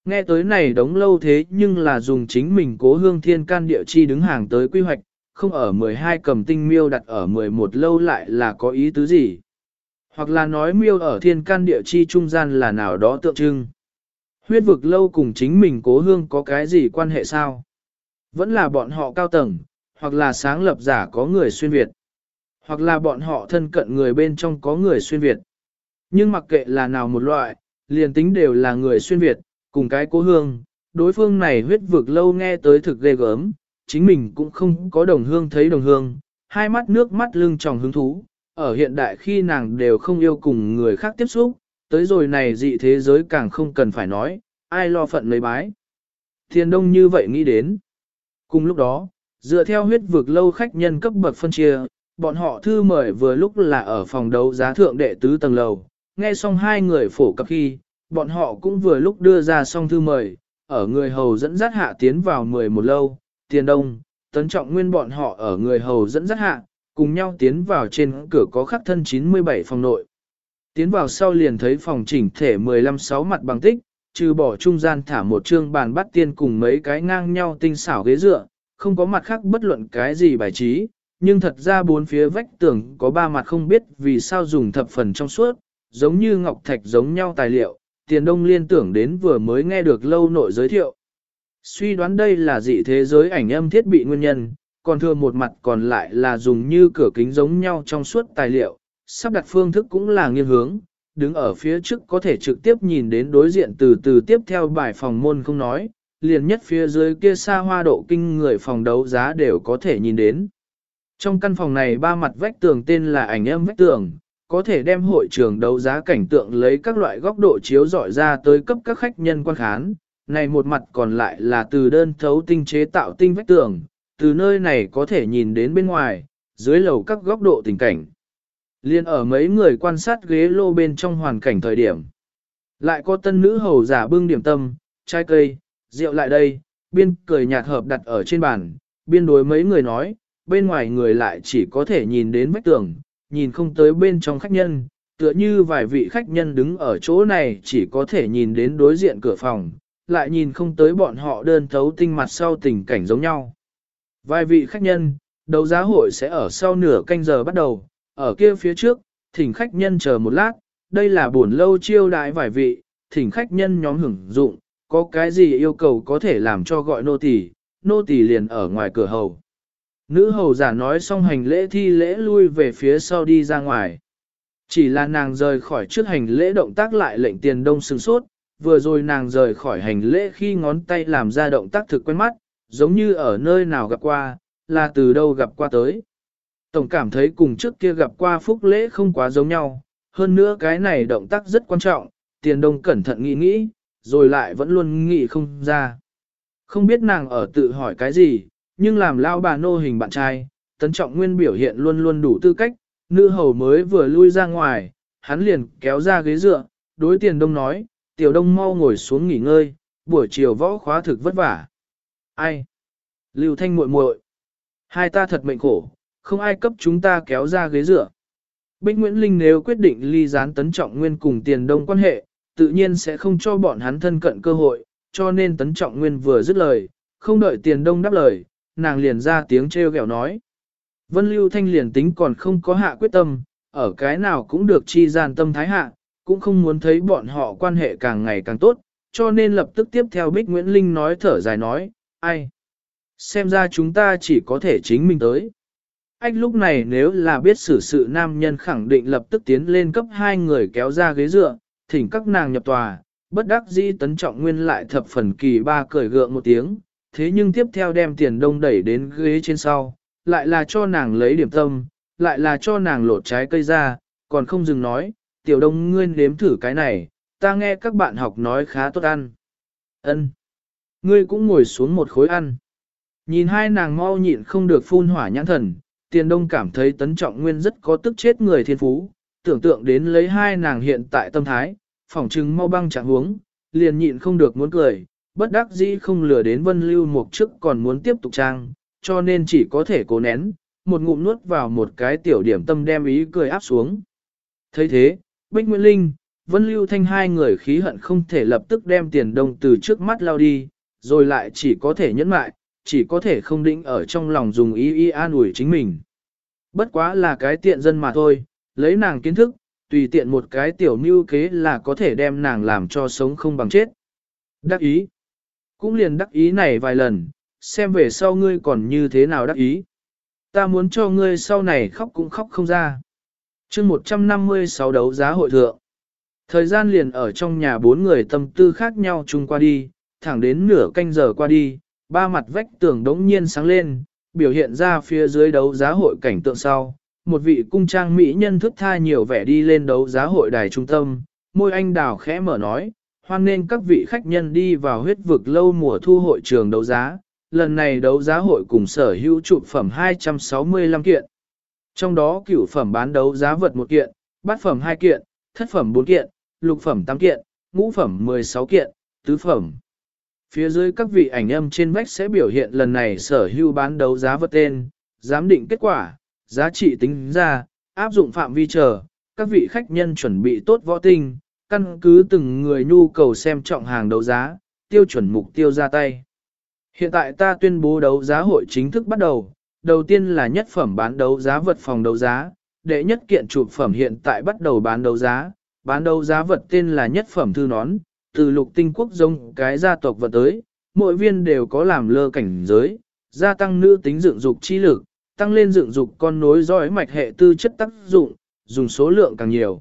Nghe tới này đống lâu thế nhưng là dùng chính mình Cố Hương Thiên can địa chi đứng hàng tới quy hoạch, không ở 12 cầm tinh miêu đặt ở 11 lâu lại là có ý tứ gì? Hoặc là nói miêu ở thiên can địa chi trung gian là nào đó tượng trưng. Huyết vực lâu cùng chính mình Cố Hương có cái gì quan hệ sao? Vẫn là bọn họ cao tầng, hoặc là sáng lập giả có người xuyên Việt, hoặc là bọn họ thân cận người bên trong có người xuyên Việt. Nhưng mặc kệ là nào một loại, liền tính đều là người xuyên Việt, cùng cái Cố Hương, đối phương này huyết vực lâu nghe tới thực ghê gớm, chính mình cũng không có đồng hương thấy đồng hương, hai mắt nước mắt lưng tròng hứng thú, ở hiện đại khi nàng đều không yêu cùng người khác tiếp xúc, tới rồi này dị thế giới càng không cần phải nói, ai lo phận lấy bái. Thiên Đông như vậy nghĩ đến. Cùng lúc đó, dựa theo huyết vực lâu khách nhân cấp bậc phân chia, bọn họ thư mời vừa lúc là ở phòng đấu giá thượng đệ tứ tầng lầu, nghe xong hai người phổ cập khi, bọn họ cũng vừa lúc đưa ra xong thư mời, ở người hầu dẫn dắt hạ tiến vào 11 lâu, Tiền Đông, Tấn Trọng Nguyên bọn họ ở người hầu dẫn dắt hạ, cùng nhau tiến vào trên cửa có khắc thân 97 phòng nội. Tiến vào sau liền thấy phòng chỉnh thể 15-6 mặt bằng tích, trừ bỏ trung gian thả một trương bàn bắt tiên cùng mấy cái ngang nhau tinh xảo ghế dựa, không có mặt khác bất luận cái gì bài trí, nhưng thật ra bốn phía vách tường có ba mặt không biết vì sao dùng thập phần trong suốt, giống như ngọc thạch giống nhau tài liệu, Tiền Đông liên tưởng đến vừa mới nghe được lâu nội giới thiệu. Suy đoán đây là dị thế giới ảnh âm thiết bị nguyên nhân, còn thừa một mặt còn lại là dùng như cửa kính giống nhau trong suốt tài liệu, sắp đặt phương thức cũng là nghiêng hướng, đứng ở phía trước có thể trực tiếp nhìn đến đối diện từ từ tiếp theo bài phòng môn không nói, liền nhất phía dưới kia xa hoa độ kinh người phòng đấu giá đều có thể nhìn đến. Trong căn phòng này ba mặt vách tường tên là ảnh âm vách tường, có thể đem hội trường đấu giá cảnh tượng lấy các loại góc độ chiếu dọi ra tới cấp các khách nhân quan khán. Này một mặt còn lại là từ đơn thấu tinh chế tạo tinh vách tường, từ nơi này có thể nhìn đến bên ngoài, dưới lầu các góc độ tình cảnh. Liên ở mấy người quan sát ghế lô bên trong hoàn cảnh thời điểm. Lại có tân nữ hầu giả bưng điểm tâm, trái cây, rượu lại đây, biên cười nhạt hợp đặt ở trên bàn, biên đối mấy người nói, bên ngoài người lại chỉ có thể nhìn đến vách tường, nhìn không tới bên trong khách nhân, tựa như vài vị khách nhân đứng ở chỗ này chỉ có thể nhìn đến đối diện cửa phòng, lại nhìn không tới bọn họ đơn thấu tinh mặt sau tình cảnh giống nhau. Vài vị khách nhân, đấu giá hội sẽ ở sau nửa canh giờ bắt đầu, ở kia phía trước, thỉnh khách nhân chờ một lát, đây là buồn lâu chiêu đãi vài vị, thỉnh khách nhân nhóm hưởng dụng, có cái gì yêu cầu có thể làm cho gọi nô tỳ liền ở ngoài cửa hầu. Nữ hầu giả nói xong hành lễ thi lễ lui về phía sau đi ra ngoài. Chỉ là nàng rời khỏi trước hành lễ động tác lại lệnh Tiền Đông sừng sốt, vừa rồi nàng rời khỏi hành lễ khi ngón tay làm ra động tác thực quen mắt, giống như ở nơi nào gặp qua, là từ đâu gặp qua tới. Tổng cảm thấy cùng trước kia gặp qua phúc lễ không quá giống nhau, hơn nữa cái này động tác rất quan trọng, Tiền Đông cẩn thận nghĩ nghĩ, rồi lại vẫn luôn nghĩ không ra. Không biết nàng ở tự hỏi cái gì, nhưng làm lao bà nô hình bạn trai, Tấn Trọng Nguyên biểu hiện luôn luôn đủ tư cách, nữ hầu mới vừa lui ra ngoài, hắn liền kéo ra ghế dựa, đối Tiền Đông nói, Tiểu Đông mau ngồi xuống nghỉ ngơi, buổi chiều võ khóa thực vất vả. Ai? Lưu Thanh muội muội, hai ta thật mệnh khổ, không ai cấp chúng ta kéo ra ghế dựa. Bích Nguyễn Linh nếu quyết định ly gián Tấn Trọng Nguyên cùng Tiền Đông quan hệ, tự nhiên sẽ không cho bọn hắn thân cận cơ hội, cho nên Tấn Trọng Nguyên vừa dứt lời, không đợi Tiền Đông đáp lời, nàng liền ra tiếng trêu ghẹo nói. Vân Lưu Thanh liền tính còn không có hạ quyết tâm, ở cái nào cũng được chi gian tâm thái hạ, cũng không muốn thấy bọn họ quan hệ càng ngày càng tốt, cho nên lập tức tiếp theo Bích Nguyễn Linh nói thở dài nói, ai? Xem ra chúng ta chỉ có thể chính mình tới. Anh lúc này nếu là biết xử sự nam nhân khẳng định lập tức tiến lên cấp hai người kéo ra ghế dựa, thỉnh các nàng nhập tòa, bất đắc dĩ Tấn Trọng Nguyên lại thập phần kỳ ba cười gượng một tiếng, thế nhưng tiếp theo đem Tiền Đông đẩy đến ghế trên sau, lại là cho nàng lấy điểm tâm, lại là cho nàng lột trái cây ra, còn không dừng nói, Tiểu Đông ngươi nếm thử cái này, ta nghe các bạn học nói khá tốt ăn. Ân, ngươi cũng ngồi xuống một khối ăn. Nhìn hai nàng mau nhịn không được phun hỏa nhãn thần, Tiền Đông cảm thấy Tấn Trọng Nguyên rất có tức chết người thiên phú, tưởng tượng đến lấy hai nàng hiện tại tâm thái, phỏng trừng mau băng trạng huống, liền nhịn không được muốn cười, bất đắc dĩ không lừa đến Vân Lưu Mục trước còn muốn tiếp tục trang, cho nên chỉ có thể cố nén, một ngụm nuốt vào một cái tiểu điểm tâm đem ý cười áp xuống. Thấy thế, Bích Nguyễn Linh, Vân Lưu Thanh hai người khí hận không thể lập tức đem Tiền Đông từ trước mắt lao đi, rồi lại chỉ có thể nhẫn mại, chỉ có thể không định ở trong lòng dùng ý an ủi chính mình. Bất quá là cái tiện dân mà thôi, lấy nàng kiến thức, tùy tiện một cái tiểu mưu kế là có thể đem nàng làm cho sống không bằng chết. Đắc ý. Cũng liền đắc ý này vài lần, xem về sau ngươi còn như thế nào đắc ý. Ta muốn cho ngươi sau này khóc cũng khóc không ra. chương 156 đấu giá hội thượng. Thời gian liền ở trong nhà bốn người tâm tư khác nhau chung qua đi, thẳng đến nửa canh giờ qua đi, ba mặt vách tường đống nhiên sáng lên, biểu hiện ra phía dưới đấu giá hội cảnh tượng sau. Một vị cung trang mỹ nhân thức tha nhiều vẻ đi lên đấu giá hội đài trung tâm, môi anh đào khẽ mở nói, hoan nên các vị khách nhân đi vào huyết vực lâu mùa thu hội trường đấu giá. Lần này đấu giá hội cùng sở hữu trụ phẩm 265 kiện. Trong đó cửu phẩm bán đấu giá vật 1 kiện, bát phẩm 2 kiện, thất phẩm 4 kiện, lục phẩm 8 kiện, ngũ phẩm 16 kiện, tứ phẩm. Phía dưới các vị ảnh âm trên vách sẽ biểu hiện lần này sở hữu bán đấu giá vật tên, giám định kết quả, giá trị tính ra, áp dụng phạm vi chờ, các vị khách nhân chuẩn bị tốt võ tinh, căn cứ từng người nhu cầu xem trọng hàng đấu giá, tiêu chuẩn mục tiêu ra tay. Hiện tại ta tuyên bố đấu giá hội chính thức bắt đầu, đầu tiên là nhất phẩm bán đấu giá vật phòng đấu giá, đệ nhất kiện chụp phẩm hiện tại bắt đầu bán đấu giá vật tên là nhất phẩm thư nón, từ lục tinh quốc giống cái gia tộc vật tới, mỗi viên đều có làm lơ cảnh giới, gia tăng nữ tính dựng dục chi lực, tăng lên dựng dục con nối dõi mạch hệ tư chất tác dụng, dùng số lượng càng nhiều,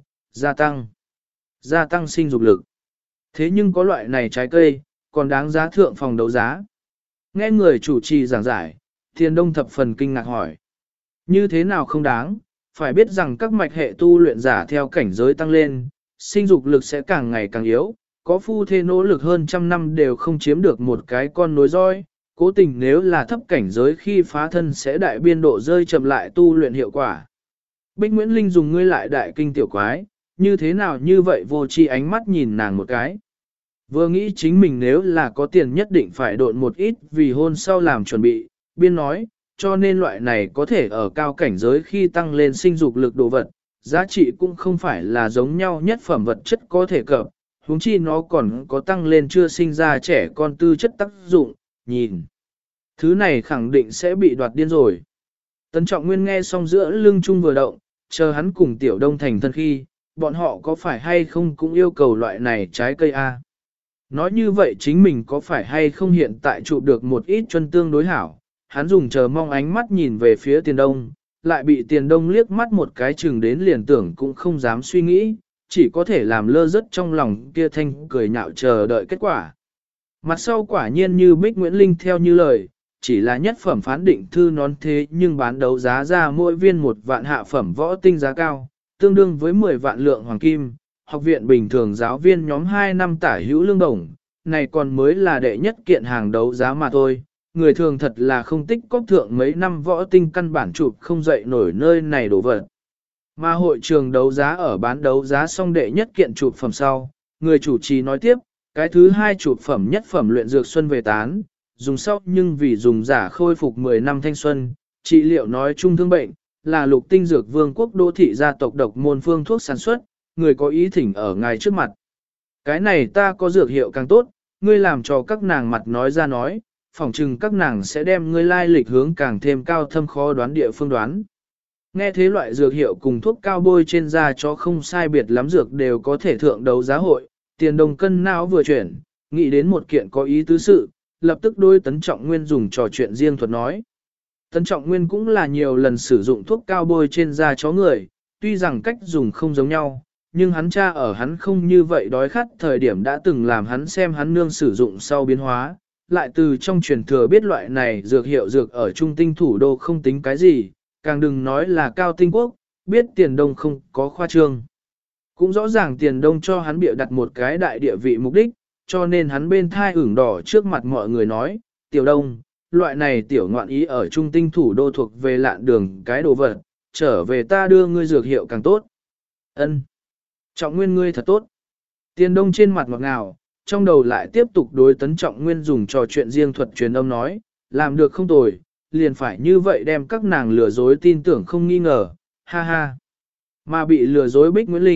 gia tăng sinh dục lực. Thế nhưng có loại này trái cây, còn đáng giá thượng phòng đấu giá. Nghe người chủ trì giảng giải, Tiền Đông thập phần kinh ngạc hỏi. Như thế nào không đáng, phải biết rằng các mạch hệ tu luyện giả theo cảnh giới tăng lên, sinh dục lực sẽ càng ngày càng yếu, có phu thê nỗ lực hơn trăm năm đều không chiếm được một cái con nối dõi, cố tình nếu là thấp cảnh giới khi phá thân sẽ đại biên độ rơi chậm lại tu luyện hiệu quả. Bích Nguyễn Linh dùng ngươi lại đại kinh tiểu quái, như thế nào như vậy vô tri ánh mắt nhìn nàng một cái. Vừa nghĩ chính mình nếu là có tiền nhất định phải độn một ít vì hôn sau làm chuẩn bị, biên nói, cho nên loại này có thể ở cao cảnh giới khi tăng lên sinh dục lực đồ vật, giá trị cũng không phải là giống nhau nhất phẩm vật chất có thể cập, huống chi nó còn có tăng lên chưa sinh ra trẻ con tư chất tác dụng, nhìn. Thứ này khẳng định sẽ bị đoạt điên rồi. Tấn Trọng Nguyên nghe xong giữa lưng chung vừa động, chờ hắn cùng Tiểu Đông thành thân khi, bọn họ có phải hay không cũng yêu cầu loại này trái cây a? Nói như vậy chính mình có phải hay không hiện tại chụp được một ít chân tương đối hảo, hắn dùng chờ mong ánh mắt nhìn về phía Tiền Đông, lại bị Tiền Đông liếc mắt một cái chừng đến liền tưởng cũng không dám suy nghĩ, chỉ có thể làm lơ rất trong lòng kia thanh cười nhạo chờ đợi kết quả. Mặt sau quả nhiên như Bích Nguyễn Linh theo như lời, chỉ là nhất phẩm phán định thư nón thế nhưng bán đấu giá ra mỗi viên 1 vạn hạ phẩm võ tinh giá cao, tương đương với 10 vạn lượng hoàng kim. Học viện bình thường giáo viên nhóm 2 năm tả hữu lương đồng, này còn mới là đệ nhất kiện hàng đấu giá mà thôi. Người thường thật là không tích cóp thượng mấy năm võ tinh căn bản chụp không dậy nổi nơi này đổ vật. Mà hội trường đấu giá ở bán đấu giá xong đệ nhất kiện chụp phẩm sau, người chủ trì nói tiếp, cái thứ hai chụp phẩm nhất phẩm luyện dược xuân về tán, dùng sau nhưng vì dùng giả khôi phục 10 năm thanh xuân, trị liệu nói chung thương bệnh, là lục tinh dược vương quốc đô thị gia tộc độc môn phương thuốc sản xuất, người có ý thỉnh ở ngài trước mặt. Cái này ta có dược hiệu càng tốt, ngươi làm cho các nàng mặt nói ra nói, phỏng chừng các nàng sẽ đem ngươi lai lịch hướng càng thêm cao thâm khó đoán địa phương đoán. Nghe thế loại dược hiệu cùng thuốc cao bôi trên da cho không sai biệt lắm dược đều có thể thượng đấu giá hội, Tiền Đông cân não vừa chuyển, nghĩ đến một kiện có ý tứ sự, lập tức đôi Tấn Trọng Nguyên dùng trò chuyện riêng thuật nói. Tấn Trọng Nguyên cũng là nhiều lần sử dụng thuốc cao bôi trên da chó người, tuy rằng cách dùng không giống nhau, nhưng hắn cha ở hắn không như vậy đói khát thời điểm đã từng làm hắn xem hắn nương sử dụng sau biến hóa, lại từ trong truyền thừa biết loại này dược hiệu dược ở trung tinh thủ đô không tính cái gì, càng đừng nói là cao tinh quốc, biết Tiền Đông không có khoa trương. Cũng rõ ràng Tiền Đông cho hắn bịa đặt một cái đại địa vị mục đích, cho nên hắn bên thai ửng đỏ trước mặt mọi người nói, Tiểu Đông, loại này tiểu ngoạn ý ở trung tinh thủ đô thuộc về lạn đường cái đồ vật, trở về ta đưa ngươi dược hiệu càng tốt. Ân, Trọng Nguyên ngươi thật tốt. Tiền Đông trên mặt ngọt ngào, trong đầu lại tiếp tục đối Tấn Trọng Nguyên dùng trò chuyện riêng thuật truyền âm nói, làm được không tồi, liền phải như vậy đem các nàng lừa dối tin tưởng không nghi ngờ, ha ha. Mà bị lừa dối Bích Nguyễn Linh,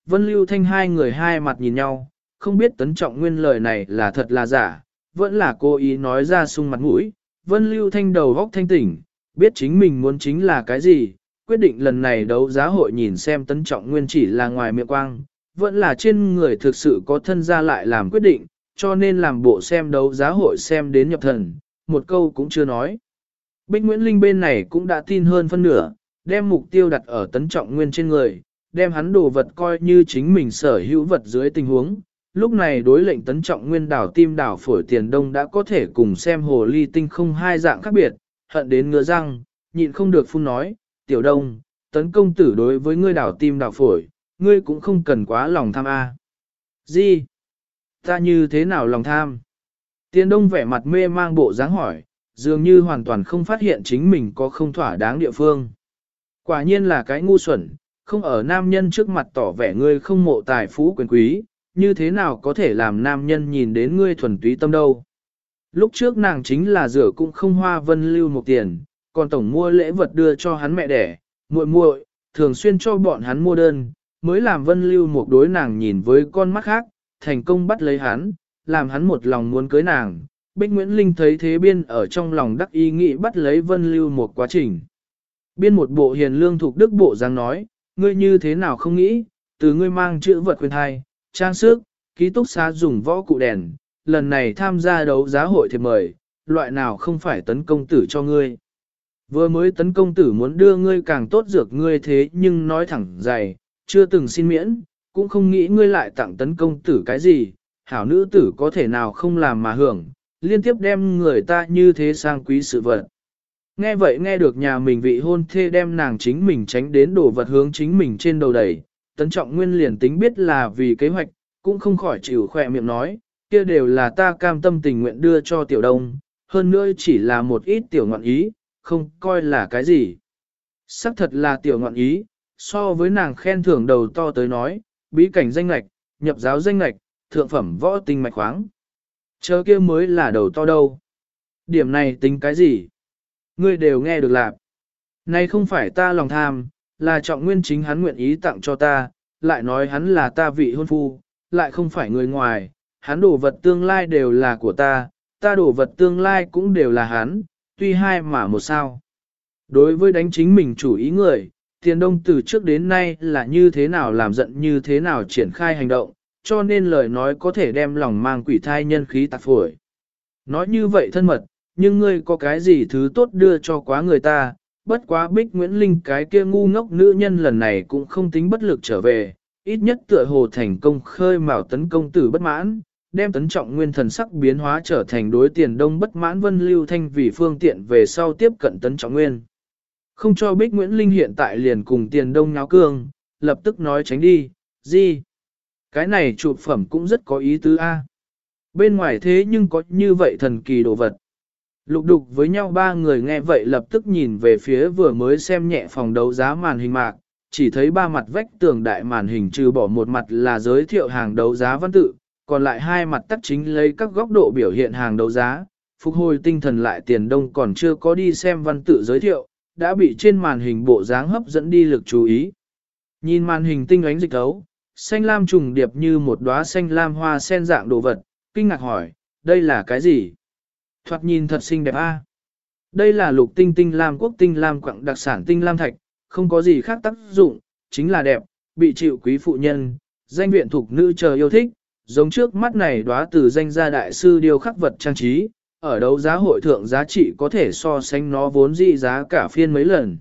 Vân Lưu Thanh hai người hai mặt nhìn nhau, không biết Tấn Trọng Nguyên lời này là thật là giả, vẫn là cố ý nói ra sung mặt mũi. Vân Lưu Thanh đầu góc thanh tỉnh, biết chính mình muốn chính là cái gì, quyết định lần này đấu giá hội nhìn xem Tấn Trọng Nguyên chỉ là ngoài miệng quang, vẫn là trên người thực sự có thân ra lại làm quyết định, cho nên làm bộ xem đấu giá hội xem đến nhập thần, một câu cũng chưa nói. Bích Nguyễn Linh bên này cũng đã tin hơn phân nửa, đem mục tiêu đặt ở Tấn Trọng Nguyên trên người, đem hắn đồ vật coi như chính mình sở hữu vật dưới tình huống. Lúc này đối lệnh Tấn Trọng Nguyên đảo tim đảo phổi tiền đông đã có thể cùng xem hồ ly tinh không hai dạng khác biệt, hận đến ngứa răng, nhịn không được phun nói, tiểu đông, Tấn công tử đối với ngươi đảo tim đảo phổi, ngươi cũng không cần quá lòng tham a. Gì? Ta như thế nào lòng tham? Tiền đông vẻ mặt mê mang bộ dáng hỏi, dường như hoàn toàn không phát hiện chính mình có không thỏa đáng địa phương. Quả nhiên là cái ngu xuẩn, không ở nam nhân trước mặt tỏ vẻ ngươi không mộ tài phú quyền quý, như thế nào có thể làm nam nhân nhìn đến ngươi thuần túy tâm đâu. Lúc trước nàng chính là rửa cũng không hoa Vân Lưu một tiền, còn tổng mua lễ vật đưa cho hắn mẹ đẻ, muội muội, thường xuyên cho bọn hắn mua đơn, mới làm Vân Lưu một đối nàng nhìn với con mắt khác, thành công bắt lấy hắn, làm hắn một lòng muốn cưới nàng. Bích Nguyễn Linh thấy thế biên ở trong lòng đắc ý nghĩ bắt lấy Vân Lưu một quá trình. Biên một bộ hiền lương thuộc đức bộ dáng nói, ngươi như thế nào không nghĩ, từ ngươi mang chữ vật quyền thai, trang sức, ký túc xá dùng võ cụ đèn, lần này tham gia đấu giá hội thiệp mời, loại nào không phải Tấn công tử cho ngươi. Vừa mới Tấn công tử muốn đưa ngươi càng tốt dược ngươi thế nhưng nói thẳng dày, chưa từng xin miễn, cũng không nghĩ ngươi lại tặng Tấn công tử cái gì, hảo nữ tử có thể nào không làm mà hưởng, liên tiếp đem người ta như thế sang quý sự vật. Nghe vậy nghe được nhà mình vị hôn thê đem nàng chính mình tránh đến đổ vật hướng chính mình trên đầu đẩy, Tấn Trọng Nguyên liền tính biết là vì kế hoạch, cũng không khỏi chịu khỏe miệng nói, kia đều là ta cam tâm tình nguyện đưa cho tiểu đông, hơn nữa chỉ là một ít tiểu ngọn ý, không coi là cái gì. Sắc thật là tiểu ngọn ý, so với nàng khen thưởng đầu to tới nói, bí cảnh danh lạch, nhập giáo danh lạch, thượng phẩm võ tinh mạch khoáng. Chờ kia mới là đầu to đâu. Điểm này tính cái gì? Ngươi đều nghe được lạc. Này không phải ta lòng tham, là Trọng Nguyên chính hắn nguyện ý tặng cho ta, lại nói hắn là ta vị hôn phu, lại không phải người ngoài, hắn đồ vật tương lai đều là của ta đồ vật tương lai cũng đều là hắn, tuy hai mà một sao. Đối với đánh chính mình chủ ý người, Tiền Đông từ trước đến nay là như thế nào làm giận như thế nào triển khai hành động, cho nên lời nói có thể đem lòng mang quỷ thai nhân khí tạc phổi. Nói như vậy thân mật, nhưng ngươi có cái gì thứ tốt đưa cho quá người ta, bất quá Bích Nguyễn Linh cái kia ngu ngốc nữ nhân lần này cũng không tính bất lực trở về, ít nhất tựa hồ thành công khơi mào Tấn công tử bất mãn, đem Tấn Trọng Nguyên thần sắc biến hóa trở thành đối Tiền Đông bất mãn Vân Lưu Thanh vì phương tiện về sau tiếp cận Tấn Trọng Nguyên. Không cho Bích Nguyễn Linh hiện tại liền cùng Tiền Đông nháo cương, lập tức nói tránh đi, gì? Cái này chụp phẩm cũng rất có ý tứ a. Bên ngoài thế nhưng có như vậy thần kỳ đồ vật. Lục đục với nhau ba người nghe vậy lập tức nhìn về phía vừa mới xem nhẹ phòng đấu giá màn hình mạc, chỉ thấy ba mặt vách tường đại màn hình trừ bỏ một mặt là giới thiệu hàng đấu giá văn tự, còn lại hai mặt tắt chính lấy các góc độ biểu hiện hàng đấu giá, phục hồi tinh thần lại Tiền Đông còn chưa có đi xem văn tự giới thiệu, đã bị trên màn hình bộ dáng hấp dẫn đi lực chú ý. Nhìn màn hình tinh ánh dịch thấu, xanh lam trùng điệp như một đóa xanh lam hoa sen dạng đồ vật, kinh ngạc hỏi, đây là cái gì? Thoạt nhìn thật xinh đẹp a. Đây là lục tinh tinh lam quốc tinh lam quặng đặc sản tinh lam thạch, không có gì khác tác dụng, chính là đẹp, bị chịu quý phụ nhân, danh viện thuộc nữ chờ yêu thích, giống trước mắt này đóa từ danh gia đại sư điêu khắc vật trang trí, ở đấu giá hội thượng giá trị có thể so sánh nó vốn dị giá cả phiên mấy lần.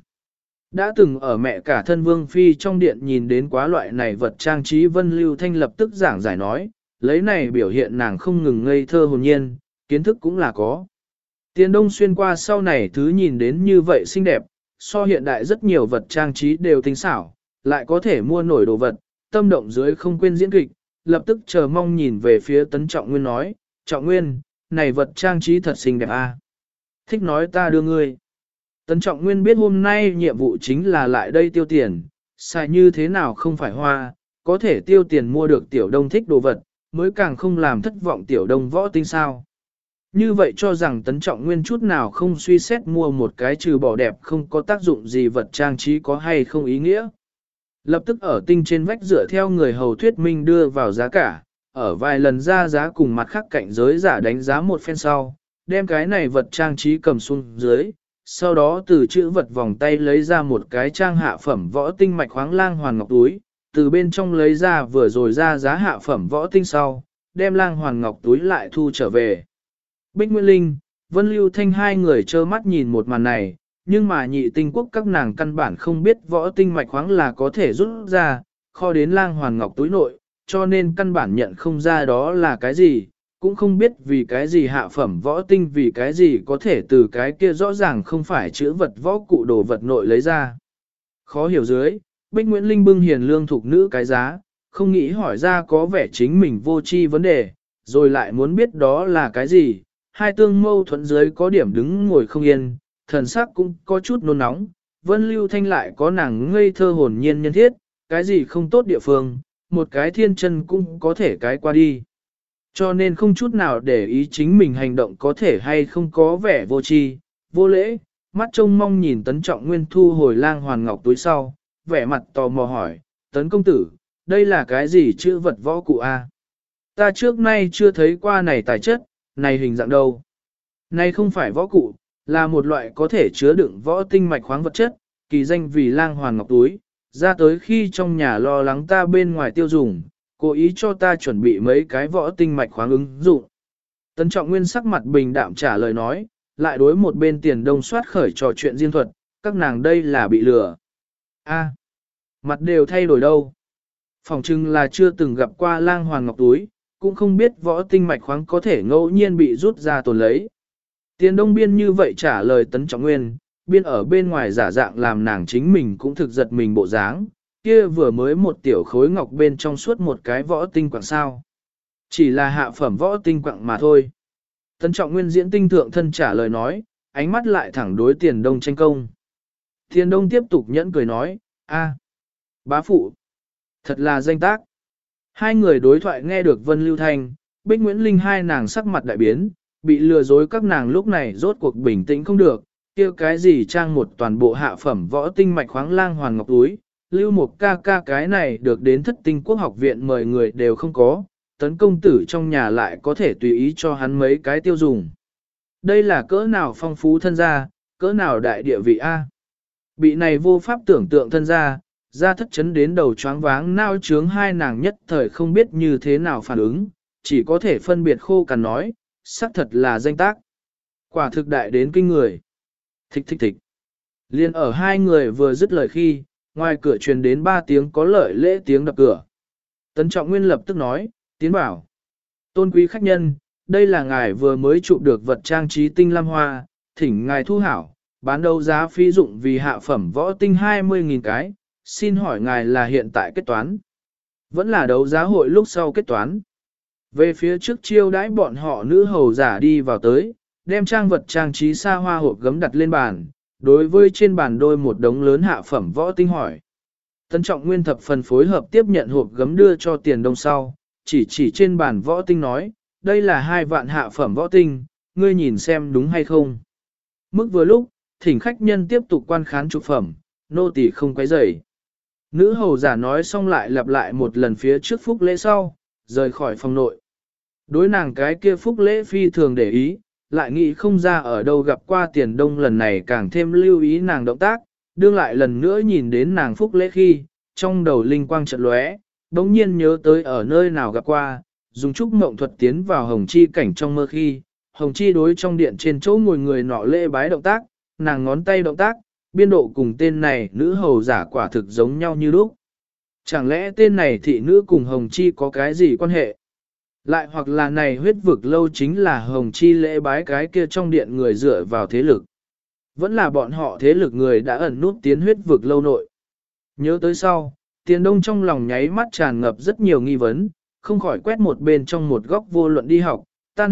Đã từng ở mẹ cả thân Vương Phi trong điện nhìn đến quá loại này vật trang trí Vân Lưu Thanh lập tức giảng giải nói, lấy này biểu hiện nàng không ngừng ngây thơ hồn nhiên, kiến thức cũng là có. Tiền Đông xuyên qua sau này thứ nhìn đến như vậy xinh đẹp, so hiện đại rất nhiều vật trang trí đều tinh xảo, lại có thể mua nổi đồ vật, tâm động dưới không quên diễn kịch, lập tức chờ mong nhìn về phía Tấn Trọng Nguyên nói, Trọng Nguyên, này vật trang trí thật xinh đẹp a. Thích nói ta đưa ngươi. Tấn Trọng Nguyên biết hôm nay nhiệm vụ chính là lại đây tiêu tiền, xài như thế nào không phải hoa, có thể tiêu tiền mua được Tiểu Đông thích đồ vật, mới càng không làm thất vọng Tiểu Đông võ tinh sao. Như vậy cho rằng Tấn Trọng Nguyên chút nào không suy xét mua một cái trừ bỏ đẹp không có tác dụng gì vật trang trí có hay không ý nghĩa. Lập tức ở tinh trên vách dựa theo người hầu thuyết minh đưa vào giá cả, ở vài lần ra giá cùng mặt khác cạnh giới giả đánh giá một phen sau, đem cái này vật trang trí cầm xuống dưới, sau đó từ chữ vật vòng tay lấy ra một cái trang hạ phẩm võ tinh mạch khoáng lang hoàn ngọc túi, từ bên trong lấy ra vừa rồi ra giá hạ phẩm võ tinh sau, đem lang hoàn ngọc túi lại thu trở về. Bích Nguyễn Linh, Vân Lưu Thanh hai người trơ mắt nhìn một màn này, nhưng mà nhị tinh quốc các nàng căn bản không biết võ tinh mạch khoáng là có thể rút ra, kho đến lang hoàn ngọc túi nội, cho nên căn bản nhận không ra đó là cái gì, cũng không biết vì cái gì hạ phẩm võ tinh vì cái gì có thể từ cái kia rõ ràng không phải chữ vật võ cụ đồ vật nội lấy ra. Khó hiểu dưới, Bích Nguyễn Linh bưng hiền lương thuộc nữ cái giá, không nghĩ hỏi ra có vẻ chính mình vô tri vấn đề, rồi lại muốn biết đó là cái gì, hai tương mâu thuẫn dưới có điểm đứng ngồi không yên, thần sắc cũng có chút nôn nóng, Vân Lưu Thanh lại có nàng ngây thơ hồn nhiên nhân thiết, cái gì không tốt địa phương, một cái thiên chân cũng có thể cái qua đi. Cho nên không chút nào để ý chính mình hành động có thể hay không có vẻ vô tri, vô lễ, mắt trông mong nhìn Tấn Trọng Nguyên thu hồi lang hoàn ngọc túi sau, vẻ mặt tò mò hỏi, Tấn công tử, đây là cái gì chữ vật võ cụ a? Ta trước nay chưa thấy qua này tài chất, này hình dạng đâu. Này không phải võ cụ, là một loại có thể chứa đựng võ tinh mạch khoáng vật chất, kỳ danh vì lang hoàn ngọc túi, ra tới khi trong nhà lo lắng ta bên ngoài tiêu dùng, cố ý cho ta chuẩn bị mấy cái võ tinh mạch khoáng ứng dụng. Tấn Trọng Nguyên sắc mặt bình đạm trả lời nói, lại đối một bên Tiền Đông soát khởi trò chuyện riêng thuật, các nàng đây là bị lừa. A, mặt đều thay đổi đâu. Phòng trưng là chưa từng gặp qua lang hoàn ngọc túi, cũng không biết võ tinh mạch khoáng có thể ngẫu nhiên bị rút ra tồn lấy. Tiền Đông biên như vậy trả lời Tấn Trọng Nguyên, biên ở bên ngoài giả dạng làm nàng chính mình cũng thực giật mình bộ dáng, kia vừa mới một tiểu khối ngọc bên trong suốt một cái võ tinh quặng sao. Chỉ là hạ phẩm võ tinh quặng mà thôi. Tấn Trọng Nguyên diễn tinh thượng thân trả lời nói, ánh mắt lại thẳng đối Tiền Đông tranh công. Tiền Đông tiếp tục nhẫn cười nói, a, bá phụ, thật là danh tác. Hai người đối thoại nghe được Vân Lưu Thanh, Bích Nguyễn Linh hai nàng sắc mặt đại biến, bị lừa dối các nàng lúc này rốt cuộc bình tĩnh không được, kia cái gì trang một toàn bộ hạ phẩm võ tinh mạch khoáng lang hoàn ngọc túi, Lưu một ca ca cái này được đến Thất Tinh Quốc học viện mời người đều không có, Tấn công tử trong nhà lại có thể tùy ý cho hắn mấy cái tiêu dùng. Đây là cỡ nào phong phú thân gia, cỡ nào đại địa vị A. Bị này vô pháp tưởng tượng thân gia, ra thất chấn đến đầu choáng váng nao trướng hai nàng nhất thời không biết như thế nào phản ứng, chỉ có thể phân biệt khô cằn nói, xác thật là danh tác. Quả thực đại đến kinh người. Thích thích thích. Liên ở hai người vừa dứt lời khi, ngoài cửa truyền đến 3 tiếng có lợi lễ tiếng đập cửa. Tấn Trọng Nguyên lập tức nói, tiến bảo. Tôn quý khách nhân, đây là ngài vừa mới chụp được vật trang trí tinh lam hoa, thỉnh ngài thu hảo, bán đấu giá phí dụng vì hạ phẩm võ tinh 20.000 cái, xin hỏi ngài là hiện tại kết toán. Vẫn là đấu giá hội lúc sau kết toán. Về phía trước chiêu đãi bọn họ nữ hầu giả đi vào tới, đem trang vật trang trí xa hoa hộp gấm đặt lên bàn, đối với trên bàn đôi một đống lớn hạ phẩm võ tinh hỏi. Tấn Trọng Nguyên thập phần phối hợp tiếp nhận hộp gấm đưa cho Tiền Đông sau, chỉ trên bàn võ tinh nói, đây là 2 vạn hạ phẩm võ tinh, ngươi nhìn xem đúng hay không. Mức vừa lúc, thỉnh khách nhân tiếp tục quan khán chụp phẩm, nô tỳ không quấy rầy. Nữ hầu giả nói xong lại lặp lại một lần phía trước phúc lễ sau, rời khỏi phòng nội. Đối nàng cái kia phúc lễ phi thường để ý, lại nghĩ không ra ở đâu gặp qua Tiền Đông lần này càng thêm lưu ý nàng động tác, đương lại lần nữa nhìn đến nàng phúc lễ khi, trong đầu linh quang chợt lóe, đống nhiên nhớ tới ở nơi nào gặp qua, dùng trúc mộng thuật tiến vào Hồng Chi cảnh trong mơ khi, Hồng Chi đối trong điện trên chỗ ngồi người nọ lễ bái động tác, nàng ngón tay động tác, biên độ cùng tên này nữ hầu giả quả thực giống nhau như lúc. Chẳng lẽ tên này thị nữ cùng Hồng Chi có cái gì quan hệ? Lại hoặc là này huyết vực lâu chính là Hồng Chi lễ bái cái kia trong điện người dựa vào thế lực. Vẫn là bọn họ thế lực người đã ẩn nút tiến huyết vực lâu nội. Nhớ tới sau, Tiền Đông trong lòng nháy mắt tràn ngập rất nhiều nghi vấn, không khỏi quét một bên trong một góc vô luận đi học,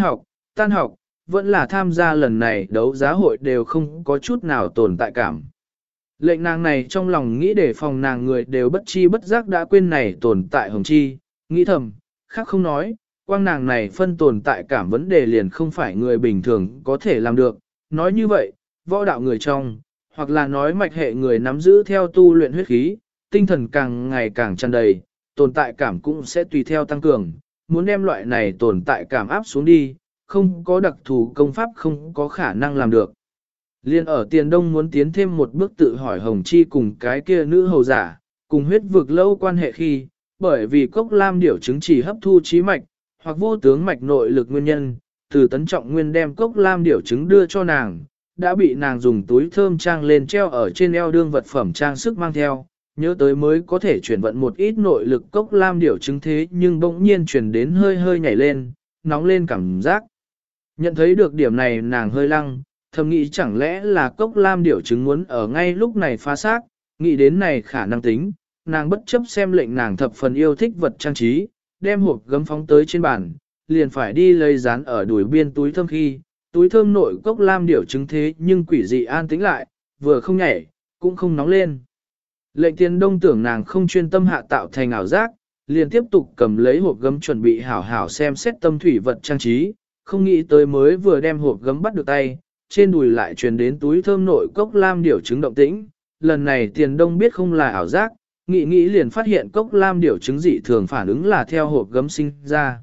tan học, vẫn là tham gia lần này đấu giá hội đều không có chút nào tồn tại cảm. Lệnh nàng này trong lòng nghĩ để phòng nàng người đều bất chi bất giác đã quên này tồn tại Hồng Chi, nghĩ thầm, khác không nói, quang nàng này phân tồn tại cảm vấn đề liền không phải người bình thường có thể làm được. Nói như vậy, võ đạo người trong, hoặc là nói mạch hệ người nắm giữ theo tu luyện huyết khí, tinh thần càng ngày càng tràn đầy, tồn tại cảm cũng sẽ tùy theo tăng cường, muốn đem loại này tồn tại cảm áp xuống đi, không có đặc thù công pháp không có khả năng làm được. Liên ở Tiền Đông muốn tiến thêm một bước tự hỏi Hồng Chi cùng cái kia nữ hầu giả, cùng huyết vực lâu quan hệ khi, bởi vì cốc lam điểu chứng chỉ hấp thu trí mạch, hoặc vô tướng mạch nội lực nguyên nhân, từ Tấn Trọng Nguyên đem cốc lam điểu chứng đưa cho nàng, đã bị nàng dùng túi thơm trang lên treo ở trên eo đương vật phẩm trang sức mang theo, nhớ tới mới có thể chuyển vận một ít nội lực cốc lam điểu chứng thế nhưng bỗng nhiên chuyển đến hơi hơi nhảy lên, nóng lên cảm giác. Nhận thấy được điểm này nàng hơi lăng, thầm nghĩ chẳng lẽ là cốc lam điểu chứng muốn ở ngay lúc này phá xác, nghĩ đến này khả năng tính, nàng bất chấp xem lệnh nàng thập phần yêu thích vật trang trí, đem hộp gấm phóng tới trên bàn, liền phải đi lấy dán ở đùi biên túi thơm khi, túi thơm nội cốc lam điểu chứng thế nhưng quỷ dị an tĩnh lại, vừa không nhảy, cũng không nóng lên. Lệnh Tiền Đông tưởng nàng không chuyên tâm hạ tạo thành ảo giác, liền tiếp tục cầm lấy hộp gấm chuẩn bị hảo hảo xem xét tâm thủy vật trang trí, không nghĩ tới mới vừa đem hộp gấm bắt được tay, trên đùi lại truyền đến túi thơm nội cốc lam điểu trứng động tĩnh. Lần này Tiền Đông biết không là ảo giác, nghĩ liền phát hiện cốc lam điểu trứng dị thường phản ứng là theo hộp gấm sinh ra.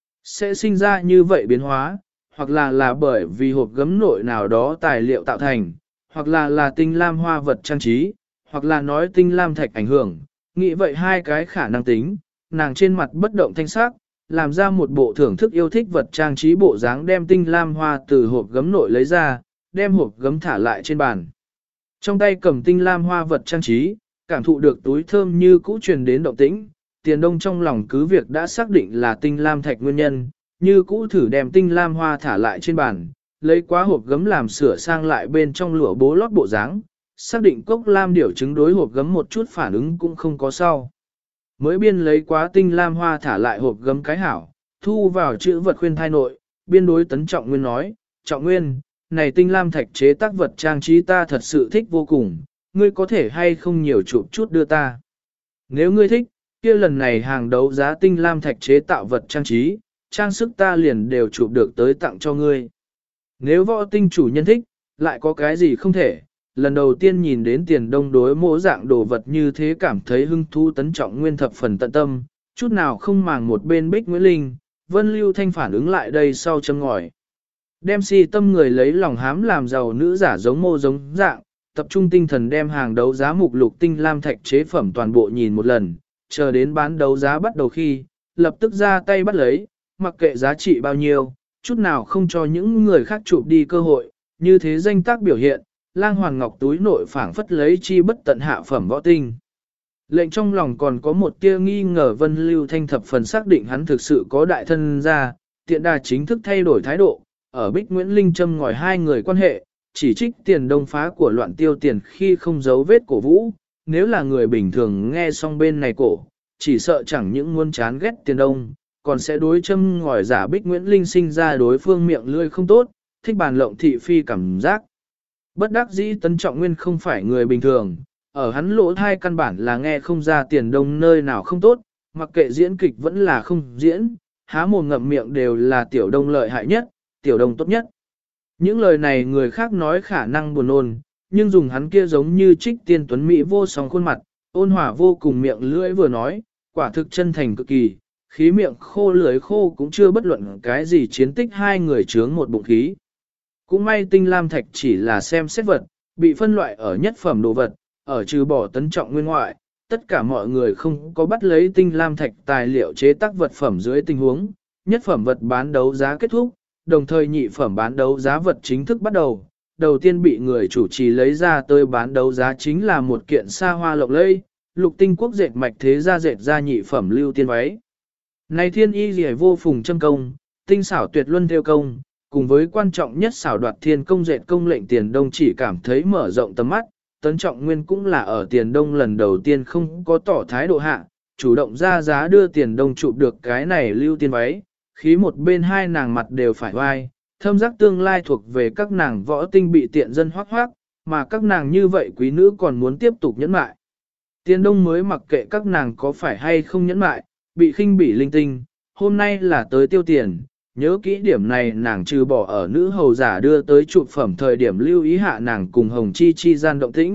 Sẽ sinh ra như vậy biến hóa, hoặc là bởi vì hộp gấm nội nào đó tài liệu tạo thành, hoặc là tinh lam hoa vật trang trí, hoặc là nói tinh lam thạch ảnh hưởng, nghĩ vậy hai cái khả năng tính, nàng trên mặt bất động thanh sắc, làm ra một bộ thưởng thức yêu thích vật trang trí bộ dáng đem tinh lam hoa từ hộp gấm nội lấy ra, đem hộp gấm thả lại trên bàn. Trong tay cầm tinh lam hoa vật trang trí, cảm thụ được túi thơm như cũ truyền đến động tĩnh, Tiền Đông trong lòng cứ việc đã xác định là tinh lam thạch nguyên nhân, như cũ thử đem tinh lam hoa thả lại trên bàn, lấy quá hộp gấm làm sửa sang lại bên trong lụa bố lót bộ dáng, xác định cốc lam điểu trứng đối hộp gấm một chút phản ứng cũng không có sau. Mới biên lấy quá tinh lam hoa thả lại hộp gấm cái hảo, thu vào chữ vật khuyên thai nội, biên đối Tấn Trọng Nguyên nói, Trọng Nguyên, này tinh lam thạch chế tác vật trang trí ta thật sự thích vô cùng, ngươi có thể hay không nhiều chụp chút đưa ta. Nếu ngươi thích, kia lần này hàng đấu giá tinh lam thạch chế tạo vật trang trí, trang sức ta liền đều chụp được tới tặng cho ngươi. Nếu võ tinh chủ nhân thích, lại có cái gì không thể, lần đầu tiên nhìn đến Tiền Đông đối mỗi dạng đồ vật như thế cảm thấy hứng thú. Tấn Trọng Nguyên thập phần tận tâm, chút nào không màng một bên Bích Nguyễn Linh, Vân Lưu Thanh phản ứng lại đây sau châm ngòi. Đem si tâm người lấy lòng hám làm giàu nữ giả giống mô giống dạng, tập trung tinh thần đem hàng đấu giá mục lục tinh lam thạch chế phẩm toàn bộ nhìn một lần, chờ đến bán đấu giá bắt đầu khi, lập tức ra tay bắt lấy, mặc kệ giá trị bao nhiêu, chút nào không cho những người khác chụp đi cơ hội, như thế danh tác biểu hiện, lang hoàn ngọc túi nội phảng phất lấy chi bất tận hạ phẩm võ tinh. Lệnh trong lòng còn có một tia nghi ngờ Vân Lưu Thanh thập phần xác định hắn thực sự có đại thân ra, tiện đà chính thức thay đổi thái độ, ở Bích Nguyễn Linh châm ngòi hai người quan hệ, chỉ trích Tiền Đông phá của loạn tiêu tiền khi không giấu vết cổ vũ, nếu là người bình thường nghe xong bên này cổ, chỉ sợ chẳng những muốn chán ghét Tiền Đông, còn sẽ đối châm ngòi giả Bích Nguyễn Linh sinh ra đối phương miệng lươi không tốt, thích bàn lộng thị phi cảm giác. Bất đắc dĩ Tấn Trọng Nguyên không phải người bình thường, ở hắn lỗ thai căn bản là nghe không ra Tiền Đông nơi nào không tốt, mặc kệ diễn kịch vẫn là không diễn, há mồm ngậm miệng đều là Tiểu Đông lợi hại nhất, Tiểu Đông tốt nhất. Những lời này người khác nói khả năng buồn nôn, nhưng dùng hắn kia giống như trích tiên tuấn Mỹ vô song khuôn mặt, ôn hòa vô cùng miệng lưỡi vừa nói, quả thực chân thành cực kỳ, khí miệng khô lưỡi khô cũng chưa bất luận cái gì chiến tích hai người chướng một bụng khí. Cũng may tinh lam thạch chỉ là xem xét vật, bị phân loại ở nhất phẩm đồ vật, ở trừ bỏ Tấn Trọng Nguyên ngoại, tất cả mọi người không có bắt lấy tinh lam thạch tài liệu chế tác vật phẩm dưới tình huống, nhất phẩm vật bán đấu giá kết thúc, đồng thời nhị phẩm bán đấu giá vật chính thức bắt đầu. Đầu tiên bị người chủ trì lấy ra tới bán đấu giá chính là một kiện xa hoa lộng lẫy, lục tinh quốc dệt mạch thế gia dệt ra nhị phẩm lưu tiên váy. Này thiên y rỉa vô phùng châm công, tinh xảo tuyệt luân theo công, cùng với quan trọng nhất xảo đoạt thiên công dệt công lệnh Tiền Đông chỉ cảm thấy mở rộng tầm mắt. Tấn Trọng Nguyên cũng là ở Tiền Đông lần đầu tiên không có tỏ thái độ hạ, chủ động ra giá đưa Tiền Đông chụp được cái này lưu tiên váy, khí một bên hai nàng mặt đều phải oai, thâm giác tương lai thuộc về các nàng võ tinh bị tiện dân hoác hoác, mà các nàng như vậy quý nữ còn muốn tiếp tục nhẫn mại. Tiền Đông mới mặc kệ các nàng có phải hay không nhẫn mại, bị khinh bỉ linh tinh, hôm nay là tới tiêu tiền, nhớ kỹ điểm này nàng trừ bỏ ở nữ hầu giả đưa tới chụp phẩm thời điểm lưu ý hạ nàng cùng Hồng Chi chi gian động tĩnh,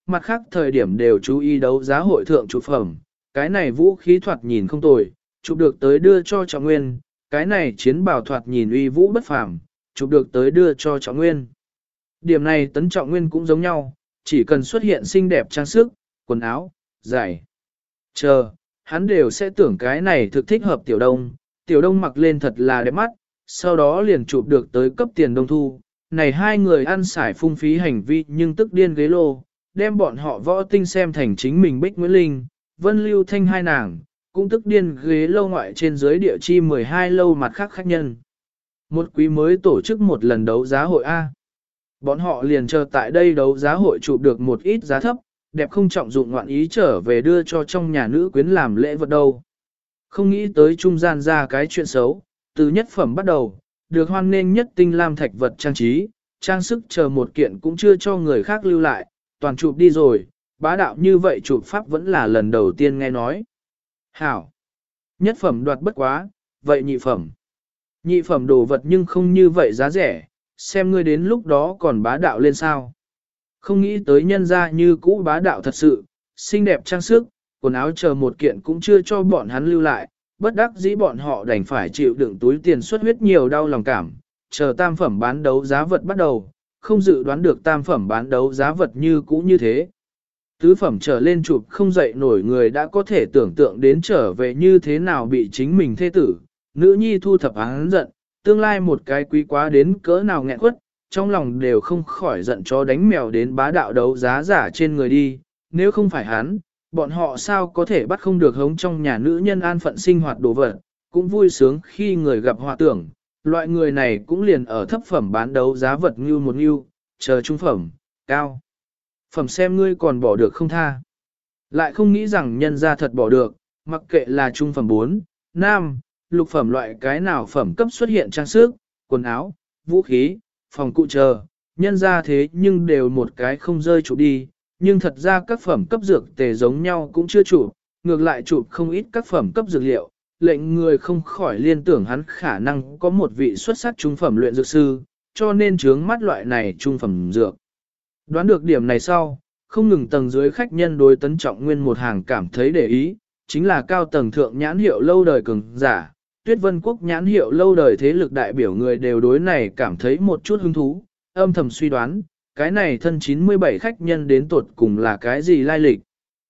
mặt khác thời điểm đều chú ý đấu giá hội thượng chụp phẩm, cái này vũ khí thoạt nhìn không tồi, chụp được tới đưa cho Trọng Nguyên, cái này chiến bào thoạt nhìn uy vũ bất phàm, chụp được tới đưa cho Trọng Nguyên. Điểm này Tấn Trọng Nguyên cũng giống nhau, chỉ cần xuất hiện xinh đẹp trang sức, quần áo, giày. Chờ, hắn đều sẽ tưởng cái này thực thích hợp Tiểu Đông mặc lên thật là đẹp mắt, sau đó liền chụp được tới cấp tiền Đông Thu. Này hai người ăn xài phung phí hành vi nhưng tức điên ghế lô, đem bọn họ võ tinh xem thành chính mình Bích Nguyễn Linh, Vân Lưu Thanh hai nàng, cũng tức điên ghế lâu ngoại trên dưới địa chi 12 lâu mặt khác khách nhân. Một quý mới tổ chức một lần đấu giá hội A. Bọn họ liền chờ tại đây đấu giá hội chụp được một ít giá thấp, đẹp không trọng dụng ngoạn ý trở về đưa cho trong nhà nữ quyến làm lễ vật đâu. Không nghĩ tới trung gian ra cái chuyện xấu, từ nhất phẩm bắt đầu, được hoan nghênh nhất tinh lam thạch vật trang trí, trang sức chờ một kiện cũng chưa cho người khác lưu lại, toàn chụp đi rồi, bá đạo như vậy chụp pháp vẫn là lần đầu tiên nghe nói. Hảo! Nhất phẩm đoạt bất quá, vậy nhị phẩm. Nhị phẩm đồ vật nhưng không như vậy giá rẻ, xem ngươi đến lúc đó còn bá đạo lên sao. Không nghĩ tới nhân ra như cũ bá đạo thật sự, xinh đẹp trang sức, quần áo chờ một kiện cũng chưa cho bọn hắn lưu lại, bất đắc dĩ bọn họ đành phải chịu đựng túi tiền xuất huyết nhiều đau lòng cảm, chờ tam phẩm bán đấu giá vật bắt đầu, không dự đoán được tam phẩm bán đấu giá vật như cũ như thế. Tứ phẩm trở lên chụp không dậy nổi người đã có thể tưởng tượng đến trở về như thế nào bị chính mình thê tử, nữ nhi thu thập hắn giận, tương lai một cái quý quá đến cỡ nào nghẹn quất, trong lòng đều không khỏi giận cho đánh mèo đến bá đạo đấu giá giả trên người đi, nếu không phải hắn, bọn họ sao có thể bắt không được hống trong nhà nữ nhân an phận sinh hoạt đồ vật, cũng vui sướng khi người gặp họa tưởng, loại người này cũng liền ở thấp phẩm bán đấu giá vật như một như, chờ trung phẩm, cao. Phẩm xem ngươi còn bỏ được không tha. Lại không nghĩ rằng nhân ra thật bỏ được, mặc kệ là trung phẩm 4, nam, lục phẩm loại cái nào phẩm cấp xuất hiện trang sức, quần áo, vũ khí, phòng cụ chờ, nhân ra thế nhưng đều một cái không rơi chụp đi, nhưng thật ra các phẩm cấp dược tề giống nhau cũng chưa chụp, ngược lại chụp không ít các phẩm cấp dược liệu, lệnh người không khỏi liên tưởng hắn khả năng có một vị xuất sắc trung phẩm luyện dược sư, cho nên chướng mắt loại này trung phẩm dược. Đoán được điểm này sau, không ngừng tầng dưới khách nhân đối Tấn Trọng Nguyên một hàng cảm thấy để ý, chính là cao tầng thượng nhãn hiệu lâu đời cường giả, Tuyết Vân Quốc nhãn hiệu lâu đời thế lực đại biểu người đều đối này cảm thấy một chút hứng thú, âm thầm suy đoán, cái này thân 97 khách nhân đến tuột cùng là cái gì lai lịch.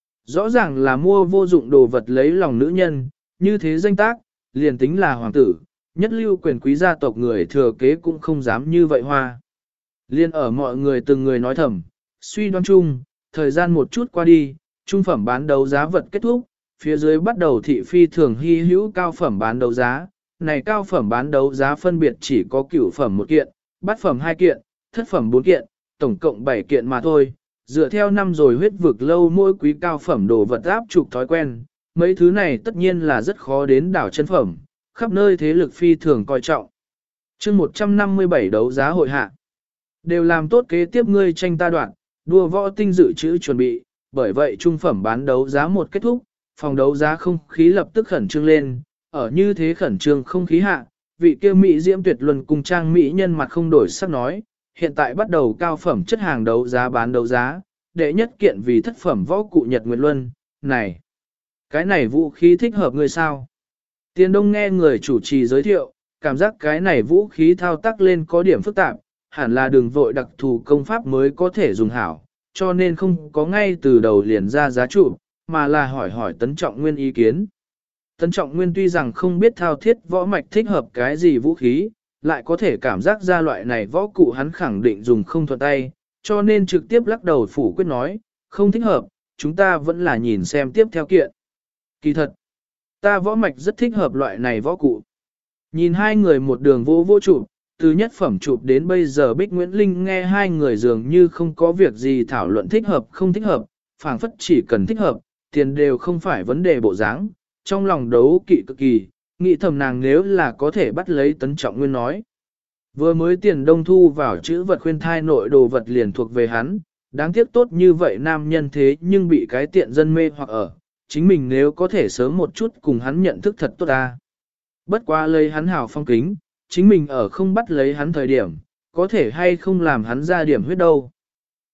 Rõ ràng là mua vô dụng đồ vật lấy lòng nữ nhân, như thế danh tác, liền tính là hoàng tử, nhất lưu quyền quý gia tộc người thừa kế cũng không dám như vậy hoa. Liên ở mọi người từng người nói thầm, suy đoán chung, thời gian một chút qua đi, trung phẩm bán đấu giá vật kết thúc, phía dưới bắt đầu thị phi thường hy hữu cao phẩm bán đấu giá. Này cao phẩm bán đấu giá phân biệt chỉ có cửu phẩm 1 kiện, bát phẩm 2 kiện, thất phẩm 4 kiện, tổng cộng 7 kiện mà thôi. Dựa theo năm rồi huyết vực lâu mỗi quý cao phẩm đồ vật áp trục thói quen, mấy thứ này tất nhiên là rất khó đến đảo chân phẩm, khắp nơi thế lực phi thường coi trọng. chương 157 đấu giá hội hạ. Đều làm tốt kế tiếp ngươi tranh ta đoạn, đua võ tinh dự trữ chuẩn bị, bởi vậy trung phẩm bán đấu giá một kết thúc, phòng đấu giá không khí lập tức khẩn trương lên, ở như thế khẩn trương không khí hạ, vị kia mỹ diễm tuyệt luân cùng trang mỹ nhân mặt không đổi sắc nói, hiện tại bắt đầu cao phẩm chất hàng đấu giá bán đấu giá, đệ nhất kiện vì thất phẩm võ cụ Nhật Nguyệt Luân, này, cái này vũ khí thích hợp ngươi sao? Tiền Đông nghe người chủ trì giới thiệu, cảm giác cái này vũ khí thao tác lên có điểm phức tạp, hẳn là đường vội đặc thù công pháp mới có thể dùng hảo, cho nên không có ngay từ đầu liền ra giá trụ, mà là hỏi Tấn Trọng Nguyên ý kiến. Tấn Trọng Nguyên tuy rằng không biết thao thiết võ mạch thích hợp cái gì vũ khí, lại có thể cảm giác ra loại này võ cụ hắn khẳng định dùng không thuận tay, cho nên trực tiếp lắc đầu phủ quyết nói, không thích hợp, chúng ta vẫn là nhìn xem tiếp theo kiện. Kỳ thật, ta võ mạch rất thích hợp loại này võ cụ. Nhìn hai người một đường vô chụp, từ nhất phẩm chụp đến bây giờ Bích Nguyễn Linh nghe hai người dường như không có việc gì thảo luận thích hợp không thích hợp, phảng phất chỉ cần thích hợp, tiền đều không phải vấn đề bộ dáng, trong lòng đấu kỵ cực kỳ, nghĩ thầm nàng nếu là có thể bắt lấy Tấn Trọng Nguyên nói. Vừa mới tiền đông thu vào chữ vật khuyên thai nội đồ vật liền thuộc về hắn, đáng tiếc tốt như vậy nam nhân thế nhưng bị cái tiện dân mê hoặc ở, chính mình nếu có thể sớm một chút cùng hắn nhận thức thật tốt ta. Bất quá lấy hắn hào phong kính, chính mình ở không bắt lấy hắn thời điểm, có thể hay không làm hắn ra điểm huyết đâu.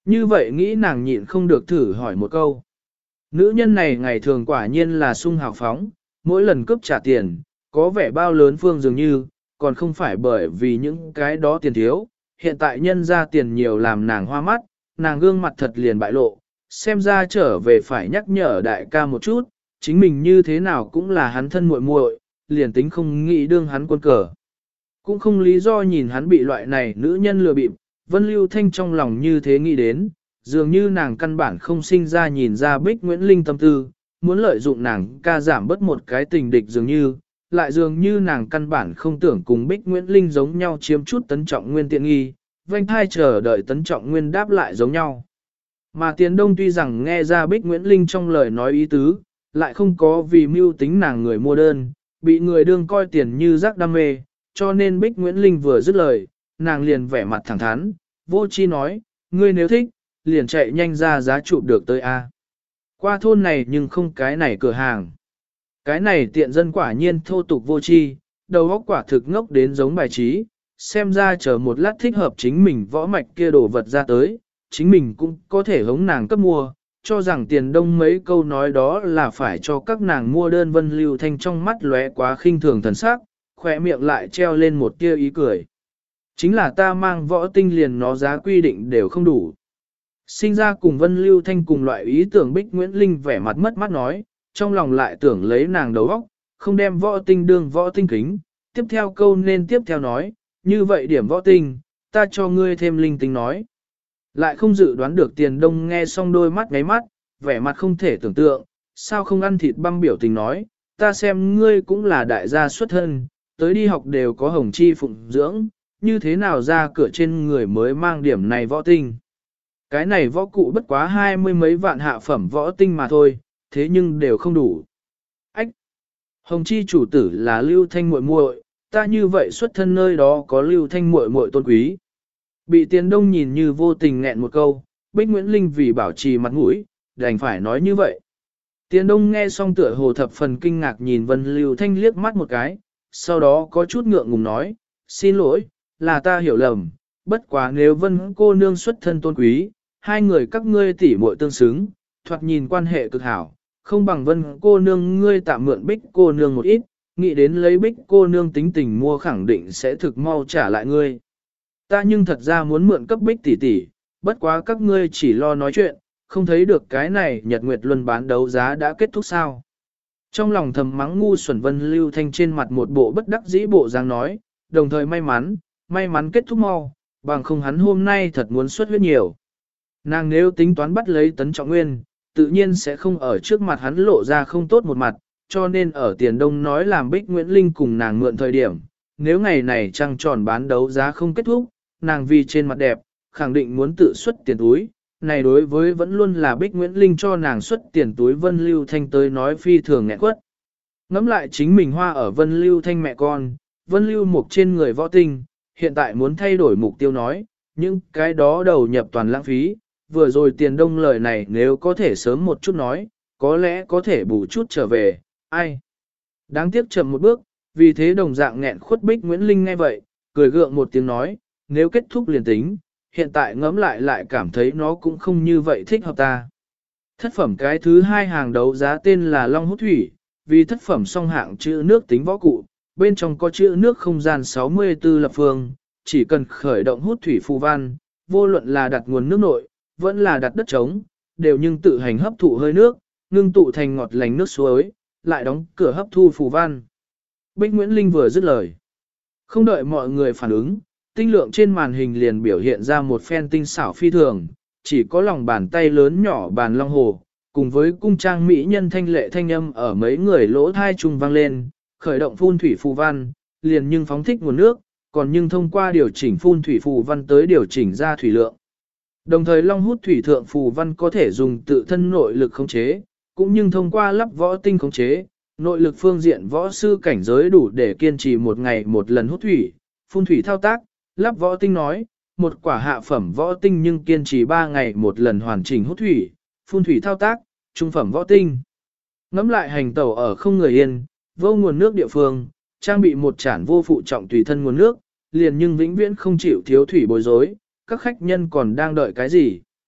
Như vậy nghĩ nàng nhịn không được thử hỏi một câu. Nữ nhân này ngày thường quả nhiên là sung hào phóng, mỗi lần cướp trả tiền, có vẻ bao lớn phương dường như, còn không phải bởi vì những cái đó tiền thiếu, hiện tại nhân ra tiền nhiều làm nàng hoa mắt, nàng gương mặt thật liền bại lộ, xem ra trở về phải nhắc nhở đại ca một chút, chính mình như thế nào cũng là hắn thân muội muội, liền tính không nghĩ đương hắn quân cờ. Cũng không lý do nhìn hắn bị loại này nữ nhân lừa bịp, Vân Lưu Thanh trong lòng như thế nghĩ đến, dường như nàng căn bản không sinh ra nhìn ra Bích Nguyễn Linh tâm tư, muốn lợi dụng nàng ca giảm bớt một cái tình địch dường như, lại dường như nàng căn bản không tưởng cùng Bích Nguyễn Linh giống nhau chiếm chút tấn trọng nguyên tiện nghi, vanh thai chờ đợi tấn trọng nguyên đáp lại giống nhau. Mà Tiền Đông tuy rằng nghe ra Bích Nguyễn Linh trong lời nói ý tứ, lại không có vì mưu tính nàng người mua đơn, bị người đương coi tiền như rác đam mê, cho nên Bích Nguyễn Linh vừa dứt lời, nàng liền vẻ mặt thẳng thắn, vô chi nói, ngươi nếu thích, liền chạy nhanh ra giá chụp được tới A. Qua thôn này nhưng không cái này cửa hàng. Cái này tiện dân quả nhiên thô tục vô chi, đầu óc quả thực ngốc đến giống bài trí, xem ra chờ một lát thích hợp chính mình võ mạch kia đổ vật ra tới, chính mình cũng có thể hống nàng cấp mua, cho rằng Tiền Đông mấy câu nói đó là phải cho các nàng mua đơn. Vân Lưu Thanh trong mắt lóe quá khinh thường thần sắc, khỏe miệng lại treo lên một tia ý cười. Chính là ta mang võ tinh liền nó giá quy định đều không đủ. Sinh ra cùng Vân Lưu Thanh cùng loại ý tưởng Bích Nguyễn Linh vẻ mặt mất mát nói, trong lòng lại tưởng lấy nàng đầu óc, không đem võ tinh đương võ tinh kính. Tiếp theo câu nên tiếp theo nói, như vậy điểm võ tinh, ta cho ngươi thêm linh tinh nói. Lại không dự đoán được Tiền Đông nghe xong đôi mắt ngáy mắt, vẻ mặt không thể tưởng tượng, sao không ăn thịt băm biểu tình nói, ta xem ngươi cũng là đại gia xuất thân, tới đi học đều có hồng chi phụng dưỡng, như thế nào ra cửa trên người mới mang điểm này võ tinh. Cái này võ cụ bất quá 20 mấy vạn hạ phẩm võ tinh mà thôi, thế nhưng đều không đủ. Ách! Hồng chi chủ tử là Lưu Thanh muội muội, ta như vậy xuất thân nơi đó có Lưu Thanh muội muội tôn quý. Bị Tiền Đông nhìn như vô tình nghẹn một câu, Bích Nguyễn Linh vì bảo trì mặt mũi, đành phải nói như vậy. Tiền Đông nghe xong tựa hồ thập phần kinh ngạc nhìn Vân Lưu Thanh liếc mắt một cái, sau đó có chút ngượng ngùng nói, xin lỗi, là ta hiểu lầm, bất quá nếu Vân cô nương xuất thân tôn quý, hai người các ngươi tỉ muội tương xứng, thoạt nhìn quan hệ cực hảo, không bằng Vân cô nương ngươi tạm mượn Bích cô nương một ít, nghĩ đến lấy Bích cô nương tính tình mua khẳng định sẽ thực mau trả lại ngươi. Ta nhưng thật ra muốn mượn cấp Bích tỷ tỷ, bất quá các ngươi chỉ lo nói chuyện, không thấy được cái này Nhật Nguyệt Luân bán đấu giá đã kết thúc sao. Trong lòng thầm mắng ngu xuẩn Vân Lưu Thanh trên mặt một bộ bất đắc dĩ bộ dáng nói, đồng thời may mắn kết thúc mau, bằng không hắn hôm nay thật muốn xuất huyết nhiều. Nàng nếu tính toán bắt lấy Tấn Trọng Nguyên, tự nhiên sẽ không ở trước mặt hắn lộ ra không tốt một mặt, cho nên ở Tiền Đông nói làm Bích Nguyễn Linh cùng nàng mượn thời điểm, nếu ngày này trăng tròn bán đấu giá không kết thúc, nàng vì trên mặt đẹp, khẳng định muốn tự xuất tiền túi. Này đối với vẫn luôn là Bích Nguyễn Linh cho nàng xuất tiền túi Vân Lưu Thanh tới nói phi thường nghẹn quất. Ngắm lại chính mình hoa ở Vân Lưu Thanh mẹ con, Vân Lưu Mục trên người võ tinh, hiện tại muốn thay đổi mục tiêu nói, nhưng cái đó đầu nhập toàn lãng phí, vừa rồi Tiền Đông lời này nếu có thể sớm một chút nói, có lẽ có thể bù chút trở về, ai. Đáng tiếc chậm một bước, vì thế đồng dạng nghẹn khuất Bích Nguyễn Linh nghe vậy, cười gượng một tiếng nói, nếu kết thúc liền tính, hiện tại ngẫm lại cảm thấy nó cũng không như vậy thích hợp ta. Thất phẩm cái thứ hai hàng đấu giá tên là Long Hút Thủy, vì thất phẩm song hạng chữ nước tính võ cụ, bên trong có chữ nước không gian 64 lập phương, chỉ cần khởi động hút thủy phù văn, vô luận là đặt nguồn nước nội, vẫn là đặt đất trống, đều nhưng tự hành hấp thụ hơi nước, ngưng tụ thành ngọt lành nước suối, lại đóng cửa hấp thu phù văn. Bích Nguyễn Linh vừa dứt lời. Không đợi mọi người phản ứng, tinh lượng trên màn hình liền biểu hiện ra một phen tinh xảo phi thường, chỉ có lòng bàn tay lớn nhỏ bàn long hồ, cùng với cung trang mỹ nhân thanh lệ thanh âm ở mấy người lỗ thai trung vang lên, khởi động phun thủy phù văn, liền nhưng phóng thích nguồn nước, còn nhưng thông qua điều chỉnh phun thủy phù văn tới điều chỉnh ra thủy lượng. Đồng thời long hút thủy thượng phù văn có thể dùng tự thân nội lực khống chế, cũng nhưng thông qua lắp võ tinh khống chế, nội lực phương diện võ sư cảnh giới đủ để kiên trì một ngày một lần hút thủy, phun thủy thao tác, lắp võ tinh nói, một quả hạ phẩm võ tinh nhưng kiên trì 3 ngày một lần hoàn chỉnh hút thủy, phun thủy thao tác, trung phẩm võ tinh. Ngắm lại hành tẩu ở không người yên, vô nguồn nước địa phương, trang bị một chản vô phụ trọng tùy thân nguồn nước, liền nhưng vĩnh viễn không chịu thiếu thủy bối rối, các khách nhân còn đang đợi cái gì.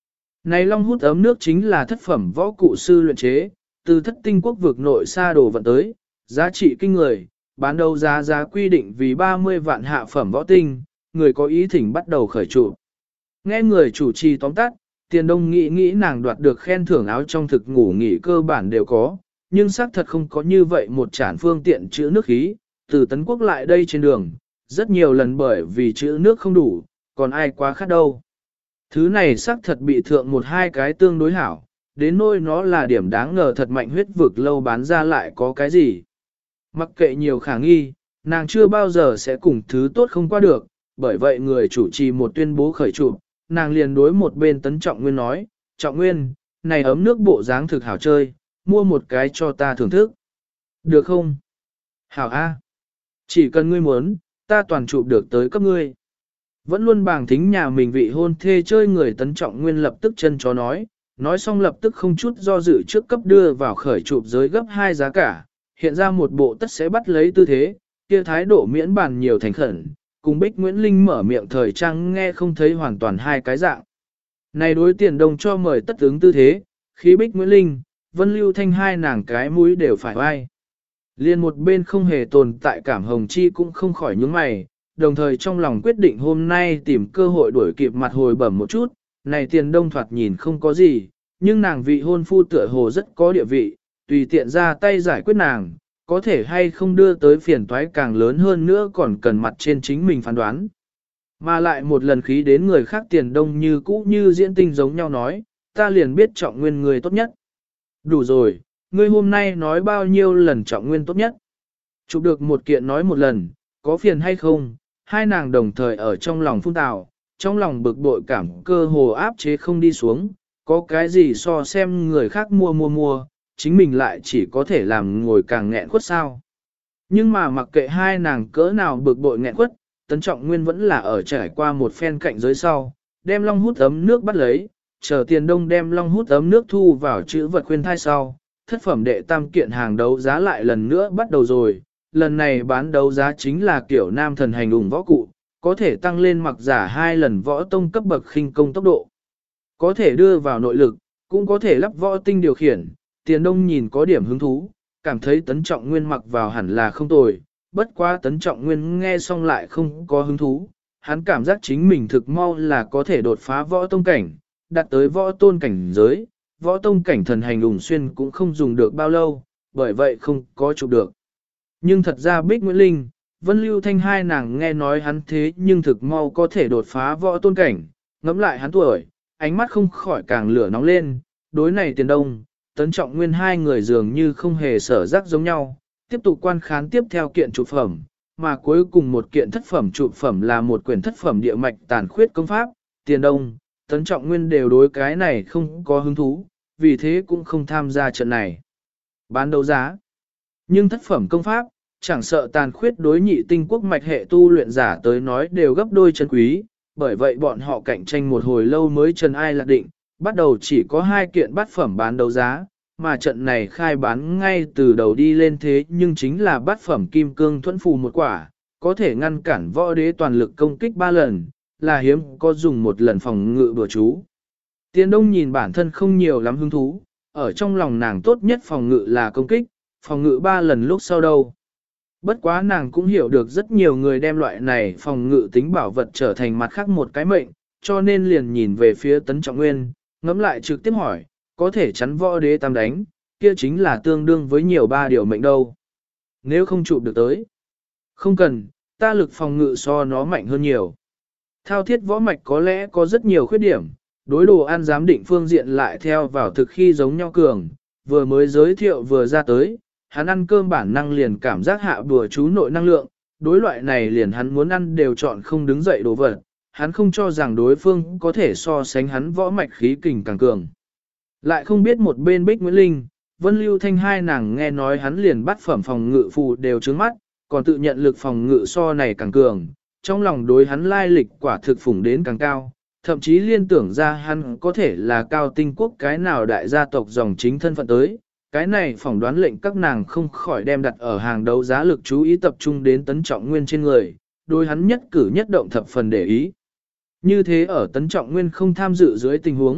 Này long hút ấm nước chính là thất phẩm võ cụ sư luyện chế, từ thất tinh quốc vực nội xa đồ vận tới, giá trị kinh người, bán đấu giá quy định vì 30 vạn hạ phẩm võ tinh, người có ý thỉnh bắt đầu khởi trụ. Nghe người chủ trì tóm tắt, Tiền Đông nghĩ nàng đoạt được khen thưởng áo trong thực ngủ nghỉ cơ bản đều có, nhưng xác thật không có như vậy một trản phương tiện chữa nước khí, từ Tấn Quốc lại đây trên đường, rất nhiều lần bởi vì chữa nước không đủ, còn ai quá khát đâu. Thứ này xác thật bị thượng một hai cái tương đối hảo, đến nỗi nó là điểm đáng ngờ thật mạnh huyết vực lâu bán ra lại có cái gì. Mặc kệ nhiều khả nghi, nàng chưa bao giờ sẽ cùng thứ tốt không qua được, bởi vậy người chủ trì một tuyên bố khởi trụ, nàng liền đối một bên Tấn Trọng Nguyên nói, Trọng Nguyên, này ấm nước bộ dáng thực hảo chơi, mua một cái cho ta thưởng thức. Được không? Hảo A. Chỉ cần ngươi muốn, ta toàn chụp được tới cấp ngươi. Vẫn luôn bàng thính nhà mình vị hôn thê chơi người Tấn Trọng Nguyên lập tức chân chó nói xong lập tức không chút do dự trước cấp đưa vào khởi chụp giới gấp 2 giá cả, hiện ra một bộ tất sẽ bắt lấy tư thế, kia thái độ miễn bàn nhiều thành khẩn, cùng Bích Nguyễn Linh mở miệng thời trang nghe không thấy hoàn toàn hai cái dạng. Này đối Tiền Đông cho mời tất ứng tư thế, khí Bích Nguyễn Linh, Vân Lưu Thanh hai nàng cái mũi đều phải oai. Liên một bên không hề tồn tại cảm hồng chi cũng không khỏi nhướng mày, đồng thời trong lòng quyết định hôm nay tìm cơ hội đuổi kịp mặt hồi bẩm một chút, này Tiền Đông thoạt nhìn không có gì, nhưng nàng vị hôn phu tựa hồ rất có địa vị, tùy tiện ra tay giải quyết nàng, có thể hay không đưa tới phiền toái càng lớn hơn nữa còn cần mặt trên chính mình phán đoán. Mà lại một lần khí đến người khác Tiền Đông như cũ như diễn tinh giống nhau nói, ta liền biết Trọng Nguyên người tốt nhất. Đủ rồi, ngươi hôm nay nói bao nhiêu lần Trọng Nguyên tốt nhất. Chụp được một kiện nói một lần, có phiền hay không, hai nàng đồng thời ở trong lòng phun tào, trong lòng bực bội cảm cơ hồ áp chế không đi xuống, có cái gì so xem người khác mua, chính mình lại chỉ có thể làm ngồi càng nghẹn khuất sao. Nhưng mà mặc kệ hai nàng cỡ nào bực bội nghẹn khuất, Tấn Trọng Nguyên vẫn là ở trải qua một phen cạnh giới sau, đem long hút ấm nước bắt lấy, chờ Tiền Đông đem long hút ấm nước thu vào chữ vật khuyên thai sau, thất phẩm đệ tam kiện hàng đấu giá lại lần nữa bắt đầu rồi, lần này bán đấu giá chính là kiểu nam thần hành ủng võ cụ, có thể tăng lên mặc giả 2 lần võ tông cấp bậc khinh công tốc độ, có thể đưa vào nội lực, cũng có thể lắp võ tinh điều khiển. Tiền Đông nhìn có điểm hứng thú, cảm thấy Tấn Trọng Nguyên mặc vào hẳn là không tồi, bất quá Tấn Trọng Nguyên nghe xong lại không có hứng thú, hắn cảm giác chính mình thực mau là có thể đột phá võ tông cảnh, đạt tới võ tôn cảnh giới, võ tông cảnh thần hành ủng xuyên cũng không dùng được bao lâu, bởi vậy không có chụp được. Nhưng thật ra Bích Nguyễn Linh, Vân Lưu Thanh hai nàng nghe nói hắn thế nhưng thực mau có thể đột phá võ tôn cảnh, ngẫm lại hắn tuổi, ánh mắt không khỏi càng lửa nóng lên, đối này Tiền Đông, Tấn Trọng Nguyên hai người dường như không hề sở giác giống nhau, tiếp tục quan khán tiếp theo kiện trụ phẩm, mà cuối cùng một kiện thất phẩm trụ phẩm là một quyển thất phẩm địa mạch tàn khuyết công pháp, Tiền Đông, Tấn Trọng Nguyên đều đối cái này không có hứng thú, vì thế cũng không tham gia trận này. Bán đấu giá. Nhưng thất phẩm công pháp, chẳng sợ tàn khuyết đối nhị tinh quốc mạch hệ tu luyện giả tới nói đều gấp đôi chân quý, bởi vậy bọn họ cạnh tranh một hồi lâu mới trần ai lạc định, bắt đầu chỉ có 2 kiện bát phẩm bán đấu giá, mà trận này khai bán ngay từ đầu đi lên thế nhưng chính là bát phẩm kim cương thuẫn phù một quả, có thể ngăn cản võ đế toàn lực công kích 3 lần, là hiếm có dùng một lần phòng ngự bừa chú. Tiền Đông nhìn bản thân không nhiều lắm hứng thú, ở trong lòng nàng tốt nhất phòng ngự là công kích, phòng ngự 3 lần lúc sau đâu. Bất quá nàng cũng hiểu được rất nhiều người đem loại này phòng ngự tính bảo vật trở thành mặt khác một cái mệnh, cho nên liền nhìn về phía Tấn Trọng Nguyên, ngẫm lại trực tiếp hỏi, có thể chắn võ đế tam đánh, kia chính là tương đương với nhiều 3 điều mệnh đâu. Nếu không chụp được tới, không cần, ta lực phòng ngự so nó mạnh hơn nhiều. Thao thiết võ mạch có lẽ có rất nhiều khuyết điểm, đối đồ ăn giám định phương diện lại theo vào thực khi giống nhau cường, vừa mới giới thiệu vừa ra tới, hắn ăn cơm bản năng liền cảm giác hạ bùa chú nội năng lượng, đối loại này liền hắn muốn ăn đều chọn không đứng dậy đồ vật, hắn không cho rằng đối phương có thể so sánh hắn võ mạch khí kình càng cường. Lại không biết một bên Bích Nguyễn Linh, Vân Lưu Thanh hai nàng nghe nói hắn liền bắt phẩm phòng ngự phù đều trướng mắt, còn tự nhận lực phòng ngự so này càng cường, trong lòng đối hắn lai lịch quả thực phủng đến càng cao, thậm chí liên tưởng ra hắn có thể là cao tinh quốc cái nào đại gia tộc dòng chính thân phận tới. Cái này phỏng đoán lệnh các nàng không khỏi đem đặt ở hàng đấu giá lực chú ý tập trung đến Tấn Trọng Nguyên trên người, đối hắn nhất cử nhất động thập phần để ý. Như thế ở Tấn Trọng Nguyên không tham dự dưới tình huống,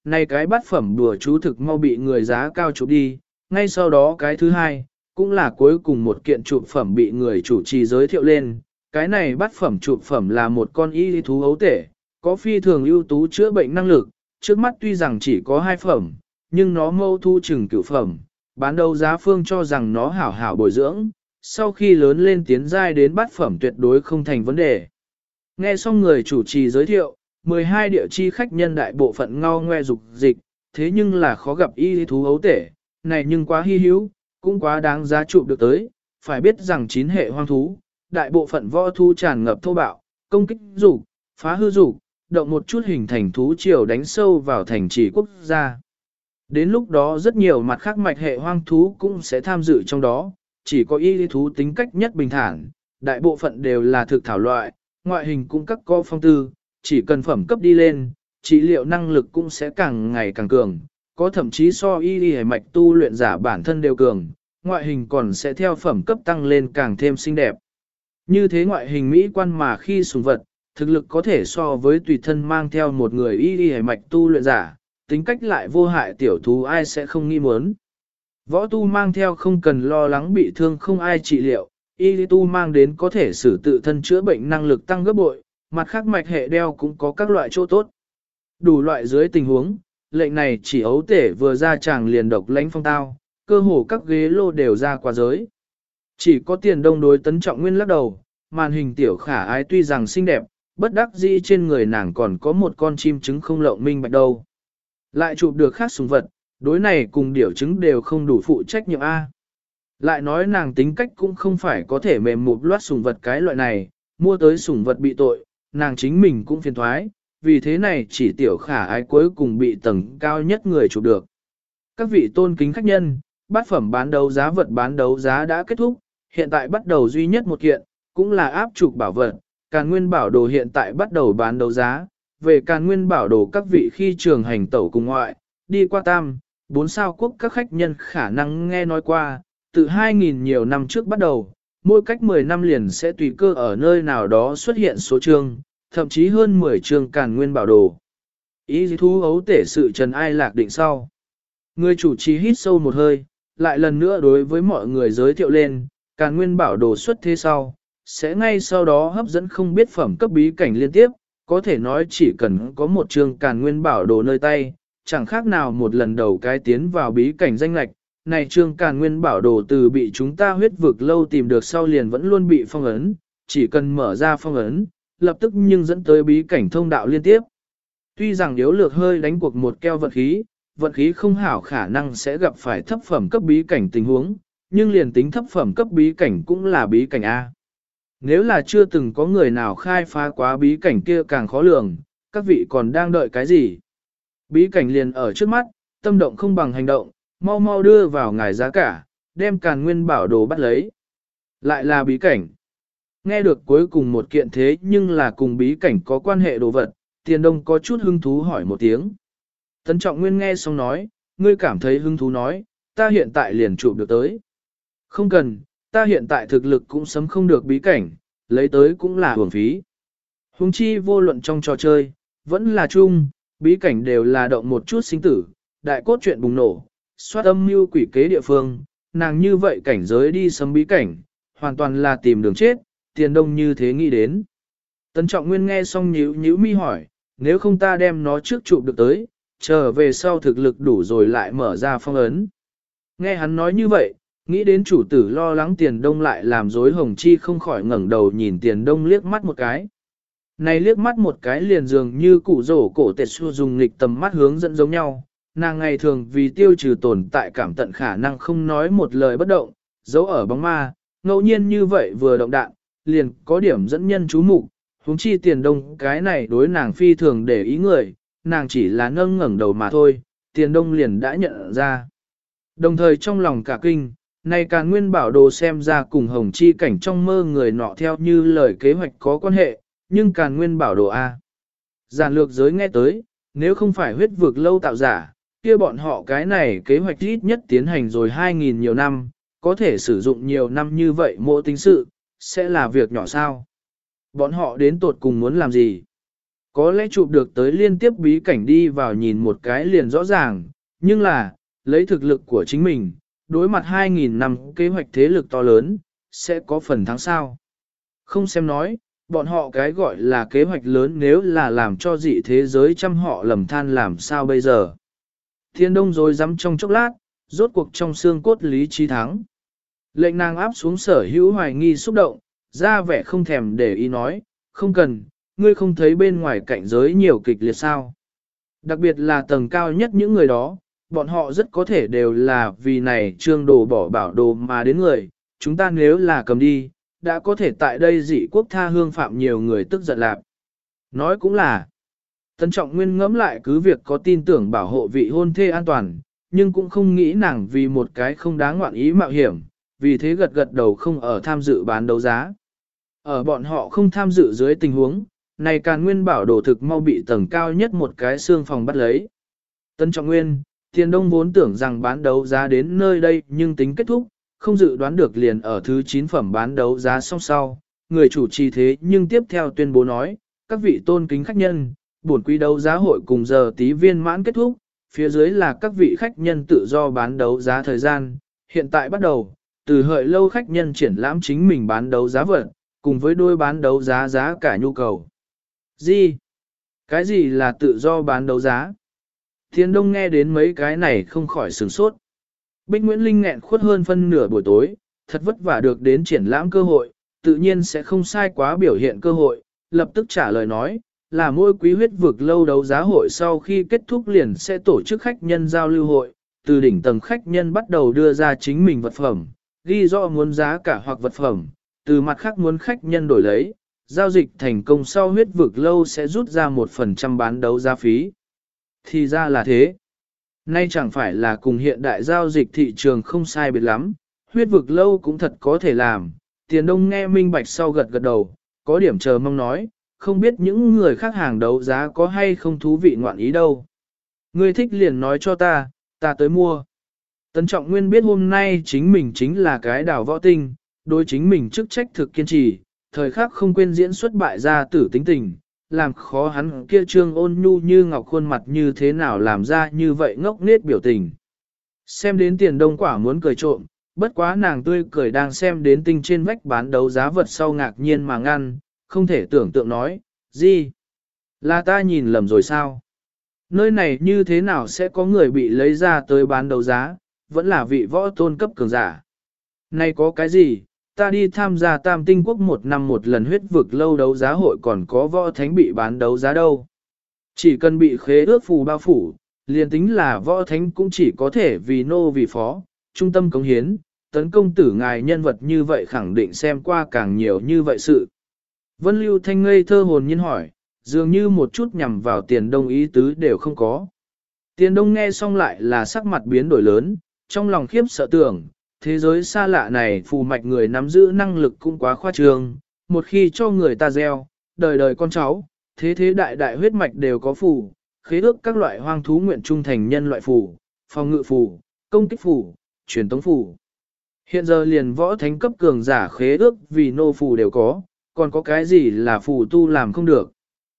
này cái bát phẩm đùa chú thực mau bị người giá cao chụp đi, ngay sau đó cái thứ hai, cũng là cuối cùng một kiện chụp phẩm bị người chủ trì giới thiệu lên. Cái này bát phẩm chụp phẩm là một con y thú ấu tể, có phi thường ưu tú chữa bệnh năng lực, trước mắt tuy rằng chỉ có 2 phẩm, nhưng nó mâu thu chừng cửu phẩm, bán đấu giá phương cho rằng nó hảo hảo bồi dưỡng, sau khi lớn lên tiến giai đến bát phẩm tuyệt đối không thành vấn đề. Nghe xong người chủ trì giới thiệu, 12 địa chi khách nhân đại bộ phận ngao ngoe dục dịch, thế nhưng là khó gặp y thú ấu tể, này nhưng quá hy hữu, cũng quá đáng giá chụp được tới, phải biết rằng 9 hệ hoang thú, đại bộ phận võ thú tràn ngập thô bạo, công kích dục, phá hư dục, động một chút hình thành thú triều đánh sâu vào thành trì quốc gia. Đến lúc đó rất nhiều mặt khác mạch hệ hoang thú cũng sẽ tham dự trong đó, chỉ có y thú tính cách nhất bình thản, đại bộ phận đều là thực thảo loại, ngoại hình cũng các co phong tư, chỉ cần phẩm cấp đi lên, trị liệu năng lực cũng sẽ càng ngày càng cường, có thậm chí so y mạch tu luyện giả bản thân đều cường, ngoại hình còn sẽ theo phẩm cấp tăng lên càng thêm xinh đẹp. Như thế ngoại hình mỹ quan mà khi sùng vật, thực lực có thể so với tùy thân mang theo một người y mạch tu luyện giả, tính cách lại vô hại tiểu thú ai sẽ không nghi muốn. Võ tu mang theo không cần lo lắng bị thương không ai trị liệu, y tu mang đến có thể sử tự thân chữa bệnh năng lực tăng gấp bội, mặt khác mạch hệ đeo cũng có các loại chỗ tốt. Đủ loại dưới tình huống, lệnh này chỉ ấu tể vừa ra chàng liền độc lãnh phong tao, cơ hồ các ghế lô đều ra qua giới. Chỉ có Tiền Đông đối Tấn Trọng Nguyên lắc đầu, màn hình tiểu khả ái tuy rằng xinh đẹp, bất đắc dĩ trên người nàng còn có một con chim trứng không lộng minh bạch đâu. Lại chụp được khác sùng vật, đối này cùng điểu trứng đều không đủ phụ trách nhiệm A. Lại nói nàng tính cách cũng không phải có thể mềm mụp loát sùng vật cái loại này, mua tới sùng vật bị tội, nàng chính mình cũng phiền thoái, vì thế này chỉ tiểu khả ái cuối cùng bị tầng cao nhất người chụp được. Các vị tôn kính khách nhân, bát phẩm bán đấu giá vật bán đấu giá đã kết thúc, hiện tại bắt đầu duy nhất một kiện, cũng là áp trục bảo vật, Càn Nguyên Bảo Đồ hiện tại bắt đầu bán đấu giá. Về Càn Nguyên Bảo Đồ các vị khi trường hành tẩu cùng ngoại, đi qua tam, 4 sao quốc các khách nhân khả năng nghe nói qua, từ 2.000 nhiều năm trước bắt đầu, mỗi cách 10 năm liền sẽ tùy cơ ở nơi nào đó xuất hiện số chương, thậm chí hơn 10 chương Càn Nguyên Bảo Đồ. Ý thú ấu tể sự trần ai lạc định sau. Người chủ trì hít sâu một hơi, lại lần nữa đối với mọi người giới thiệu lên, Càn Nguyên Bảo Đồ xuất thế sau, sẽ ngay sau đó hấp dẫn không biết phẩm cấp bí cảnh liên tiếp, có thể nói chỉ cần có một chương Càn Nguyên Bảo Đồ nơi tay, chẳng khác nào một lần đầu cái tiến vào bí cảnh danh lạch. Này chương Càn Nguyên Bảo Đồ từ bị chúng ta huyết vực lâu tìm được sau liền vẫn luôn bị phong ấn, chỉ cần mở ra phong ấn, lập tức nhưng dẫn tới bí cảnh thông đạo liên tiếp. Tuy rằng yếu lược hơi đánh cuộc một keo vận khí không hảo khả năng sẽ gặp phải thấp phẩm cấp bí cảnh tình huống, nhưng liền tính thấp phẩm cấp bí cảnh cũng là bí cảnh A. Nếu là chưa từng có người nào khai phá quá bí cảnh kia càng khó lường, các vị còn đang đợi cái gì? Bí cảnh liền ở trước mắt, tâm động không bằng hành động, mau mau đưa vào ngài giá cả, đem Càn Nguyên Bảo Đồ bắt lấy. Lại là bí cảnh. Nghe được cuối cùng một kiện thế nhưng là cùng bí cảnh có quan hệ đồ vật, Tiền Đông có chút hứng thú hỏi một tiếng. Tấn Trọng Nguyên nghe xong nói, ngươi cảm thấy hứng thú nói, ta hiện tại liền chụp được tới. Không cần, ta hiện tại thực lực cũng sấm không được bí cảnh, lấy tới cũng là hưởng phí. Huống chi vô luận trong trò chơi, vẫn là chung, bí cảnh đều là động một chút sinh tử, đại cốt truyện bùng nổ, soát âm mưu quỷ kế địa phương, nàng như vậy cảnh giới đi sấm bí cảnh, hoàn toàn là tìm đường chết, Tiền Đông như thế nghĩ đến. Tấn Trọng Nguyên nghe xong nhíu mi hỏi, nếu không ta đem nó trước chụp được tới, trở về sau thực lực đủ rồi lại mở ra phong ấn. Nghe hắn nói như vậy, nghĩ đến chủ tử lo lắng Tiền Đông lại làm dối Hồng Chi không khỏi ngẩng đầu nhìn Tiền Đông liếc mắt một cái. Này liếc mắt một cái liền dường như cụ rổ cổ tệt xua dùng nghịch tầm mắt hướng dẫn giống nhau, nàng ngày thường vì tiêu trừ tồn tại cảm tận khả năng không nói một lời bất động, giấu ở bóng ma, ngẫu nhiên như vậy vừa động đạn, liền có điểm dẫn nhân chú mục. Huống chi Tiền Đông cái này đối nàng phi thường để ý người, nàng chỉ là nâng ngẩng đầu mà thôi, Tiền Đông liền đã nhận ra. Đồng thời trong lòng cả kinh, này Càn Nguyên Bảo Đồ xem ra cùng Hồng Chi cảnh trong mơ người nọ theo như lời kế hoạch có quan hệ, nhưng Càn Nguyên Bảo Đồ A. Giản lược giới nghe tới, nếu không phải huyết vực lâu tạo giả, kia bọn họ cái này kế hoạch ít nhất tiến hành rồi 2.000 nhiều năm, có thể sử dụng nhiều năm như vậy mộ tính sự, sẽ là việc nhỏ sao? Bọn họ đến tột cùng muốn làm gì? có lẽ chụp được tới liên tiếp bí cảnh đi vào nhìn một cái liền rõ ràng, nhưng là, lấy thực lực của chính mình, đối mặt 2.000 năm kế hoạch thế lực to lớn, sẽ có phần thắng sao. Không xem nói, bọn họ cái gọi là kế hoạch lớn nếu là làm cho dị thế giới trăm họ lầm than làm sao bây giờ. Thiên Đông rồi dám trong chốc lát, rốt cuộc trong xương cốt lý trí thắng. Lệnh nàng áp xuống Sở Hữu hoài nghi xúc động, ra vẻ không thèm để ý nói, không cần, ngươi không thấy bên ngoài cảnh giới nhiều kịch liệt sao. Đặc biệt là tầng cao nhất những người đó, bọn họ rất có thể đều là vì này trương đồ bỏ bảo đồ mà đến người, chúng ta nếu là cầm đi, đã có thể tại đây dị quốc tha hương phạm nhiều người tức giận lạc. Nói cũng là, Tân Trọng Nguyên ngẫm lại cứ việc có tin tưởng bảo hộ vị hôn thê an toàn, nhưng cũng không nghĩ nàng vì một cái không đáng ngoạn ý mạo hiểm, vì thế gật gật đầu không ở tham dự bán đấu giá. Ở bọn họ không tham dự dưới tình huống, này Càn Nguyên bảo đồ thực mau bị tầng cao nhất một cái xương phòng bắt lấy. Tân Trọng Nguyên, Tiền Đông vốn tưởng rằng bán đấu giá đến nơi đây nhưng tính kết thúc, không dự đoán được liền ở thứ 9 phẩm bán đấu giá xong sau, người chủ trì thế nhưng tiếp theo tuyên bố nói, các vị tôn kính khách nhân, buổi quý đấu giá hội cùng giờ tí viên mãn kết thúc, phía dưới là các vị khách nhân tự do bán đấu giá thời gian, hiện tại bắt đầu, từ hợi lâu khách nhân triển lãm chính mình bán đấu giá vật, cùng với đôi bán đấu giá giá cả nhu cầu. Gì? Cái gì là tự do bán đấu giá? Thiên Đông nghe đến mấy cái này không khỏi sửng sốt. Bích Nguyễn Linh nghẹn khuất hơn phân nửa buổi tối, thật vất vả được đến triển lãm cơ hội, tự nhiên sẽ không sai quá biểu hiện cơ hội, lập tức trả lời nói, là mỗi quý huyết vực lâu đấu giá hội sau khi kết thúc liền sẽ tổ chức khách nhân giao lưu hội, từ đỉnh tầng khách nhân bắt đầu đưa ra chính mình vật phẩm, ghi rõ muốn giá cả hoặc vật phẩm, từ mặt khác muốn khách nhân đổi lấy, giao dịch thành công sau huyết vực lâu sẽ rút ra 1% bán đấu giá phí. Thì ra là thế. Nay chẳng phải là cùng hiện đại giao dịch thị trường không sai biệt lắm, huyết vực lâu cũng thật có thể làm. Tiền Đông nghe minh bạch sau gật gật đầu, có điểm chờ mong nói, không biết những người khác hàng đấu giá có hay không thú vị ngoạn ý đâu. Ngươi thích liền nói cho ta tới mua. Tấn Trọng Nguyên biết hôm nay chính mình chính là cái đào võ tinh, đối chính mình chức trách thực kiên trì, thời khắc không quên diễn xuất bại gia tử tính tình, làm khó hắn kia trương ôn nhu như ngọc khuôn mặt như thế nào làm ra như vậy ngốc nghếch biểu tình. Xem đến Tiền Đông quả muốn cười trộm, bất quá nàng tươi cười đang xem đến tinh trên vách bán đấu giá vật sau ngạc nhiên mà ngăn, không thể tưởng tượng nói, gì? Là ta nhìn lầm rồi sao? Nơi này như thế nào sẽ có người bị lấy ra tới bán đấu giá, vẫn là vị võ tôn cấp cường giả. Này có cái gì, ta đi tham gia Tam Tinh Quốc một năm một lần huyết vực lâu đấu giá hội còn có võ thánh bị bán đấu giá đâu. Chỉ cần bị khế ước phù bao phủ, liền tính là võ thánh cũng chỉ có thể vì nô vì phó, trung tâm cống hiến, tấn công tử ngài nhân vật như vậy khẳng định xem qua càng nhiều như vậy sự. Vân Lưu Thanh ngây thơ hồn nhiên hỏi, dường như một chút nhằm vào Tiền Đông ý tứ đều không có. Tiền Đông nghe xong lại là sắc mặt biến đổi lớn, trong lòng khiếp sợ tưởng, thế giới xa lạ này phù mạch người nắm giữ năng lực cũng quá khoa trương, một khi cho người ta gieo, đời đời con cháu, thế thế đại đại huyết mạch đều có phù, khế ước các loại hoang thú nguyện trung thành nhân loại phù, phòng ngự phù, công kích phù, truyền tống phù. Hiện giờ liền võ thánh cấp cường giả khế ước vì nô phù đều có, còn có cái gì là phù tu làm không được.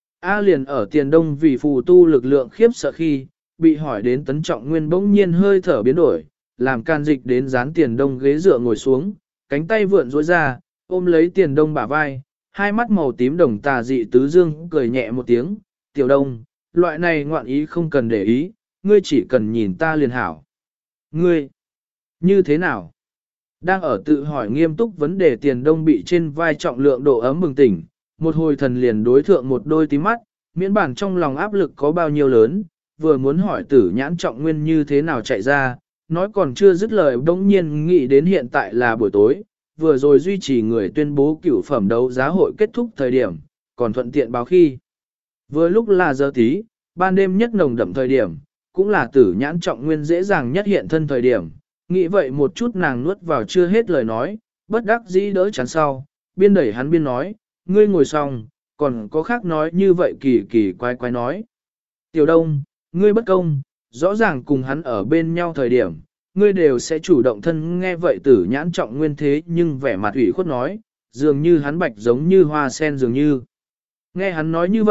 A liền ở Tiền Đông vì phù tu lực lượng khiếp sợ khi, bị hỏi đến Tấn Trọng Nguyên bỗng nhiên hơi thở biến đổi, làm can dịch đến dán Tiền Đông ghế dựa ngồi xuống, cánh tay vượn rối ra, ôm lấy Tiền Đông bả vai, hai mắt màu tím đồng tà dị tứ dương cười nhẹ một tiếng, Tiểu Đông, loại này ngoạn ý không cần để ý, ngươi chỉ cần nhìn ta liền hảo. Ngươi, như thế nào? Đang ở tự hỏi nghiêm túc vấn đề Tiền Đông bị trên vai trọng lượng độ ấm bừng tỉnh, một hồi thần liền đối thượng một đôi tím mắt, miễn bản trong lòng áp lực có bao nhiêu lớn, vừa muốn hỏi Tử Nhãn Trọng Nguyên như thế nào chạy ra, nói còn chưa dứt lời bỗng nhiên nghĩ đến hiện tại là buổi tối, vừa rồi duy trì người tuyên bố cửu phẩm đấu giá hội kết thúc thời điểm, còn thuận tiện báo khi. Vừa lúc là giờ tí, ban đêm nhất nồng đậm thời điểm, cũng là Tử Nhãn Trọng Nguyên dễ dàng nhất hiện thân thời điểm, nghĩ vậy một chút nàng nuốt vào chưa hết lời nói, bất đắc dĩ đỡ chắn sau, biên đẩy hắn biên nói, ngươi ngồi xong, còn có khác nói như vậy kỳ kỳ quái quái nói. Tiểu Đông, ngươi bất công, rõ ràng cùng hắn ở bên nhau thời điểm, ngươi đều sẽ chủ động thân nghe vậy Tử Nhãn Trọng Nguyên thế nhưng vẻ mặt ủy khuất nói, dường như hắn bạch giống như hoa sen dường như. Nghe hắn nói như vậy,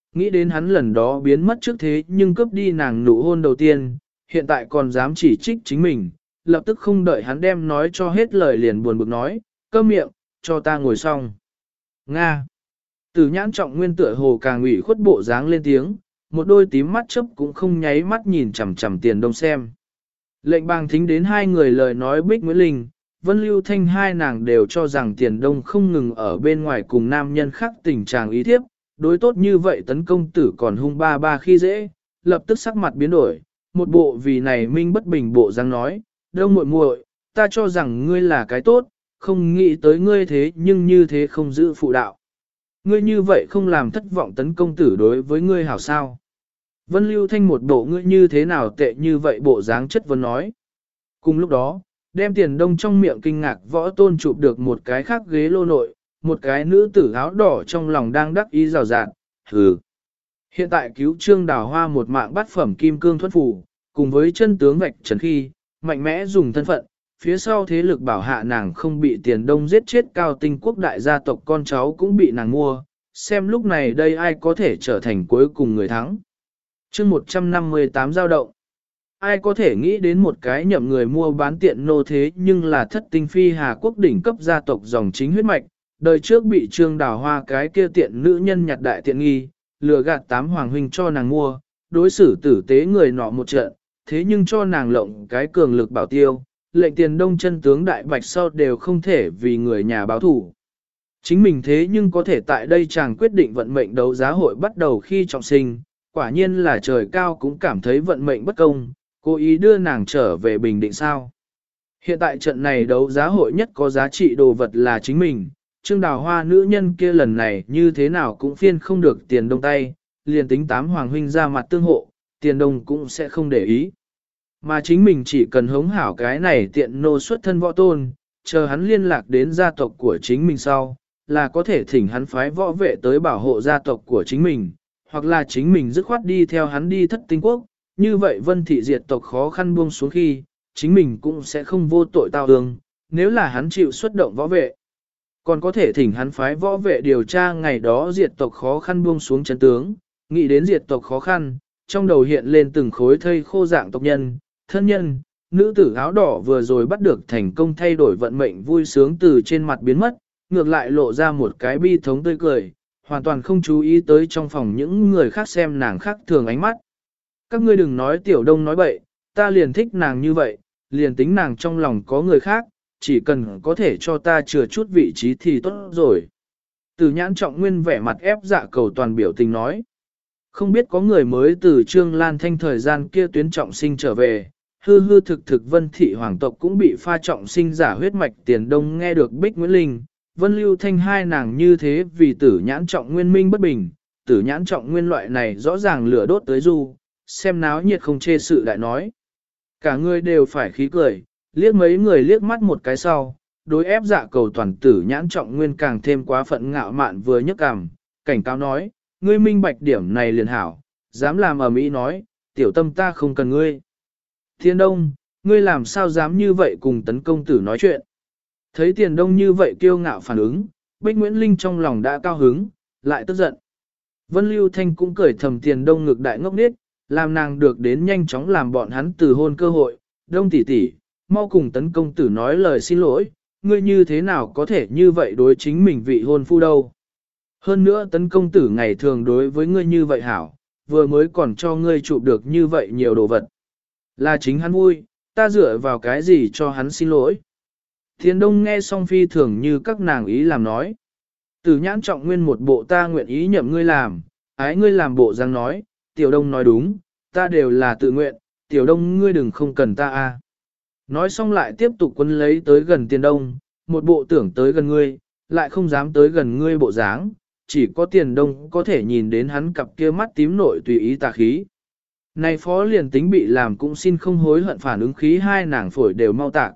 Nghĩ đến hắn lần đó biến mất trước thế nhưng cướp đi nàng nụ hôn đầu tiên, hiện tại còn dám chỉ trích chính mình, lập tức không đợi hắn đem nói cho hết lời liền buồn bực nói, câm miệng, cho ta ngồi xong. Nga. Tử nhãn trọng nguyên tựa hồ càng ủy khuất bộ dáng lên tiếng, một đôi tím mắt chớp cũng không nháy mắt nhìn chằm chằm Tiền Đông xem. Lệnh bàng thính đến hai người lời nói Bích Nguyễn Linh, Vân Lưu Thanh hai nàng đều cho rằng Tiền Đông không ngừng ở bên ngoài cùng nam nhân khác tình trạng ý thiếp, đối tốt như vậy tấn công tử còn hung ba ba khi dễ, lập tức sắc mặt biến đổi, một bộ vì này minh bất bình bộ dáng nói, Đông muội muội, ta cho rằng ngươi là cái tốt, không nghĩ tới ngươi thế nhưng như thế không giữ phụ đạo. Ngươi như vậy không làm thất vọng tấn công tử đối với ngươi hảo sao. Vân Lưu Thanh một bộ ngươi như thế nào tệ như vậy bộ dáng chất vấn nói. Cùng lúc đó, đem Tiền Đông trong miệng kinh ngạc võ tôn chụp được một cái khác ghế lô nội, một cái nữ tử áo đỏ trong lòng đang đắc ý rào rạt, hừ. Hiện tại cứu Trương Đào Hoa một mạng bát phẩm kim cương thuẫn phủ, cùng với chân tướng vạch trần khi, mạnh mẽ dùng thân phận, phía sau thế lực bảo hạ nàng không bị Tiền Đông giết chết cao tinh quốc đại gia tộc con cháu cũng bị nàng mua, xem lúc này đây ai có thể trở thành cuối cùng người thắng. chương 158 giao động. Ai có thể nghĩ đến một cái nhậm người mua bán tiện nô thế nhưng là thất tinh phi Hà Quốc đỉnh cấp gia tộc dòng chính huyết mạch, đời trước bị Trương Đào Hoa cái kia tiện nữ nhân nhặt đại tiện nghi, lừa gạt tám hoàng huynh cho nàng mua, đối xử tử tế người nọ một trận, thế nhưng cho nàng lộng cái cường lực bảo tiêu, lệnh Tiền Đông chân tướng đại bạch sau đều không thể vì người nhà báo thủ. Chính mình thế nhưng có thể tại đây chàng quyết định vận mệnh đấu giá hội bắt đầu khi trọng sinh, quả nhiên là trời cao cũng cảm thấy vận mệnh bất công, cố ý đưa nàng trở về Bình Định sao. Hiện tại trận này đấu giá hội nhất có giá trị đồ vật là chính mình, Trương Đào Hoa nữ nhân kia lần này như thế nào cũng phiên không được Tiền Đông tay, liền tính tám hoàng huynh ra mặt tương hộ, Tiền Đông cũng sẽ không để ý. Mà chính mình chỉ cần hống hảo cái này tiện nô xuất thân võ tôn, chờ hắn liên lạc đến gia tộc của chính mình sau, là có thể thỉnh hắn phái võ vệ tới bảo hộ gia tộc của chính mình, hoặc là chính mình dứt khoát đi theo hắn đi thất tinh quốc, như vậy vân thị diệt tộc khó khăn buông xuống khi, chính mình cũng sẽ không vô tội tao ương, nếu là hắn chịu xuất động võ vệ. Còn có thể thỉnh hắn phái võ vệ điều tra ngày đó diệt tộc khó khăn buông xuống chân tướng, nghĩ đến diệt tộc khó khăn, trong đầu hiện lên từng khối thây khô dạng tộc nhân, thân nhân, nữ tử áo đỏ vừa rồi bắt được thành công thay đổi vận mệnh vui sướng từ trên mặt biến mất, ngược lại lộ ra một cái bi thống tươi cười, hoàn toàn không chú ý tới trong phòng những người khác xem nàng khác thường ánh mắt. Các ngươi đừng nói Tiểu Đông nói bậy, ta liền thích nàng như vậy, liền tính nàng trong lòng có người khác, chỉ cần có thể cho ta chừa chút vị trí thì tốt rồi. Từ nhãn trọng nguyên vẻ mặt ép dạ cầu toàn biểu tình nói. Không biết có người mới từ Trương Lan Thanh thời gian kia tuyến trọng sinh trở về, hư hư thực thực Vân Thị Hoàng tộc cũng bị pha trọng sinh giả huyết mạch Tiền Đông nghe được Bích Nguyễn Linh, Vân Lưu Thanh hai nàng như thế vì tử nhãn trọng nguyên minh bất bình, tử nhãn trọng nguyên loại này rõ ràng lửa đốt tới du, xem náo nhiệt không chê sự đại nói. Cả người đều phải khí cười, liếc mấy người liếc mắt một cái sau, đối ép dạ cầu toàn tử nhãn trọng nguyên càng thêm quá phận ngạo mạn vừa nhấc cằm, cảnh cáo nói, ngươi minh bạch điểm này liền hảo, dám làm ở Mỹ nói, tiểu tâm ta không cần ngươi. Thiên Đông, ngươi làm sao dám như vậy cùng tấn công tử nói chuyện. Thấy Tiền Đông như vậy kiêu ngạo phản ứng, Bích Nguyễn Linh trong lòng đã cao hứng, lại tức giận. Vân Lưu Thanh cũng cười thầm Tiền Đông ngực đại ngốc điếc, làm nàng được đến nhanh chóng làm bọn hắn từ hôn cơ hội. Đông tỷ tỷ, mau cùng tấn công tử nói lời xin lỗi, ngươi như thế nào có thể như vậy đối chính mình vị hôn phu đâu. Hơn nữa tấn công tử ngày thường đối với ngươi như vậy hảo, vừa mới còn cho ngươi chụp được như vậy nhiều đồ vật. Là chính hắn vui, ta dựa vào cái gì cho hắn xin lỗi. Thiên Đông nghe xong phi thường như các nàng ý làm nói. Tử nhãn trọng nguyên một bộ ta nguyện ý nhậm ngươi làm, ái ngươi làm bộ răng nói, Tiểu Đông nói đúng, ta đều là tự nguyện, Tiểu Đông ngươi đừng không cần ta a. Nói xong lại tiếp tục quấn lấy tới gần Tiền Đông, một bộ tưởng tới gần ngươi, lại không dám tới gần ngươi bộ dáng, chỉ có Tiền Đông có thể nhìn đến hắn cặp kia mắt tím nội tùy ý tà khí. Này phó liền tính bị làm cũng xin không hối hận phản ứng khí hai nàng phổi đều mau tạc.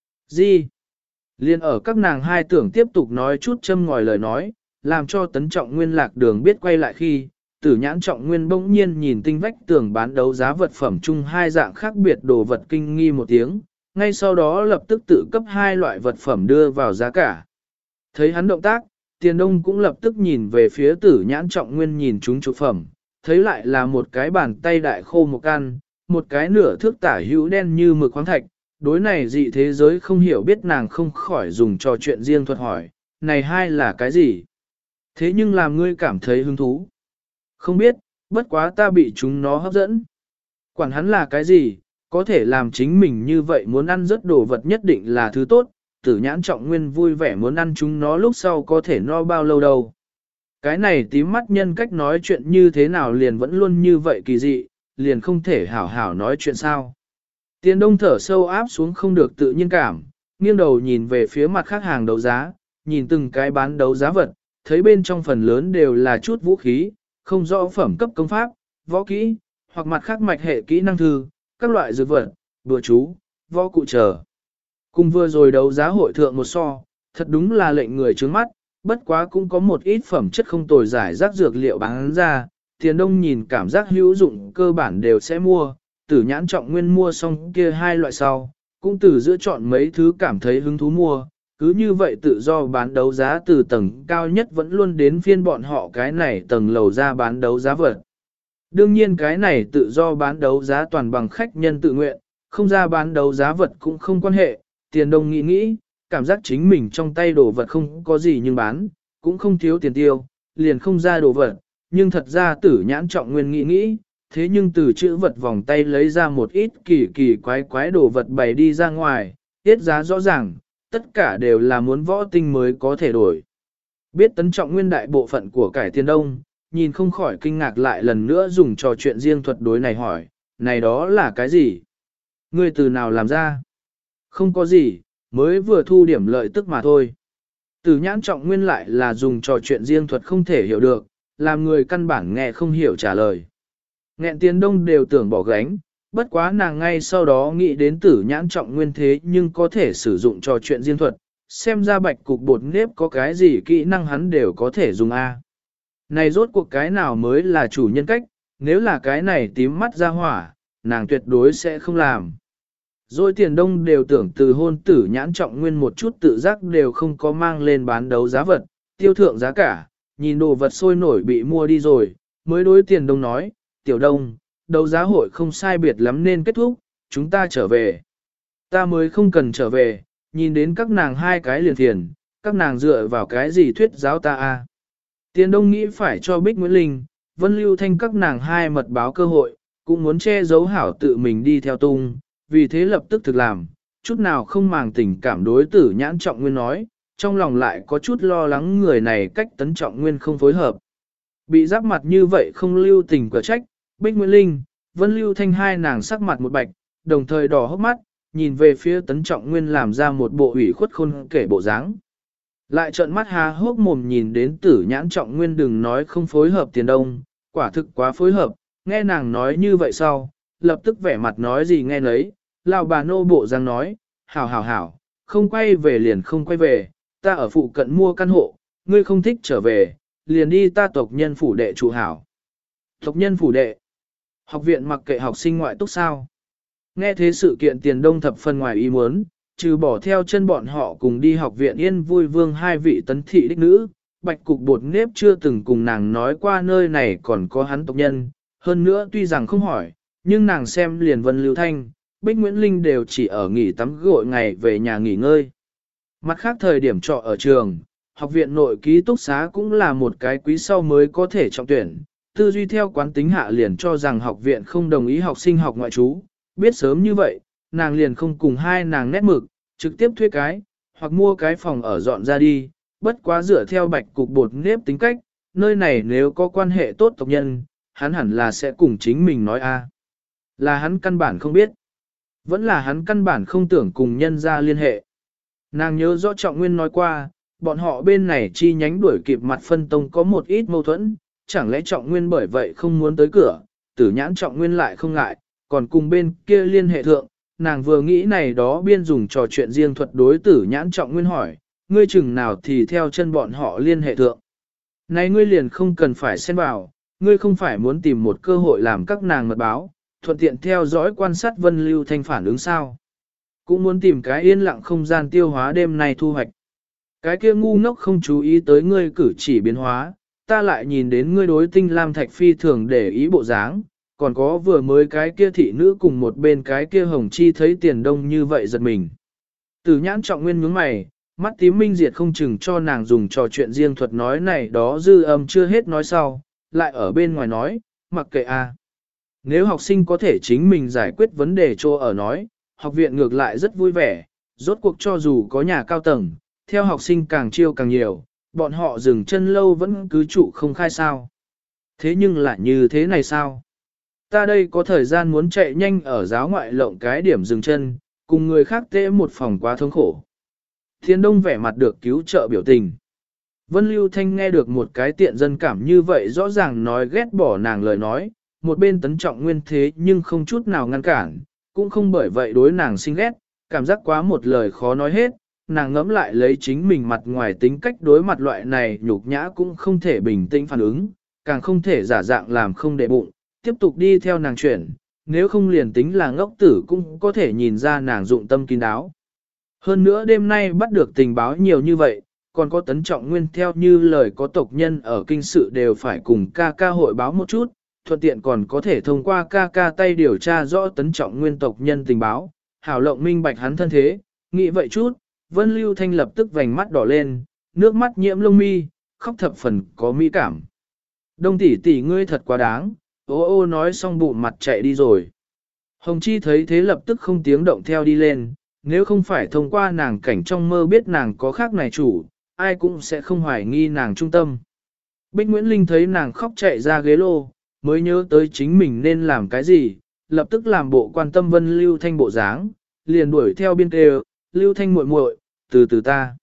Gì? Liên ở các nàng hai tưởng tiếp tục nói chút châm ngòi lời nói, làm cho tấn trọng nguyên lạc đường biết quay lại khi, tử nhãn trọng nguyên bỗng nhiên nhìn tinh vách tường bán đấu giá vật phẩm chung hai dạng khác biệt đồ vật kinh nghi một tiếng, ngay sau đó lập tức tự cấp hai loại vật phẩm đưa vào giá cả. Thấy hắn động tác, Tiền Đông cũng lập tức nhìn về phía Tử Nhãn Trọng Nguyên nhìn chúng chụp phẩm, thấy lại là một cái bàn tay đại khô một căn, một cái nửa thước tả hữu đen như mực khoáng thạch. Đối này dị thế giới không hiểu biết nàng không khỏi dùng trò chuyện riêng thuật hỏi, này hai là cái gì? Thế nhưng làm ngươi cảm thấy hứng thú. Không biết, bất quá ta bị chúng nó hấp dẫn. Quản hắn là cái gì, có thể làm chính mình như vậy muốn ăn rất đồ vật nhất định là thứ tốt, Tử Nhãn Trọng Nguyên vui vẻ muốn ăn chúng nó lúc sau có thể no bao lâu đâu. Cái này tím mắt nhân cách nói chuyện như thế nào liền vẫn luôn như vậy kỳ dị, liền không thể hảo hảo nói chuyện sao. Tiền Đông thở sâu áp xuống không được tự nhiên cảm, nghiêng đầu nhìn về phía mặt khác hàng đấu giá, nhìn từng cái bán đấu giá vật, thấy bên trong phần lớn đều là chút vũ khí, không rõ phẩm cấp công pháp, võ kỹ, hoặc mặt khác mạch hệ kỹ năng thư, các loại dược vật, bùa chú, võ cụ trở. Cùng vừa rồi đấu giá hội thượng một so, thật đúng là lệnh người trướng mắt, bất quá cũng có một ít phẩm chất không tồi giải rác dược liệu bán ra, Tiền Đông nhìn cảm giác hữu dụng cơ bản đều sẽ mua, Tử Nhãn Trọng Nguyên mua xong kia hai loại sau, cũng từ giữa chọn mấy thứ cảm thấy hứng thú mua, cứ như vậy tự do bán đấu giá từ tầng cao nhất vẫn luôn đến phiên bọn họ cái này tầng lầu ra bán đấu giá vật. Đương nhiên cái này tự do bán đấu giá toàn bằng khách nhân tự nguyện, không ra bán đấu giá vật cũng không quan hệ, Tiền Đông nghĩ, cảm giác chính mình trong tay đồ vật không có gì nhưng bán, cũng không thiếu tiền tiêu, liền không ra đồ vật, nhưng thật ra Tử Nhãn Trọng Nguyên nghĩ, thế nhưng từ chữ vật vòng tay lấy ra một ít kỳ quái đồ vật bày đi ra ngoài, tiết giá rõ ràng, tất cả đều là muốn võ tinh mới có thể đổi. Biết Tấn Trọng Nguyên đại bộ phận của cải Tiền Đông, nhìn không khỏi kinh ngạc lại lần nữa dùng trò chuyện riêng thuật đối này hỏi, này đó là cái gì? Ngươi từ nào làm ra? Không có gì, mới vừa thu điểm lợi tức mà thôi. Tử Nhãn Trọng Nguyên lại là dùng trò chuyện riêng thuật không thể hiểu được, làm người căn bản nghe không hiểu trả lời. Nghẹn Tiền Đông đều tưởng bỏ gánh, bất quá nàng ngay sau đó nghĩ đến Tử Nhãn Trọng Nguyên thế nhưng có thể sử dụng trò chuyện riêng thuật, xem ra bạch cục bột nếp có cái gì kỹ năng hắn đều có thể dùng A. Này rốt cuộc cái nào mới là chủ nhân cách, nếu là cái này tím mắt ra hỏa, nàng tuyệt đối sẽ không làm. Rồi Tiền Đông đều tưởng từ hôn Tử Nhãn Trọng Nguyên một chút tự giác đều không có mang lên bán đấu giá vật, tiêu thượng giá cả, nhìn đồ vật sôi nổi bị mua đi rồi, mới đối Tiền Đông nói, Tiểu Đông, đấu giá hội không sai biệt lắm nên kết thúc, chúng ta trở về. Ta mới không cần trở về, nhìn đến các nàng hai cái liền thiền, các nàng dựa vào cái gì thuyết giáo ta a? Tiền Đông nghĩ phải cho Bích Nguyễn Linh, Vân Lưu Thanh các nàng hai mật báo cơ hội, cũng muốn che giấu hảo tự mình đi theo tung, vì thế lập tức thực làm, chút nào không màng tình cảm đối Tử Nhãn Trọng Nguyên nói, trong lòng lại có chút lo lắng người này cách Tấn Trọng Nguyên không phối hợp. Bị giáp mặt như vậy không lưu tình quả trách, Bích Nguyễn Linh, Vân Lưu Thanh hai nàng sắc mặt một bạch, đồng thời đỏ hốc mắt, nhìn về phía Tấn Trọng Nguyên làm ra một bộ ủy khuất khôn kể bộ dáng. Lại trợn mắt há hốc mồm nhìn đến Tử Nhãn Trọng Nguyên đừng nói không phối hợp Tiền Đông, quả thực quá phối hợp, nghe nàng nói như vậy sau, lập tức vẻ mặt nói gì nghe nấy, lão bà nô bộ dáng nói, hảo, không quay về liền không quay về, ta ở phụ cận mua căn hộ, ngươi không thích trở về, liền đi ta tộc nhân phủ đệ trụ hảo. Tộc nhân phủ đệ, học viện mặc kệ học sinh ngoại túc sao. Nghe thế sự kiện Tiền Đông thập phần ngoài ý muốn, trừ bỏ theo chân bọn họ cùng đi học viện Yên Vui Vương hai vị tấn thị đích nữ, bạch cục bột nếp chưa từng cùng nàng nói qua nơi này còn có hắn tộc nhân, hơn nữa tuy rằng không hỏi, nhưng nàng xem liền Vân Lưu Thanh, Bích Nguyễn Linh đều chỉ ở nghỉ tắm gội ngày về nhà nghỉ ngơi. Mặt khác thời điểm trọ ở trường, học viện nội ký túc xá cũng là một cái quý sau mới có thể trọng tuyển, tư duy theo quán tính hạ liền cho rằng học viện không đồng ý học sinh học ngoại trú, biết sớm như vậy, nàng liền không cùng hai nàng nét mực, trực tiếp thuê cái, hoặc mua cái phòng ở dọn ra đi, bất quá dựa theo bạch cục bột nếp tính cách, nơi này nếu có quan hệ tốt tộc nhân, hắn hẳn là sẽ cùng chính mình nói a. Là hắn căn bản không biết, vẫn là hắn căn bản không tưởng cùng nhân ra liên hệ. Nàng nhớ rõ Trọng Nguyên nói qua, bọn họ bên này chi nhánh đuổi kịp mặt phân tông có một ít mâu thuẫn, chẳng lẽ Trọng Nguyên bởi vậy không muốn tới cửa, Tử Nhãn Trọng Nguyên lại không ngại, còn cùng bên kia liên hệ thượng, nàng vừa nghĩ này đó biên dùng trò chuyện riêng thuật đối Tử Nhãn Trọng Nguyên hỏi, ngươi chừng nào thì theo chân bọn họ liên hệ thượng. Này ngươi liền không cần phải xen vào, ngươi không phải muốn tìm một cơ hội làm các nàng mật báo, thuận tiện theo dõi quan sát Vân Lưu Thanh phản ứng sao. Cũng muốn tìm cái yên lặng không gian tiêu hóa đêm nay thu hoạch. Cái kia ngu ngốc không chú ý tới ngươi cử chỉ biến hóa, ta lại nhìn đến ngươi đối Tinh Lam Thạch phi thường để ý bộ dáng, còn có vừa mới cái kia thị nữ cùng một bên cái kia hồng chi thấy Tiền Đông như vậy giật mình. Tử Nhãn Trọng Nguyên nhướng mày, mắt tím minh diệt không chừng cho nàng dùng trò chuyện riêng thuật nói này đó dư âm chưa hết nói sau, lại ở bên ngoài nói, mặc kệ a. Nếu học sinh có thể chính mình giải quyết vấn đề cho ở nói, học viện ngược lại rất vui vẻ, rốt cuộc cho dù có nhà cao tầng, theo học sinh càng chiêu càng nhiều, bọn họ dừng chân lâu vẫn cứ trụ không khai sao. Thế nhưng lại như thế này sao? Ta đây có thời gian muốn chạy nhanh ở giáo ngoại lộng cái điểm dừng chân, cùng người khác tễ một phòng quá thống khổ. Thiên Đông vẻ mặt được cứu trợ biểu tình. Vân Lưu Thanh nghe được một cái tiện dân cảm như vậy rõ ràng nói ghét bỏ nàng lời nói, một bên Tấn Trọng Nguyên thế nhưng không chút nào ngăn cản, cũng không bởi vậy đối nàng sinh ghét, cảm giác quá một lời khó nói hết, nàng ngẫm lại lấy chính mình mặt ngoài tính cách đối mặt loại này nhục nhã cũng không thể bình tĩnh phản ứng, càng không thể giả dạng làm không để bụng, tiếp tục đi theo nàng chuyển, nếu không liền tính là ngốc tử cũng có thể nhìn ra nàng dụng tâm kín đáo. Hơn nữa đêm nay bắt được tình báo nhiều như vậy, còn có Tấn Trọng Nguyên theo như lời có tộc nhân ở kinh sự đều phải cùng ca ca hội báo một chút, thuận tiện còn có thể thông qua ca ca tay điều tra rõ Tấn Trọng Nguyên tộc nhân tình báo, hảo lộng minh bạch hắn thân thế, nghĩ vậy chút, Vân Lưu Thanh lập tức vành mắt đỏ lên, nước mắt nhiễm lông mi, khóc thập phần có mỹ cảm. Đông tỷ tỷ ngươi thật quá đáng, ô ô nói xong bụng mặt chạy đi rồi. Hồng Chi thấy thế lập tức không tiếng động theo đi lên, nếu không phải thông qua nàng cảnh trong mơ biết nàng có khác này chủ, ai cũng sẽ không hoài nghi nàng trung tâm. Bích Nguyễn Linh thấy nàng khóc chạy ra ghế lô, mới nhớ tới chính mình nên làm cái gì, lập tức làm bộ quan tâm Vân Lưu Thanh bộ dáng, liền đuổi theo biên kêu, Lưu Thanh muội muội, từ từ ta.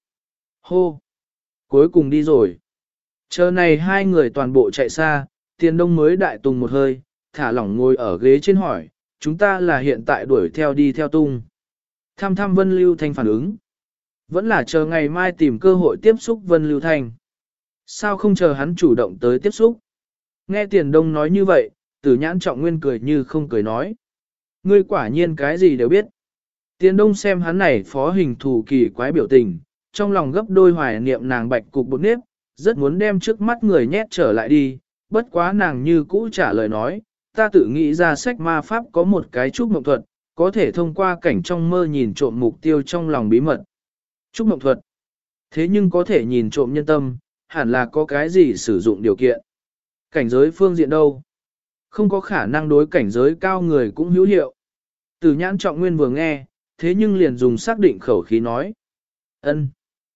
Hô! Cuối cùng đi rồi. Chờ này hai người toàn bộ chạy xa, Tiền Đông mới đại tùng một hơi, thả lỏng ngồi ở ghế trên hỏi, chúng ta là hiện tại đuổi theo đi theo tung. Thăm thăm Vân Lưu Thanh phản ứng. Vẫn là chờ ngày mai tìm cơ hội tiếp xúc Vân Lưu Thanh. Sao không chờ hắn chủ động tới tiếp xúc? Nghe Tiền Đông nói như vậy, Tử Nhãn Trọng Nguyên cười như không cười nói. Ngươi quả nhiên cái gì đều biết. Tiền Đông xem hắn này phó hình thù kỳ quái biểu tình, trong lòng gấp đôi hoài niệm nàng bạch cục bột nếp, rất muốn đem trước mắt người nhét trở lại đi, bất quá nàng như cũ trả lời nói, ta tự nghĩ ra sách ma pháp có một cái trúc mộng thuật, có thể thông qua cảnh trong mơ nhìn trộm mục tiêu trong lòng bí mật. Trúc mộng thuật. Thế nhưng có thể nhìn trộm nhân tâm, hẳn là có cái gì sử dụng điều kiện. Cảnh giới phương diện đâu? Không có khả năng đối cảnh giới cao người cũng hữu hiệu. Tử Nhãn Trọng Nguyên vừa nghe, thế nhưng liền dùng xác định khẩu khí nói. Ân.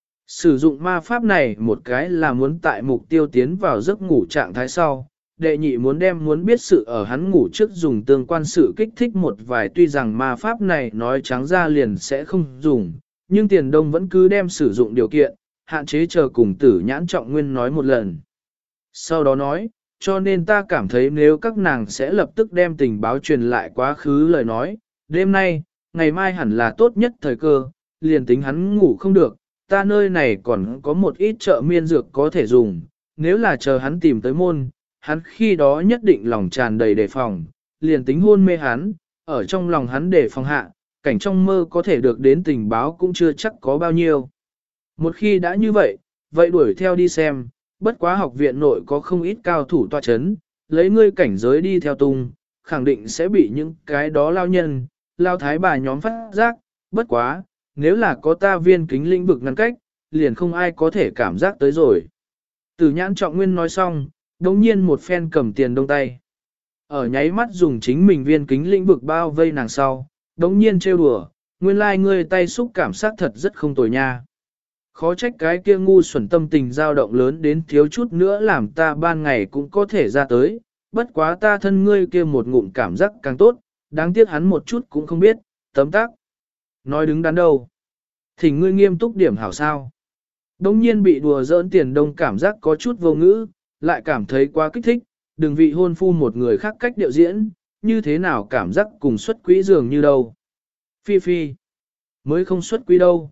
Sử dụng ma pháp này một cái là muốn tại mục tiêu tiến vào giấc ngủ trạng thái sau, đệ nhị muốn đem muốn biết sự ở hắn ngủ trước dùng tương quan sự kích thích một vài, tuy rằng ma pháp này nói trắng ra liền sẽ không dùng, nhưng Tiền Đông vẫn cứ đem sử dụng điều kiện, hạn chế chờ cùng Tử Nhãn Trọng Nguyên nói một lần. Sau đó nói, cho nên ta cảm thấy nếu các nàng sẽ lập tức đem tình báo truyền lại quá khứ lời nói, đêm nay, ngày mai hẳn là tốt nhất thời cơ, liền tính hắn ngủ không được, ta nơi này còn có một ít trợ miên dược có thể dùng, nếu là chờ hắn tìm tới môn, hắn khi đó nhất định lòng tràn đầy đề phòng, liền tính hôn mê hắn, ở trong lòng hắn đề phòng hạ, cảnh trong mơ có thể được đến tình báo cũng chưa chắc có bao nhiêu. Một khi đã như vậy, vậy đuổi theo đi xem, bất quá học viện nội có không ít cao thủ tọa chấn, lấy ngươi cảnh giới đi theo tung, khẳng định sẽ bị những cái đó lao nhân, lao thái bà nhóm phát giác, bất quá, nếu là có ta viên kính lĩnh vực ngăn cách, liền không ai có thể cảm giác tới rồi. Tử Nhãn Trọng Nguyên nói xong, đồng nhiên một phen cầm Tiền Đông tay. Ở nháy mắt dùng chính mình viên kính lĩnh vực bao vây nàng sau, đồng nhiên trêu đùa, nguyên lai ngươi tay xúc cảm giác thật rất không tồi nha. Khó trách cái kia ngu xuẩn tâm tình dao động lớn đến thiếu chút nữa làm ta ban ngày cũng có thể ra tới, bất quá ta thân ngươi kia một ngụm cảm giác càng tốt, đáng tiếc hắn một chút cũng không biết, tấm tắc. Nói đứng đắn đâu. Thỉnh ngươi nghiêm túc điểm hảo sao. Đông nhiên bị đùa giỡn Tiền Đông cảm giác có chút vô ngữ, lại cảm thấy quá kích thích, đừng vị hôn phu một người khác cách điệu diễn, như thế nào cảm giác cùng xuất quỹ dường như đâu. Phi phi, mới không xuất quỹ đâu.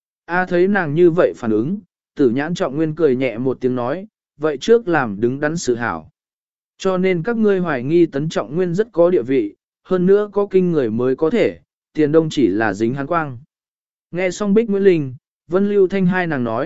A thấy nàng như vậy phản ứng, Tử Nhãn Trọng Nguyên cười nhẹ một tiếng nói, vậy trước làm đứng đắn sự hảo. Cho nên các ngươi hoài nghi Tấn Trọng Nguyên rất có địa vị, hơn nữa có kinh người mới có thể, Tiền Đông chỉ là dính hắn quang. Nghe xong Bích Nguyễn Linh, Vân Lưu Thanh hai nàng nói,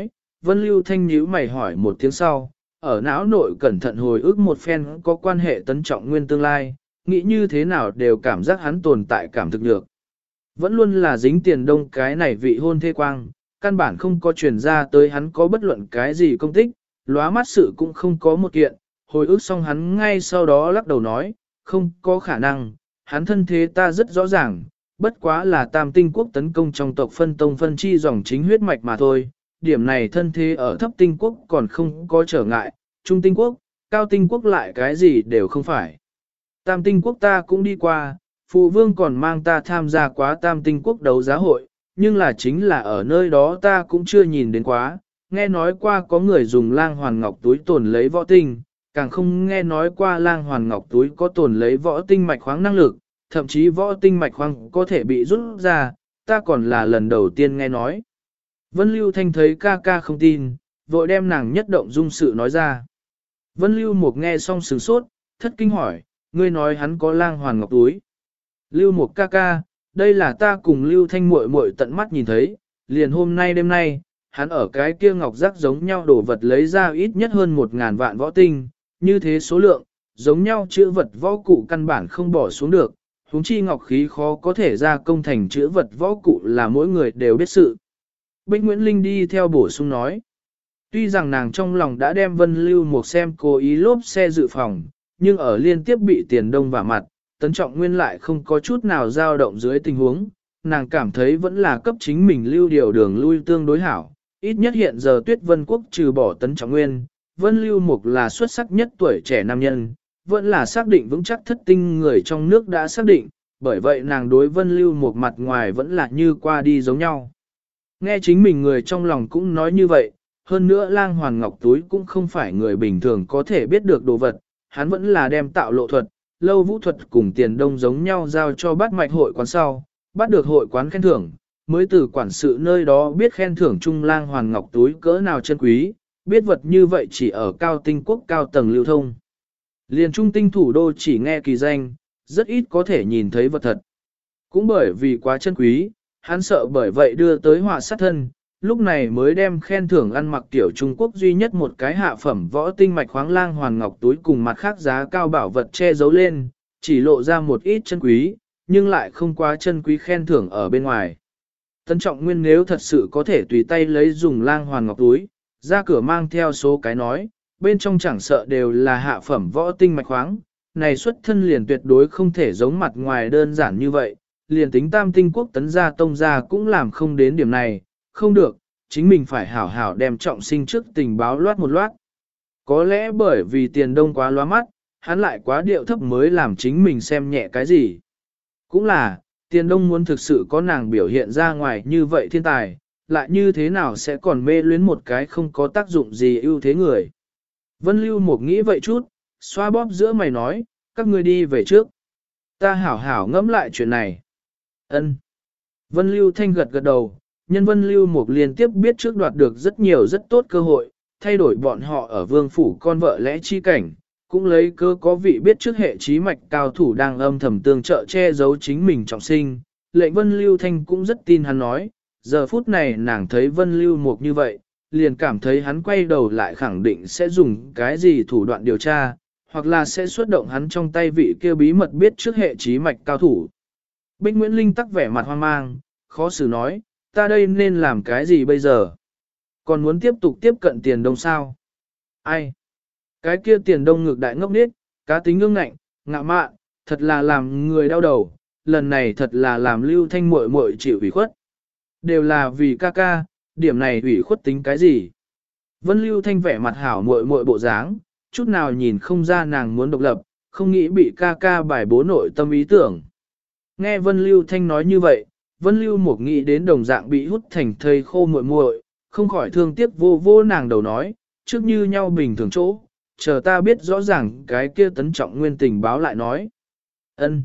Vân Lưu Thanh nhíu mày hỏi một tiếng sau, ở não nội cẩn thận hồi ức một phen có quan hệ Tấn Trọng Nguyên tương lai, nghĩ như thế nào đều cảm giác hắn tồn tại cảm thực được. Vẫn luôn là dính Tiền Đông cái này vị hôn thê quang, căn bản không có truyền ra tới hắn có bất luận cái gì công tích, lóa mắt sự cũng không có một kiện, hồi ức xong hắn ngay sau đó lắc đầu nói, không có khả năng, hắn thân thế ta rất rõ ràng, bất quá là Tam Tinh Quốc tấn công trong tộc phân tông phân chi dòng chính huyết mạch mà thôi, điểm này thân thế ở Thấp Tinh Quốc còn không có trở ngại, Trung Tinh Quốc, Cao Tinh Quốc lại cái gì đều không phải. Tam Tinh Quốc ta cũng đi qua, Phụ Vương còn mang ta tham gia quá Tam Tinh Quốc đấu giá hội, nhưng là chính là ở nơi đó ta cũng chưa nhìn đến quá, nghe nói qua có người dùng lang hoàn ngọc túi tồn lấy võ tinh, càng không nghe nói qua lang hoàn ngọc túi có tồn lấy võ tinh mạch khoáng năng lực, thậm chí võ tinh mạch khoáng có thể bị rút ra, ta còn là lần đầu tiên nghe nói. Vân Lưu Thanh thấy ca ca không tin, vội đem nàng nhất động dung sự nói ra. Vân Lưu Mục nghe xong sửng sốt, thất kinh hỏi, ngươi nói hắn có lang hoàn ngọc túi. Lưu Mục ca ca, đây là ta cùng Lưu Thanh muội muội tận mắt nhìn thấy, liền hôm nay đêm nay, hắn ở cái kia ngọc giác giống nhau đổ vật lấy ra ít nhất hơn 1.000 vạn võ tinh, như thế số lượng, giống nhau chữ vật võ cụ căn bản không bỏ xuống được, huống chi ngọc khí khó có thể ra công thành chữ vật võ cụ là mỗi người đều biết sự. Bích Nguyễn Linh đi theo bổ sung nói, tuy rằng nàng trong lòng đã đem Vân Lưu Mục xem cố ý lốp xe dự phòng, nhưng ở liên tiếp bị Tiền Đông vả mặt, Tấn Trọng Nguyên lại không có chút nào dao động dưới tình huống, nàng cảm thấy vẫn là cấp chính mình lưu điều đường lui tương đối hảo. Ít nhất hiện giờ Tuyết Vân Quốc trừ bỏ Tấn Trọng Nguyên, Vân Lưu Mục là xuất sắc nhất tuổi trẻ nam nhân, vẫn là xác định vững chắc thất tinh người trong nước đã xác định, bởi vậy nàng đối Vân Lưu Mục mặt ngoài vẫn là như qua đi giống nhau. Nghe chính mình người trong lòng cũng nói như vậy, hơn nữa lang hoàn ngọc túi cũng không phải người bình thường có thể biết được đồ vật, hắn vẫn là đem tạo lộ thuật, lâu vũ thuật cùng Tiền Đông giống nhau giao cho bát mạch hội quán sau, bắt được hội quán khen thưởng, mới từ quản sự nơi đó biết khen thưởng trung lang hoàn ngọc túi cỡ nào chân quý, biết vật như vậy chỉ ở cao tinh quốc cao tầng lưu thông. Liền trung tinh thủ đô chỉ nghe kỳ danh, rất ít có thể nhìn thấy vật thật. Cũng bởi vì quá chân quý, hắn sợ bởi vậy đưa tới họa sát thân, lúc này mới đem khen thưởng ăn mặc tiểu Trung Quốc duy nhất một cái hạ phẩm võ tinh mạch khoáng lang hoàn ngọc túi cùng mặt khác giá cao bảo vật che giấu lên, chỉ lộ ra một ít chân quý, nhưng lại không quá chân quý khen thưởng ở bên ngoài. Tấn Trọng Nguyên nếu thật sự có thể tùy tay lấy dùng lang hoàn ngọc túi, ra cửa mang theo số cái nói, bên trong chẳng sợ đều là hạ phẩm võ tinh mạch khoáng, này xuất thân liền tuyệt đối không thể giống mặt ngoài đơn giản như vậy, liền tính Tam Tinh Quốc tấn gia tông gia cũng làm không đến điểm này, không được, chính mình phải hảo hảo đem Trọng Sinh trước tình báo loát một loát. Có lẽ bởi vì Tiền Đông quá lóa mắt, hắn lại quá điệu thấp mới làm chính mình xem nhẹ cái gì. Cũng là, Tiền Đông muốn thực sự có nàng biểu hiện ra ngoài như vậy thiên tài, lại như thế nào sẽ còn mê luyến một cái không có tác dụng gì ưu thế người. Vân Lưu Mục nghĩ vậy chút, xoa bóp giữa mày nói, các ngươi đi về trước. Ta hảo hảo ngẫm lại chuyện này. Ân. Vân Lưu Thanh gật gật đầu, nhân Vân Lưu Mục liên tiếp biết trước đoạt được rất nhiều rất tốt cơ hội, thay đổi bọn họ ở vương phủ con vợ lẽ chi cảnh, cũng lấy cơ có vị biết trước hệ trí mạch cao thủ đang âm thầm tương trợ che giấu chính mình Trọng Sinh. Lệnh Vân Lưu Thanh cũng rất tin hắn nói, giờ phút này nàng thấy Vân Lưu Mục như vậy, liền cảm thấy hắn quay đầu lại khẳng định sẽ dùng cái gì thủ đoạn điều tra, hoặc là sẽ xuất động hắn trong tay vị kia bí mật biết trước hệ trí mạch cao thủ. Bích Nguyễn Linh tắc vẻ mặt hoang mang, khó xử nói, ta đây nên làm cái gì bây giờ? Còn muốn tiếp tục tiếp cận Tiền Đông sao? Ai? Cái kia Tiền Đông ngược đại ngốc nết, cá tính ngưng ngạnh, ngạ mạn, thật là làm người đau đầu, lần này thật là làm Lưu Thanh muội muội chịu ủy khuất. Đều là vì ca ca, điểm này ủy khuất tính cái gì? Vân Lưu Thanh vẻ mặt hảo muội muội bộ dáng, chút nào nhìn không ra nàng muốn độc lập, không nghĩ bị ca ca bài bố nội tâm ý tưởng. Nghe Vân Lưu Thanh nói như vậy, Vân Lưu Mục nghĩ đến đồng dạng bị hút thành thây khô muội muội, không khỏi thương tiếc vô vô nàng đầu nói, trước như nhau bình thường chỗ, chờ ta biết rõ ràng cái kia Tấn Trọng Nguyên tình báo lại nói. Ân,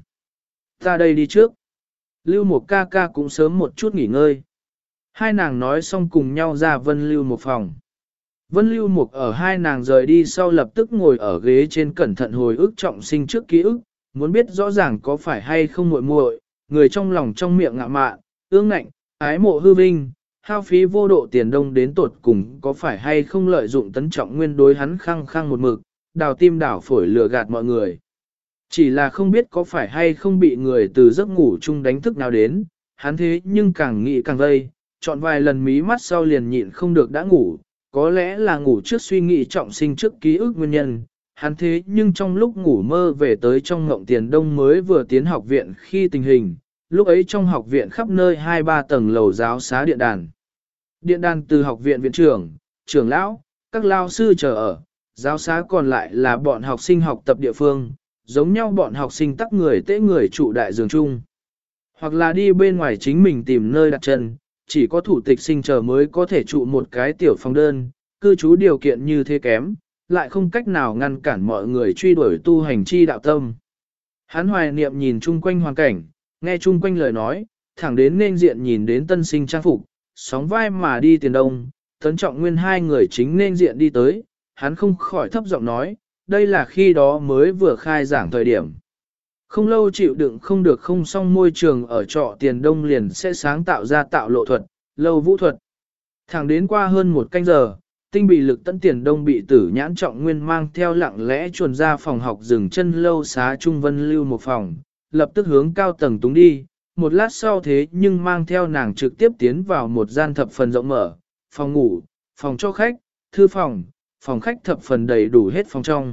ta đây đi trước. Lưu Mục ca ca cũng sớm một chút nghỉ ngơi. Hai nàng nói xong cùng nhau ra Vân Lưu Mục phòng. Vân Lưu Mục ở hai nàng rời đi sau lập tức ngồi ở ghế trên cẩn thận hồi ức Trọng Sinh trước ký ức, muốn biết rõ ràng có phải hay không muội muội, người trong lòng trong miệng ngạ mạn, ương ngạnh, ái mộ hư vinh, hao phí vô độ tiền đông đến tột cùng có phải hay không lợi dụng Tấn Trọng Nguyên đối hắn khăng khăng một mực, đào tim đảo phổi lừa gạt mọi người. Chỉ là không biết có phải hay không bị người từ giấc ngủ chung đánh thức nào đến, hắn thế nhưng càng nghĩ càng vây, chọn vài lần mí mắt sau liền nhịn không được đã ngủ, có lẽ là ngủ trước suy nghĩ trọng sinh trước ký ức nguyên nhân. Hắn thế nhưng trong lúc ngủ mơ về tới trong ngộng tiền đông mới vừa tiến học viện khi tình hình, lúc ấy trong học viện khắp nơi 2-3 tầng lầu giáo xá điện đàn. Điện đàn từ học viện viện trưởng, trưởng lão, các lao sư chờ ở, giáo xá còn lại là bọn học sinh học tập địa phương, giống nhau bọn học sinh tắc người tế người trụ đại giường chung. Hoặc là đi bên ngoài chính mình tìm nơi đặt chân, chỉ có thủ tịch sinh chờ mới có thể trụ một cái tiểu phòng đơn, cư trú điều kiện như thế kém, lại không cách nào ngăn cản mọi người truy đuổi tu hành chi đạo tâm. Hắn hoài niệm nhìn chung quanh hoàn cảnh, nghe chung quanh lời nói, thẳng đến nên diện nhìn đến tân sinh trang phục, sóng vai mà đi tiền đông, Tấn Trọng Nguyên hai người chính nên diện đi tới, hắn không khỏi thấp giọng nói, đây là khi đó mới vừa khai giảng thời điểm. Không lâu chịu đựng không được không xong môi trường ở trọ tiền đông liền sẽ sáng tạo ra tạo lộ thuật, lâu vũ thuật. Thẳng đến qua hơn một canh giờ, tinh bị lực tấn tiền đông bị Tử Nhãn Trọng Nguyên mang theo lặng lẽ chuồn ra phòng học dừng chân lâu xá Trung Vân lưu một phòng, lập tức hướng cao tầng túng đi, một lát sau thế nhưng mang theo nàng trực tiếp tiến vào một gian thập phần rộng mở, phòng ngủ, phòng cho khách, thư phòng, phòng khách thập phần đầy đủ hết phòng trong.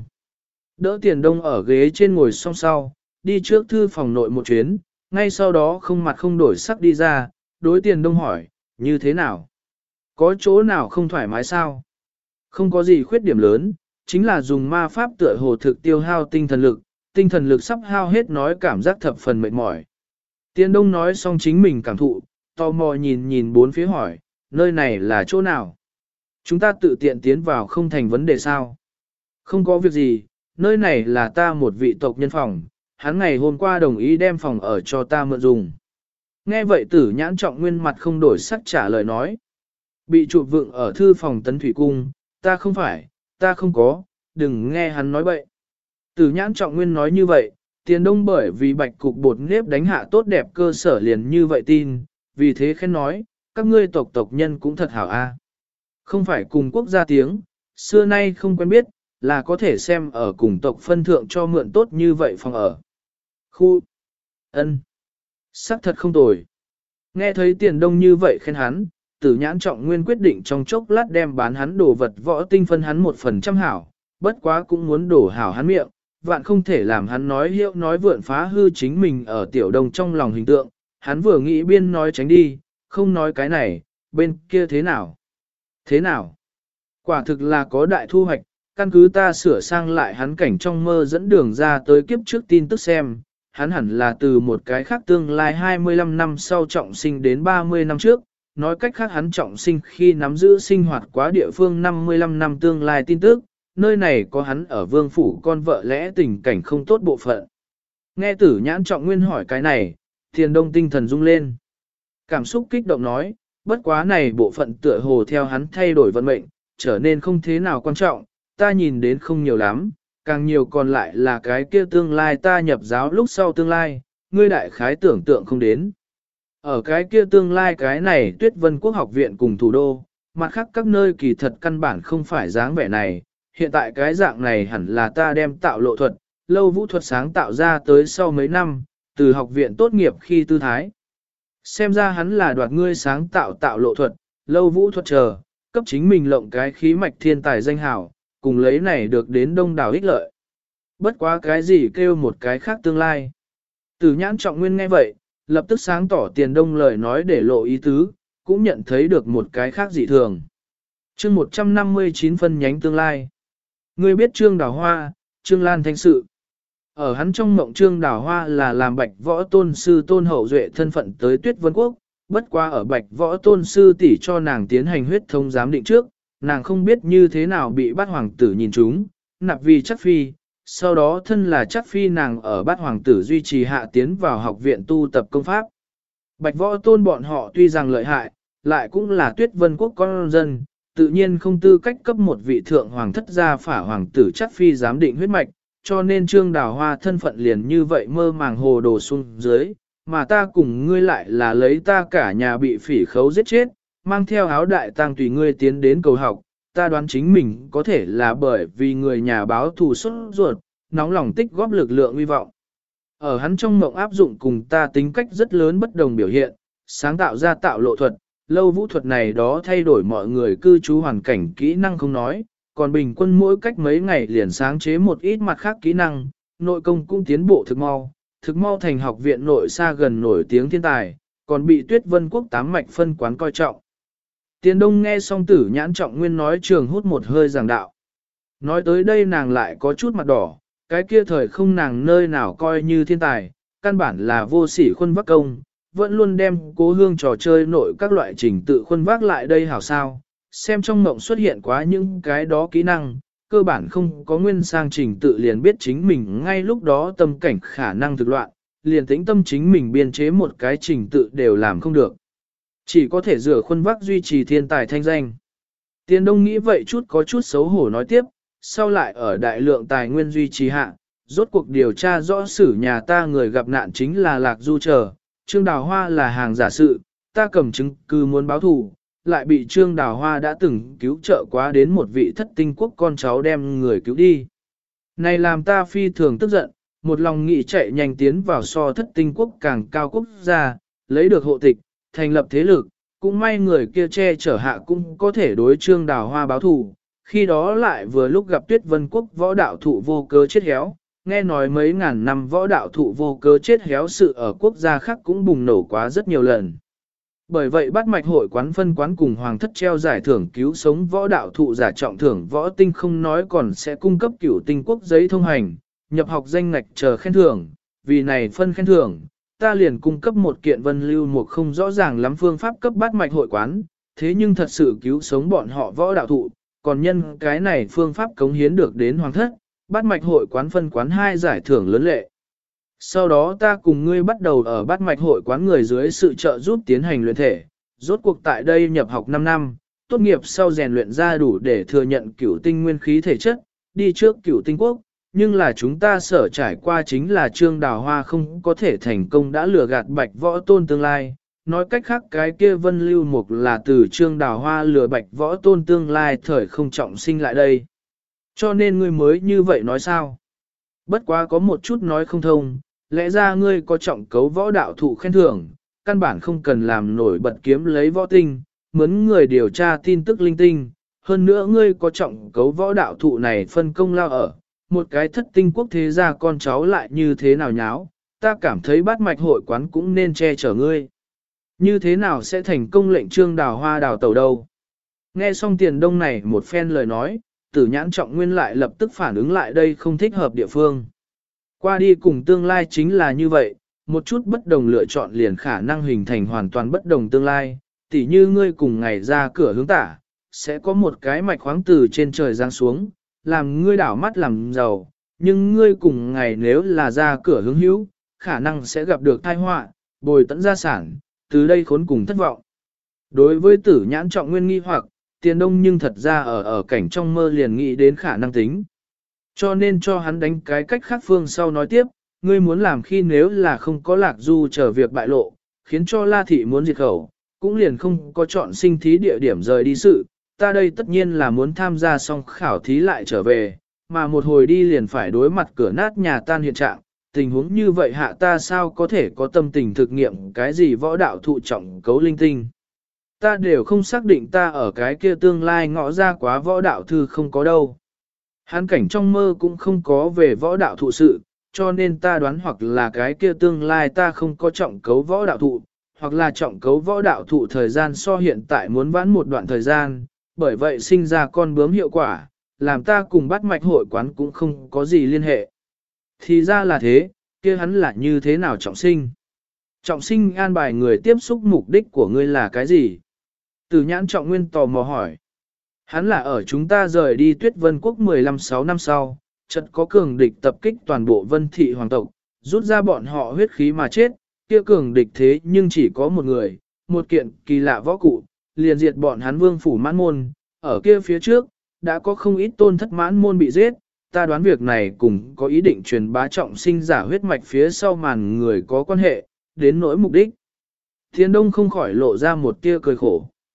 Đỡ tiền đông ở ghế trên ngồi song sau, đi trước thư phòng nội một chuyến, ngay sau đó không mặt không đổi sắc đi ra, đối tiền đông hỏi, như thế nào? Có chỗ nào không thoải mái sao? Không có gì khuyết điểm lớn, chính là dùng ma pháp tựa hồ thực tiêu hao tinh thần lực sắp hao hết nói cảm giác thập phần mệt mỏi. Tiền đông nói xong chính mình cảm thụ, tò mò nhìn bốn phía hỏi, nơi này là chỗ nào? Chúng ta tự tiện tiến vào không thành vấn đề sao? Không có việc gì, nơi này là ta một vị tộc nhân phòng, hắn ngày hôm qua đồng ý đem phòng ở cho ta mượn dùng. Nghe vậy Tử Nhãn Trọng Nguyên mặt không đổi sắc trả lời nói. Bị chụp vựng ở thư phòng Tấn Thủy Cung, ta không có, đừng nghe hắn nói bậy. Tử Nhãn Trọng Nguyên nói như vậy, tiền đông bởi vì bạch cục bột nếp đánh hạ tốt đẹp cơ sở liền như vậy tin, vì thế khen nói, các ngươi tộc nhân cũng thật hảo a. Không phải cùng quốc gia tiếng, xưa nay không quen biết, là có thể xem ở cùng tộc phân thượng cho mượn tốt như vậy phòng ở. Khu ân sắc thật không tồi. Nghe thấy tiền đông như vậy khen hắn, Tử Nhãn Trọng Nguyên quyết định trong chốc lát đem bán hắn đồ vật võ tinh phân hắn 1% hảo, bất quá cũng muốn đổ hảo hắn miệng, vạn không thể làm hắn nói hiệu nói vượn phá hư chính mình ở tiểu đông trong lòng hình tượng, hắn vừa nghĩ biên nói tránh đi, không nói cái này, bên kia thế nào? Thế nào? Quả thực là có đại thu hoạch, căn cứ ta sửa sang lại hắn cảnh trong mơ dẫn đường ra tới kiếp trước tin tức xem, hắn hẳn là từ một cái khác tương lai 25 năm sau trọng sinh đến 30 năm trước, nói cách khác hắn trọng sinh khi nắm giữ sinh hoạt quá địa phương 55 năm tương lai tin tức, nơi này có hắn ở vương phủ con vợ lẽ tình cảnh không tốt bộ phận. Nghe Tử Nhãn Trọng Nguyên hỏi cái này, Tiền Đông tinh thần rung lên. Cảm xúc kích động nói, bất quá này bộ phận tựa hồ theo hắn thay đổi vận mệnh, trở nên không thế nào quan trọng, ta nhìn đến không nhiều lắm, càng nhiều còn lại là cái kia tương lai ta nhập giáo lúc sau tương lai, ngươi đại khái tưởng tượng không đến. Ở cái kia tương lai cái này Tuyết Vân Quốc học viện cùng thủ đô, mặt khác các nơi kỳ thật căn bản không phải dáng vẻ này, hiện tại cái dạng này hẳn là ta đem tạo lộ thuật, lâu vũ thuật sáng tạo ra tới sau mấy năm, từ học viện tốt nghiệp khi tư thái. Xem ra hắn là đoạt ngươi sáng tạo lộ thuật, lâu vũ thuật chờ, cấp chính mình lộng cái khí mạch thiên tài danh hảo, cùng lấy này được đến đông đảo ích lợi. Bất quá cái gì kêu một cái khác tương lai. Tử Nhãn Trọng Nguyên nghe vậy, lập tức sáng tỏ Tiền Đông lời nói để lộ ý tứ, cũng nhận thấy được một cái khác dị thường. Chương 159 phân nhánh tương lai. Ngươi biết Trương Đào Hoa, Trương Lan Thanh sự. Ở hắn trong mộng Trương Đào Hoa là làm Bạch Võ Tôn sư Tôn Hậu Duệ thân phận tới Tuyết Vân Quốc, bất qua ở Bạch Võ Tôn sư tỷ cho nàng tiến hành huyết thống giám định trước, nàng không biết như thế nào bị Bát hoàng tử nhìn trúng, nạp vì chắc phi, sau đó thân là chắc phi nàng ở Bát hoàng tử duy trì hạ tiến vào học viện tu tập công pháp. Bạch Võ Tôn bọn họ tuy rằng lợi hại, lại cũng là Tuyết Vân Quốc con dân, tự nhiên không tư cách cấp một vị thượng hoàng thất gia phả hoàng tử chắc phi giám định huyết mạch, cho nên Trương Đào Hoa thân phận liền như vậy mơ màng hồ đồ xuống dưới, mà ta cùng ngươi lại là lấy ta cả nhà bị phỉ khấu giết chết, mang theo áo đại tang tùy ngươi tiến đến cầu học, ta đoán chính mình có thể là bởi vì người nhà báo thù xuất ruột, nóng lòng tích góp lực lượng hy vọng. Ở hắn trong mộng áp dụng cùng ta tính cách rất lớn bất đồng biểu hiện, sáng tạo ra tạo lộ thuật, lâu vũ thuật này đó thay đổi mọi người cư trú hoàn cảnh kỹ năng không nói, còn bình quân mỗi cách mấy ngày liền sáng chế một ít mặt khác kỹ năng, nội công cũng tiến bộ thực mau thành học viện nội xa gần nổi tiếng thiên tài, còn bị Tuyết Vân Quốc tám mạch phân quán coi trọng. Tiền Đông nghe xong Tử Nhãn Trọng Nguyên nói trường hút một hơi giảng đạo. Nói tới đây nàng lại có chút mặt đỏ, cái kia thời không nàng nơi nào coi như thiên tài, căn bản là vô sỉ khuân vác công, vẫn luôn đem cố hương trò chơi nội các loại trình tự khuân vác lại đây hảo sao. Xem trong mộng xuất hiện quá những cái đó kỹ năng, cơ bản không có nguyên sang trình tự liền biết chính mình ngay lúc đó tâm cảnh khả năng thực loạn, liền tĩnh tâm chính mình biên chế một cái trình tự đều làm không được. Chỉ có thể rửa khuôn vác duy trì thiên tài thanh danh. Tiền Đông nghĩ vậy chút có chút xấu hổ nói tiếp, sau lại ở đại lượng tài nguyên duy trì hạ, rốt cuộc điều tra rõ xử nhà ta người gặp nạn chính là Lạc Du Trở, Trương Đào Hoa là hàng giả sự, ta cầm chứng cứ muốn báo thù, lại bị Trương Đào Hoa đã từng cứu trợ quá đến một vị thất tinh quốc con cháu đem người cứu đi. Này làm ta phi thường tức giận, một lòng nghĩ chạy nhanh tiến vào so thất tinh quốc càng cao quốc gia, lấy được hộ tịch, thành lập thế lực, cũng may người kia che chở hạ cũng có thể đối Trương Đào Hoa báo thù. Khi đó lại vừa lúc gặp Tuyết Vân Quốc võ đạo thụ vô cớ chết héo, nghe nói mấy ngàn năm võ đạo thụ vô cớ chết héo sự ở quốc gia khác cũng bùng nổ quá rất nhiều lần. Bởi vậy Bát Mạch hội quán phân quán cùng Hoàng thất treo giải thưởng cứu sống võ đạo thụ giả trọng thưởng võ tinh không nói còn sẽ cung cấp cửu tinh quốc giấy thông hành, nhập học danh ngạch chờ khen thưởng, vì này phân khen thưởng, ta liền cung cấp một kiện vân lưu một không rõ ràng lắm phương pháp cấp Bát Mạch hội quán, thế nhưng thật sự cứu sống bọn họ võ đạo thụ, còn nhân cái này phương pháp cống hiến được đến Hoàng thất, Bát Mạch hội quán phân quán 2 giải thưởng lớn lệ. Sau đó ta cùng ngươi bắt đầu ở Bát Mạch hội quán người dưới sự trợ giúp tiến hành luyện thể, rốt cuộc tại đây nhập học 5 năm, tốt nghiệp sau rèn luyện ra đủ để thừa nhận cửu tinh nguyên khí thể chất, đi trước cửu tinh quốc, nhưng là chúng ta sở trải qua chính là Trương Đào Hoa không có thể thành công đã lừa gạt Bạch Võ Tôn tương lai, nói cách khác cái kia Vân Lưu Mục là từ Trương Đào Hoa lừa Bạch Võ Tôn tương lai thời không trọng sinh lại đây. Cho nên ngươi mới như vậy nói sao? Bất quá có một chút nói không thông, lẽ ra ngươi có trọng cấu võ đạo thụ khen thưởng, căn bản không cần làm nổi bật kiếm lấy võ tinh, mướn người điều tra tin tức linh tinh, hơn nữa ngươi có trọng cấu võ đạo thụ này phân công lao ở, một cái thất tinh quốc thế gia con cháu lại như thế nào nháo, ta cảm thấy Bát Mạch hội quán cũng nên che chở ngươi. Như thế nào sẽ thành công lệnh Trương Đào Hoa đào tẩu đâu? Nghe xong Tiền Đông này một phen lời nói, Tử Nhãn Trọng Nguyên lại lập tức phản ứng lại đây không thích hợp địa phương. Qua đi cùng tương lai chính là như vậy, một chút bất đồng lựa chọn liền khả năng hình thành hoàn toàn bất đồng tương lai, tỉ như ngươi cùng ngày ra cửa hướng tả, sẽ có một cái mạch khoáng từ trên trời giáng xuống, làm ngươi đảo mắt làm giàu, nhưng ngươi cùng ngày nếu là ra cửa hướng hữu, khả năng sẽ gặp được tai họa, bồi tận gia sản, từ đây khốn cùng thất vọng. Đối với Tử Nhãn Trọng Nguyên nghi hoặc, Tiền Đông nhưng thật ra ở cảnh trong mơ liền nghĩ đến khả năng tính. Cho nên cho hắn đánh cái cách khác phương sau nói tiếp, ngươi muốn làm khi nếu là không có Lạc Du trở việc bại lộ, khiến cho La Thị muốn diệt khẩu, cũng liền không có chọn sinh thí địa điểm rời đi sự, ta đây tất nhiên là muốn tham gia xong khảo thí lại trở về, mà một hồi đi liền phải đối mặt cửa nát nhà tan hiện trạng, tình huống như vậy hạ ta sao có thể có tâm tình thực nghiệm cái gì võ đạo thụ trọng cấu linh tinh. Ta đều không xác định ta ở cái kia tương lai ngõ ra quá võ đạo thư không có đâu. Hắn cảnh trong mơ cũng không có về võ đạo thụ sự, cho nên ta đoán hoặc là cái kia tương lai ta không có trọng cấu võ đạo thụ, hoặc là trọng cấu võ đạo thụ thời gian so hiện tại muốn vãn một đoạn thời gian, bởi vậy sinh ra con bướm hiệu quả, làm ta cùng Bát Mạch hội quán cũng không có gì liên hệ. Thì ra là thế, kia hắn là như thế nào trọng sinh? Trọng sinh an bài người tiếp xúc mục đích của ngươi là cái gì? Tử Nhãn Trọng Nguyên tò mò hỏi. Hắn là ở chúng ta rời đi Tuyết Vân Quốc 15-6 năm sau, chợt có cường địch tập kích toàn bộ Vân Thị Hoàng tộc, rút ra bọn họ huyết khí mà chết, kia cường địch thế nhưng chỉ có một người, một kiện kỳ lạ võ cụ, liền diệt bọn hắn vương phủ mãn môn, ở kia phía trước, đã có không ít tôn thất mãn môn bị giết, ta đoán việc này cùng có ý định truyền bá trọng sinh giả huyết mạch phía sau màn người có quan hệ, đến nỗi mục đích. Thiên Đông không khỏi lộ ra một tia cười khổ.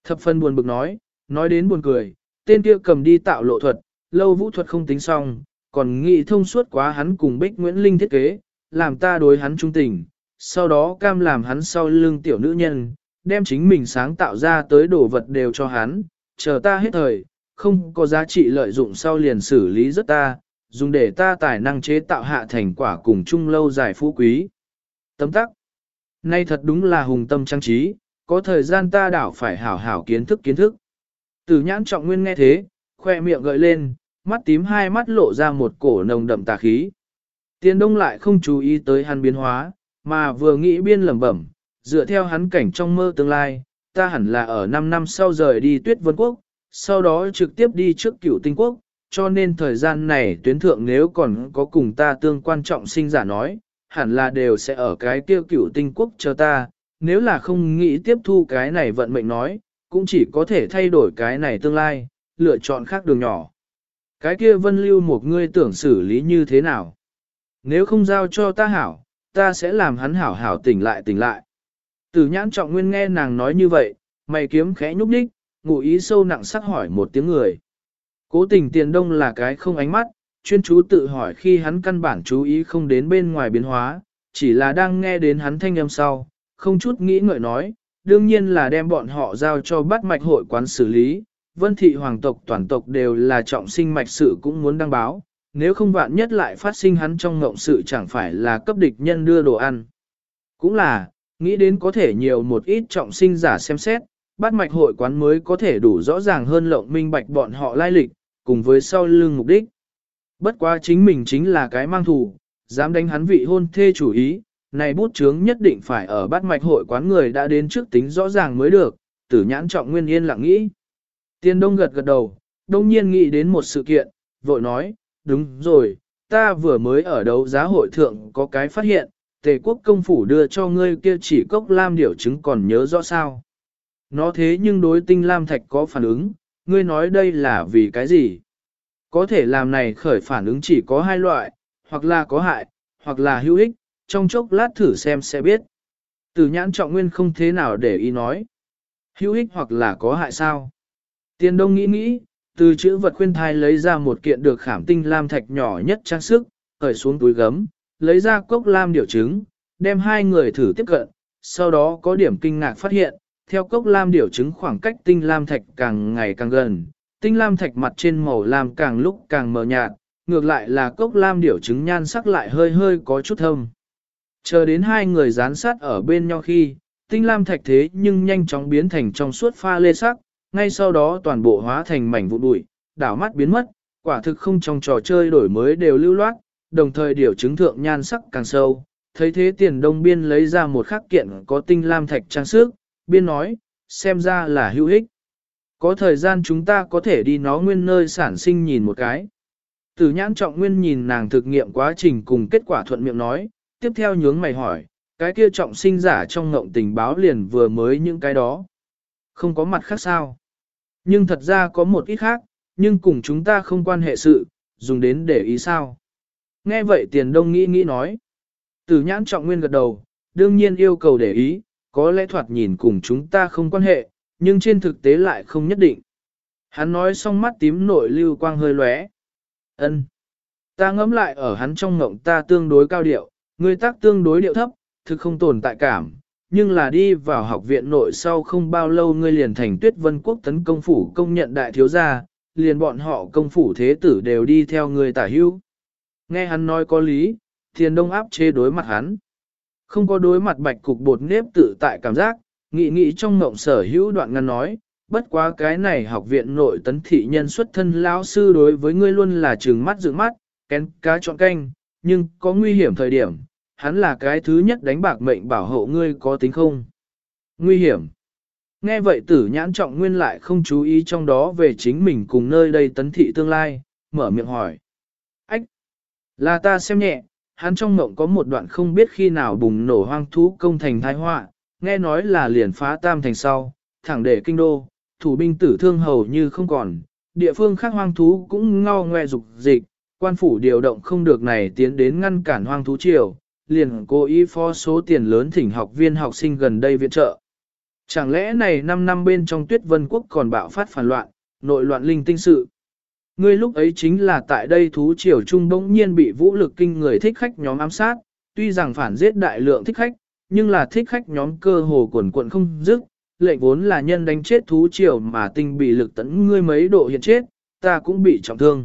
Thập phân buồn bực nói đến buồn cười, tên kia cầm đi tạo lộ thuật, lâu vũ thuật không tính xong, còn nghĩ thông suốt quá hắn cùng Bích Nguyễn Linh thiết kế, làm ta đối hắn trung tình, sau đó cam làm hắn sau lưng tiểu nữ nhân, đem chính mình sáng tạo ra tới đồ vật đều cho hắn, chờ ta hết thời, không có giá trị lợi dụng sau liền xử lý rất ta, dùng để ta tài năng chế tạo hạ thành quả cùng chung lâu dài phú quý. Tấm tắc. Nay thật đúng là hùng tâm trang trí, có thời gian ta đảo phải hảo hảo kiến thức. Tử Nhãn Trọng Nguyên nghe thế, khoe miệng gợi lên, mắt tím hai mắt lộ ra một cổ nồng đậm tà khí. Tiền Đông lại không chú ý tới hắn biến hóa, mà vừa nghĩ biên lẩm bẩm, dựa theo hắn cảnh trong mơ tương lai, ta hẳn là ở 5 năm sau rời đi Tuyết Vân Quốc, sau đó trực tiếp đi trước Cửu Tinh Quốc, cho nên thời gian này tuyến thượng nếu còn có cùng ta tương quan trọng sinh giả nói, hẳn là đều sẽ ở cái kia Cửu Tinh Quốc chờ ta, nếu là không nghĩ tiếp thu cái này vận mệnh nói, cũng chỉ có thể thay đổi cái này tương lai, lựa chọn khác đường nhỏ. Cái kia Vân Lưu một ngươi tưởng xử lý như thế nào? Nếu không giao cho ta hảo, ta sẽ làm hắn hảo hảo tỉnh lại. Tử Nhãn Trọng Nguyên nghe nàng nói như vậy, mày kiếm khẽ nhúc nhích, ngụ ý sâu nặng sắc hỏi một tiếng người. Cố Tình Tiền Đông là cái không ánh mắt, chuyên chú tự hỏi khi hắn căn bản chú ý không đến bên ngoài biến hóa, chỉ là đang nghe đến hắn thanh âm sau, không chút nghĩ ngợi nói, đương nhiên là đem bọn họ giao cho Bát Mạch hội quán xử lý, Vân thị hoàng tộc toàn tộc đều là trọng sinh mạch sự cũng muốn đăng báo, nếu không vạn nhất lại phát sinh hắn trong ngộng sự chẳng phải là cấp địch nhân đưa đồ ăn. Cũng là, nghĩ đến có thể nhiều một ít trọng sinh giả xem xét, Bát Mạch hội quán mới có thể đủ rõ ràng hơn lộng minh bạch bọn họ lai lịch, cùng với sau lưng mục đích. Bất quá chính mình chính là cái mang thù, dám đánh hắn vị hôn thê chủ ý, này bút chướng nhất định phải ở Bát Mạch hội quán người đã đến trước tính rõ ràng mới được, Tử Nhãn Trọng Nguyên yên lặng nghĩ. Tiên Đông gật đầu, đông nhiên nghĩ đến một sự kiện, vội nói, đúng rồi, ta vừa mới ở đấu giá hội thượng có cái phát hiện, Tề quốc công phủ đưa cho ngươi kia chỉ cốc lam điểu trứng còn nhớ rõ sao. Nó thế nhưng đối tinh lam thạch có phản ứng, ngươi nói đây là vì cái gì? Có thể làm này khởi phản ứng chỉ có hai loại, hoặc là có hại, hoặc là hữu ích, trong chốc lát thử xem sẽ biết. Tử Nhãn Trọng Nguyên không thế nào để ý nói. Hữu ích hoặc là có hại sao? Tiền Đông nghĩ, từ chữ vật khuyên thai lấy ra một kiện được khảm tinh lam thạch nhỏ nhất trang sức, cởi xuống túi gấm, lấy ra cốc lam điểu trứng, đem hai người thử tiếp cận, sau đó có điểm kinh ngạc phát hiện, theo cốc lam điểu trứng khoảng cách tinh lam thạch càng ngày càng gần, tinh lam thạch mặt trên màu lam càng lúc càng mờ nhạt, ngược lại là cốc lam điểu trứng nhan sắc lại hơi có chút thâm. Chờ đến hai người dán sát ở bên nhau khi, tinh lam thạch thế nhưng nhanh chóng biến thành trong suốt pha lê sắc, ngay sau đó toàn bộ hóa thành mảnh vụn bụi, đảo mắt biến mất, quả thực không trong trò chơi đổi mới đều lưu loát, đồng thời điều chứng thượng nhan sắc càng sâu. Thấy thế Tiền Đông biên lấy ra một khắc kiện có tinh lam thạch trang sức, biên nói, xem ra là hữu ích. Có thời gian chúng ta có thể đi nó nguyên nơi sản sinh nhìn một cái. Tử Nhãn Trọng Nguyên nhìn nàng thực nghiệm quá trình cùng kết quả thuận miệng nói, tiếp theo nhướng mày hỏi, cái kia trọng sinh giả trong ngộng tình báo liền vừa mới những cái đó. Không có mặt khác sao? Nhưng thật ra có một ít khác, nhưng cùng chúng ta không quan hệ sự, dùng đến để ý sao? Nghe vậy Tiền Đông nghĩ nói. Tử Nhãn Trọng Nguyên gật đầu, đương nhiên yêu cầu để ý, có lẽ thoạt nhìn cùng chúng ta không quan hệ, nhưng trên thực tế lại không nhất định. Hắn nói xong mắt tím nội lưu quang hơi lóe. Ân, ta ngẫm lại ở hắn trong ngộng ta tương đối cao điệu, người tác tương đối điệu thấp, thực không tồn tại cảm, nhưng là đi vào học viện nội sau không bao lâu ngươi liền thành Tuyết Vân Quốc tấn công phủ công nhận đại thiếu gia, liền bọn họ công phủ thế tử đều đi theo người tả hữu. Nghe hắn nói có lý, Tiền Đông áp chế đối mặt hắn. Không có đối mặt bạch cục bột nếp tự tại cảm giác, nghĩ trong ngộng sở hữu đoạn ngắn nói, bất quá cái này học viện nội tấn thị nhân xuất thân lão sư đối với ngươi luôn là trừng mắt dựng mắt, kén cá chọn canh, nhưng có nguy hiểm thời điểm, hắn là cái thứ nhất đánh bạc mệnh bảo hộ ngươi có tính không? Nguy hiểm. Nghe vậy Tử Nhãn Trọng Nguyên lại không chú ý trong đó về chính mình cùng nơi đây tấn thị tương lai, mở miệng hỏi. Ách! Là ta xem nhẹ, hắn trong mộng có một đoạn không biết khi nào bùng nổ hoang thú công thành tai họa, nghe nói là liền phá tam thành sau, thẳng để kinh đô, thủ binh tử thương hầu như không còn, địa phương khác hoang thú cũng ngao ngoe dục dịch, quan phủ điều động không được này tiến đến ngăn cản hoang thú triều, liền cố ý phó số tiền lớn thỉnh học viên học sinh gần đây viện trợ. Chẳng lẽ này 5 năm bên trong Tuyết Vân Quốc còn bạo phát phản loạn, nội loạn linh tinh sự. Ngươi lúc ấy chính là tại đây thú triều trung bỗng nhiên bị vũ lực kinh người thích khách nhóm ám sát, tuy rằng phản giết đại lượng thích khách, nhưng là thích khách nhóm cơ hồ quần quận không dứt, lệnh vốn là nhân đánh chết thú triều mà tinh bị lực tấn ngươi mấy độ hiện chết, ta cũng bị trọng thương.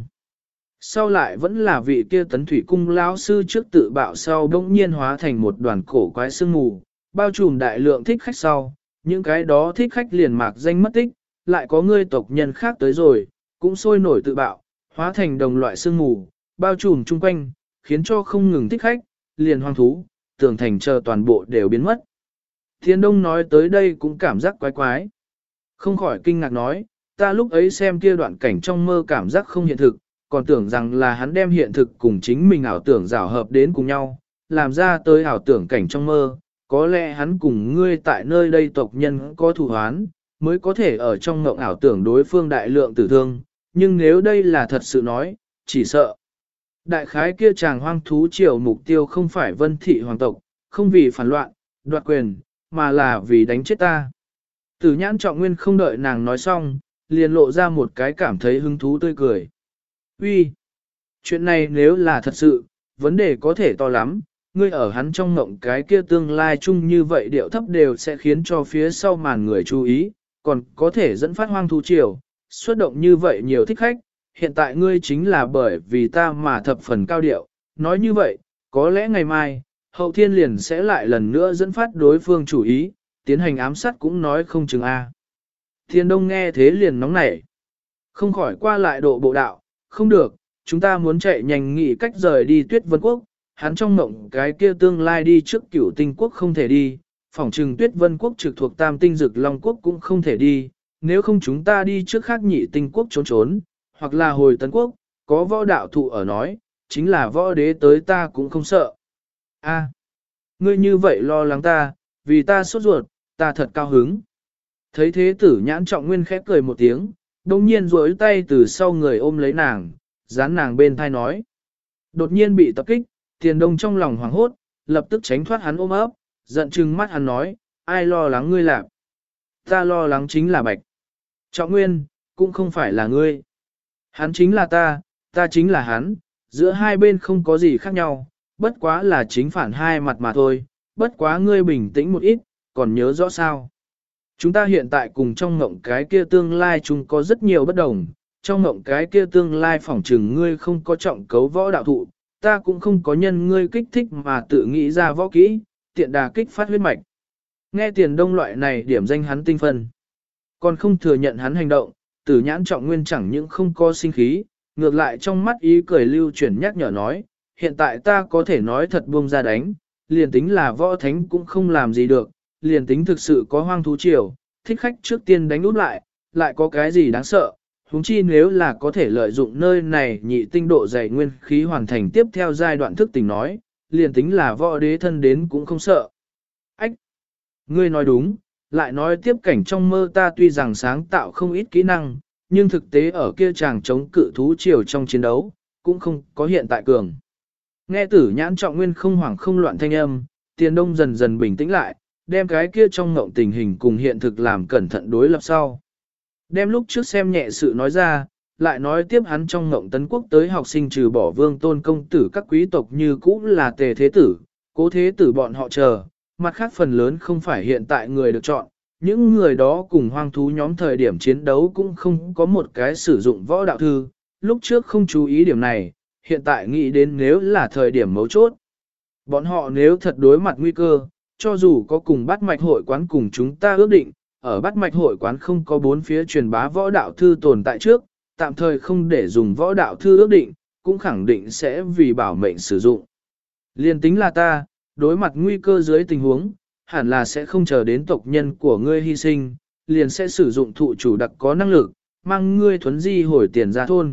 Sau lại vẫn là vị kia tấn thủy cung lão sư trước tự bạo sau bỗng nhiên hóa thành một đoàn cổ quái sương mù, bao trùm đại lượng thích khách sau, những cái đó thích khách liền mạc danh mất tích, lại có ngươi tộc nhân khác tới rồi, cũng sôi nổi tự bạo, hóa thành đồng loại sương mù, bao trùm chung quanh, khiến cho không ngừng thích khách, liền hoang thú, tường thành chờ toàn bộ đều biến mất. Thiên Đông nói tới đây cũng cảm giác quái quái. Không khỏi kinh ngạc nói, ta lúc ấy xem kia đoạn cảnh trong mơ cảm giác không hiện thực, còn tưởng rằng là hắn đem hiện thực cùng chính mình ảo tưởng rào hợp đến cùng nhau, làm ra tới ảo tưởng cảnh trong mơ, có lẽ hắn cùng ngươi tại nơi đây tộc nhân có thù hoán, mới có thể ở trong ngộng ảo tưởng đối phương đại lượng tử thương, nhưng nếu đây là thật sự nói, chỉ sợ. Đại khái kia chàng hoang thú triều mục tiêu không phải vân thị hoàng tộc, không vì phản loạn, đoạt quyền, mà là vì đánh chết ta. Tử nhãn trọng nguyên không đợi nàng nói xong, liền lộ ra một cái cảm thấy hứng thú tươi cười. Uy, chuyện này nếu là thật sự, vấn đề có thể to lắm, ngươi ở hắn trong ngộng cái kia tương lai chung như vậy điệu thấp đều sẽ khiến cho phía sau màn người chú ý, còn có thể dẫn phát hoang thú triều, xuất động như vậy nhiều thích khách, hiện tại ngươi chính là bởi vì ta mà thập phần cao điệu, nói như vậy, có lẽ ngày mai, hậu thiên liền sẽ lại lần nữa dẫn phát đối phương chủ ý, tiến hành ám sát cũng nói không chừng a. Thiên Đông nghe thế liền nóng nảy, không khỏi qua lại độ bộ đạo, không được, chúng ta muốn chạy nhanh nghĩ cách rời đi Tuyết Vân Quốc, hắn trong mộng cái kia tương lai đi trước Cửu Tinh Quốc không thể đi, phỏng trừng Tuyết Vân Quốc trực thuộc Tam Tinh Dực Long Quốc cũng không thể đi, nếu không chúng ta đi trước khác Nhị Tinh Quốc trốn trốn, hoặc là hồi Tấn Quốc, có võ đạo thụ ở nói, chính là võ đế tới ta cũng không sợ. A, ngươi như vậy lo lắng ta, vì ta sốt ruột, ta thật cao hứng. Thấy thế Tử Nhãn Trọng Nguyên khẽ cười một tiếng, đồng nhiên duỗi tay từ sau người ôm lấy nàng, dán nàng bên thai nói. Đột nhiên bị tập kích, Tiền Đông trong lòng hoảng hốt, lập tức tránh thoát hắn ôm ấp, giận trừng mắt hắn nói, ai lo lắng ngươi làm? Ta lo lắng chính là Bạch Trọng Nguyên, cũng không phải là ngươi. Hắn chính là ta chính là hắn, giữa hai bên không có gì khác nhau, bất quá là chính phản hai mặt mà thôi, bất quá ngươi bình tĩnh một ít, còn nhớ rõ sao. Chúng ta hiện tại cùng trong ngộng cái kia tương lai chúng có rất nhiều bất đồng, trong ngộng cái kia tương lai phỏng trừng ngươi không có trọng cấu võ đạo thụ, ta cũng không có nhân ngươi kích thích mà tự nghĩ ra võ kỹ, tiện đà kích phát huyết mạch. Nghe Tiền Đông loại này điểm danh hắn tinh phân, còn không thừa nhận hắn hành động, Tử Nhãn Trọng Nguyên chẳng những không có sinh khí, ngược lại trong mắt ý cười lưu chuyển nhắc nhở nói, hiện tại ta có thể nói thật buông ra đánh, liền tính là võ thánh cũng không làm gì được, liền tính thực sự có hoang thú triều, thích khách trước tiên đánh úp lại có cái gì đáng sợ, huống chi nếu là có thể lợi dụng nơi này nhị tinh độ dày nguyên khí hoàn thành tiếp theo giai đoạn thức tỉnh nói, liền tính là võ đế thân đến cũng không sợ. Ách! Ngươi nói đúng, lại nói tiếp cảnh trong mơ ta tuy rằng sáng tạo không ít kỹ năng, nhưng thực tế ở kia chàng chống cự thú triều trong chiến đấu, cũng không có hiện tại cường. Nghe Tử Nhãn Trọng Nguyên không hoảng không loạn thanh âm, Tiền Đông dần dần bình tĩnh lại, đem cái kia trong ngộng tình hình cùng hiện thực làm cẩn thận đối lập sau. Đem lúc trước xem nhẹ sự nói ra, lại nói tiếp hắn trong ngộng Tấn Quốc tới học sinh trừ bỏ Vương Tôn công tử các quý tộc như cũ là Tề Thế Tử, Cố Thế Tử bọn họ chờ, mặt khác phần lớn không phải hiện tại người được chọn, những người đó cùng hoang thú nhóm thời điểm chiến đấu cũng không có một cái sử dụng võ đạo thư, lúc trước không chú ý điểm này, hiện tại nghĩ đến nếu là thời điểm mấu chốt. Bọn họ nếu thật đối mặt nguy cơ, cho dù có cùng bắt mạch hội quán cùng chúng ta ước định, ở bắt mạch hội quán không có bốn phía truyền bá võ đạo thư tồn tại trước, tạm thời không để dùng võ đạo thư ước định, cũng khẳng định sẽ vì bảo mệnh sử dụng. Liên tính là ta, đối mặt nguy cơ dưới tình huống, hẳn là sẽ không chờ đến tộc nhân của ngươi hy sinh, liền sẽ sử dụng thụ chủ đặc có năng lực, mang ngươi thuấn di hồi tiền ra thôn.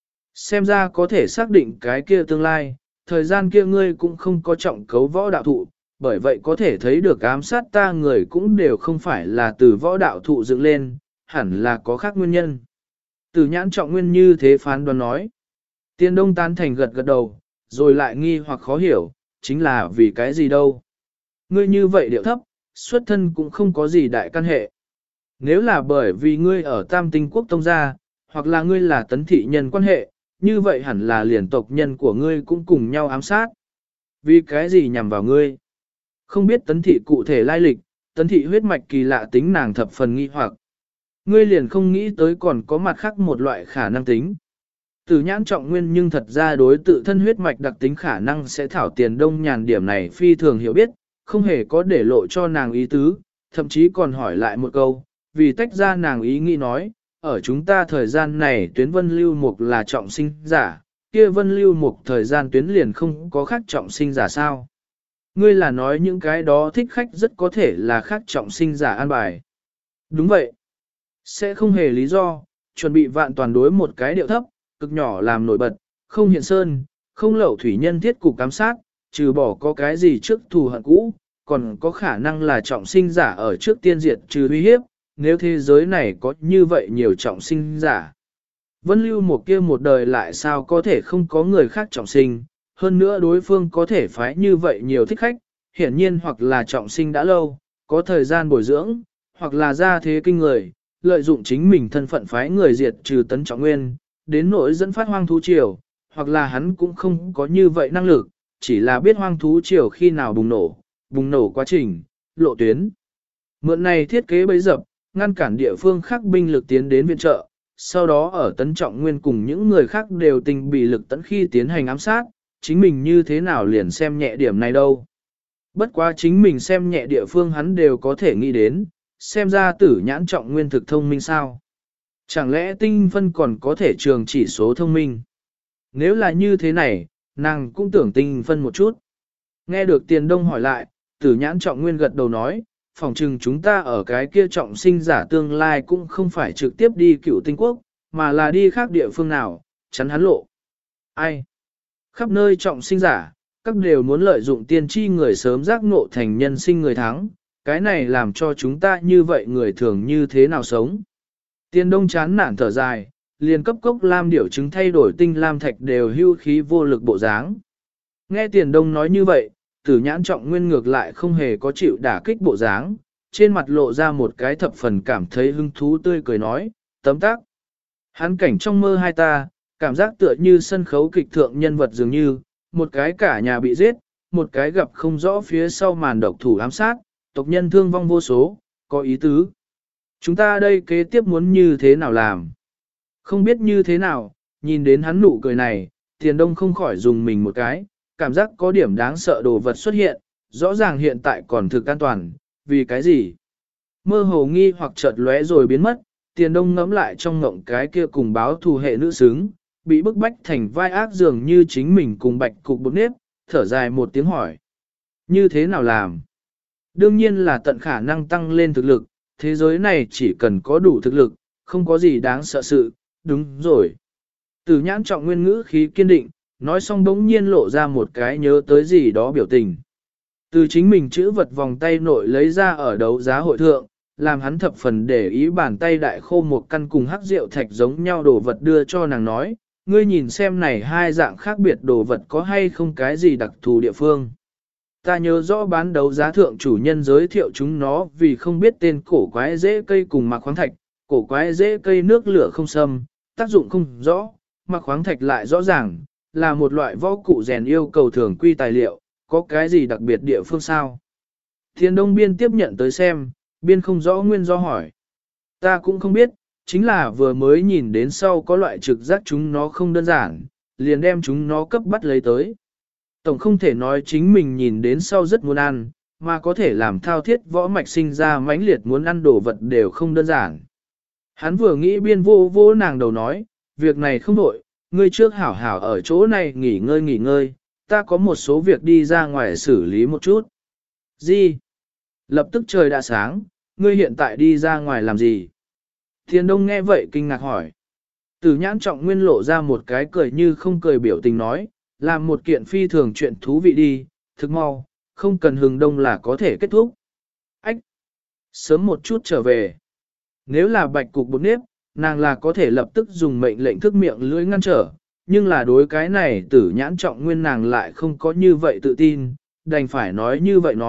Xem ra có thể xác định cái kia tương lai, thời gian kia ngươi cũng không có trọng cấu võ đạo thụ, bởi vậy có thể thấy được ám sát ta người cũng đều không phải là từ võ đạo thụ dựng lên, hẳn là có khác nguyên nhân. Tử Nhãn Trọng Nguyên như thế phán đoán nói. Tiên Đông tán thành gật gật đầu, rồi lại nghi hoặc khó hiểu, chính là vì cái gì đâu. Ngươi như vậy điệu thấp, xuất thân cũng không có gì đại căn hệ. Nếu là bởi vì ngươi ở Tam Tinh Quốc tông gia, hoặc là ngươi là tấn thị nhân quan hệ, như vậy hẳn là liền tộc nhân của ngươi cũng cùng nhau ám sát. Vì cái gì nhằm vào ngươi? Không biết tấn thị cụ thể lai lịch, tấn thị huyết mạch kỳ lạ tính nàng thập phần nghi hoặc. Ngươi liền không nghĩ tới còn có mặt khác một loại khả năng tính. Tử Nhãn Trọng Nguyên nhưng thật ra đối tự thân huyết mạch đặc tính khả năng sẽ thảo Tiền Đông Nhàn điểm này phi thường hiểu biết, không hề có để lộ cho nàng ý tứ, thậm chí còn hỏi lại một câu, vì tách ra nàng ý nghĩ nói, ở chúng ta thời gian này tuyến vân lưu mục là trọng sinh giả, kia vân lưu mục thời gian tuyến liền không có khác trọng sinh giả sao. Ngươi là nói những cái đó thích khách rất có thể là khác trọng sinh giả an bài. Đúng vậy. Sẽ không hề lý do, chuẩn bị vạn toàn đối một cái điệu thấp, cực nhỏ làm nổi bật, không hiện sơn, không lẩu thủy nhân thiết cục cám sát, trừ bỏ có cái gì trước thù hận cũ, còn có khả năng là trọng sinh giả ở trước tiên diệt trừ uy hiếp, nếu thế giới này có như vậy nhiều trọng sinh giả. Vân lưu một kia một đời lại sao có thể không có người khác trọng sinh, hơn nữa đối phương có thể phái như vậy nhiều thích khách, hiển nhiên hoặc là trọng sinh đã lâu, có thời gian bồi dưỡng, hoặc là ra thế kinh người, lợi dụng chính mình thân phận phái người diệt trừ Tấn Trọng Nguyên, đến nỗi dẫn phát hoang thú triều, hoặc là hắn cũng không có như vậy năng lực, chỉ là biết hoang thú triều khi nào bùng nổ quá trình, lộ tuyến. Mượn này thiết kế bấy dập, ngăn cản địa phương khác binh lực tiến đến viện trợ, sau đó ở Tấn Trọng Nguyên cùng những người khác đều tình bị lực tấn khi tiến hành ám sát, chính mình như thế nào liền xem nhẹ điểm này đâu. Bất quá chính mình xem nhẹ địa phương hắn đều có thể nghĩ đến, xem ra Tử Nhãn Trọng Nguyên thực thông minh sao. Chẳng lẽ tinh phân còn có thể trường chỉ số thông minh? Nếu là như thế này, nàng cũng tưởng tinh phân một chút. Nghe được Tiền Đông hỏi lại, Tử Nhãn Trọng Nguyên gật đầu nói, phỏng chừng chúng ta ở cái kia trọng sinh giả tương lai cũng không phải trực tiếp đi Cựu Tinh Quốc, mà là đi khác địa phương nào, chắn hắn lộ. Ai? Khắp nơi trọng sinh giả, các đều muốn lợi dụng tiên tri người sớm giác ngộ thành nhân sinh người thắng, cái này làm cho chúng ta như vậy người thường như thế nào sống. Tiền Đông chán nản thở dài, liền cấp cốc lam điểu chứng thay đổi tinh lam thạch đều hưu khí vô lực bộ dáng. Nghe Tiền Đông nói như vậy, Tử Nhãn Trọng Nguyên ngược lại không hề có chịu đả kích bộ dáng, trên mặt lộ ra một cái thập phần cảm thấy hứng thú tươi cười nói, tấm tắc. Hắn cảnh trong mơ hai ta, cảm giác tựa như sân khấu kịch thượng nhân vật dường như, một cái cả nhà bị giết, một cái gặp không rõ phía sau màn độc thủ ám sát, tộc nhân thương vong vô số, có ý tứ. Chúng ta đây kế tiếp muốn như thế nào làm? Không biết như thế nào, nhìn đến hắn nụ cười này, Tiền Đông không khỏi dùng mình một cái, cảm giác có điểm đáng sợ đồ vật xuất hiện, rõ ràng hiện tại còn thực an toàn, vì cái gì? Mơ hồ nghi hoặc chợt lóe rồi biến mất, Tiền Đông ngẫm lại trong ngộng cái kia cùng báo thù hệ nữ xứng, bị bức bách thành vai ác dường như chính mình cùng bạch cục bột nếp, thở dài một tiếng hỏi. Như thế nào làm? Đương nhiên là tận khả năng tăng lên thực lực, thế giới này chỉ cần có đủ thực lực, không có gì đáng sợ sự, đúng rồi. Tử Nhãn Trọng Nguyên ngữ khí kiên định, nói xong bỗng nhiên lộ ra một cái nhớ tới gì đó biểu tình. Từ chính mình chữ vật vòng tay nội lấy ra ở đấu giá hội thượng, làm hắn thập phần để ý bàn tay đại khô một căn cùng hắc rượu thạch giống nhau đồ vật đưa cho nàng nói, ngươi nhìn xem này hai dạng khác biệt đồ vật có hay không cái gì đặc thù địa phương. Ta nhớ rõ bán đấu giá thượng chủ nhân giới thiệu chúng nó vì không biết tên cổ quái rễ cây cùng mạc khoáng thạch, cổ quái rễ cây nước lửa không xâm, tác dụng không rõ, mạc khoáng thạch lại rõ ràng, là một loại võ cụ rèn yêu cầu thường quy tài liệu, có cái gì đặc biệt địa phương sao? Thiên Đông Biên tiếp nhận tới xem, Biên không rõ nguyên do hỏi. Ta cũng không biết, chính là vừa mới nhìn đến sau có loại trực giác chúng nó không đơn giản, liền đem chúng nó cấp bắt lấy tới. Tổng không thể nói chính mình nhìn đến sau rất muốn ăn, mà có thể làm thao thiết võ mạch sinh ra mãnh liệt muốn ăn đồ vật đều không đơn giản. Hắn vừa nghĩ Biên vô vô nàng đầu nói, việc này không đổi, ngươi trước hảo hảo ở chỗ này nghỉ ngơi, ta có một số việc đi ra ngoài xử lý một chút. Gì? Lập tức trời đã sáng, ngươi hiện tại đi ra ngoài làm gì? Thiên Đông nghe vậy kinh ngạc hỏi. Tử Nhãn Trọng Nguyên lộ ra một cái cười như không cười biểu tình nói, làm một kiện phi thường chuyện thú vị đi, thực mau, không cần hừng đông là có thể kết thúc. Ách! Sớm một chút trở về. Nếu là bạch cục bột nếp, nàng là có thể lập tức dùng mệnh lệnh thức miệng lưỡi ngăn trở, nhưng là đối cái này Tử Nhãn Trọng Nguyên nàng lại không có như vậy tự tin, đành phải nói như vậy nói,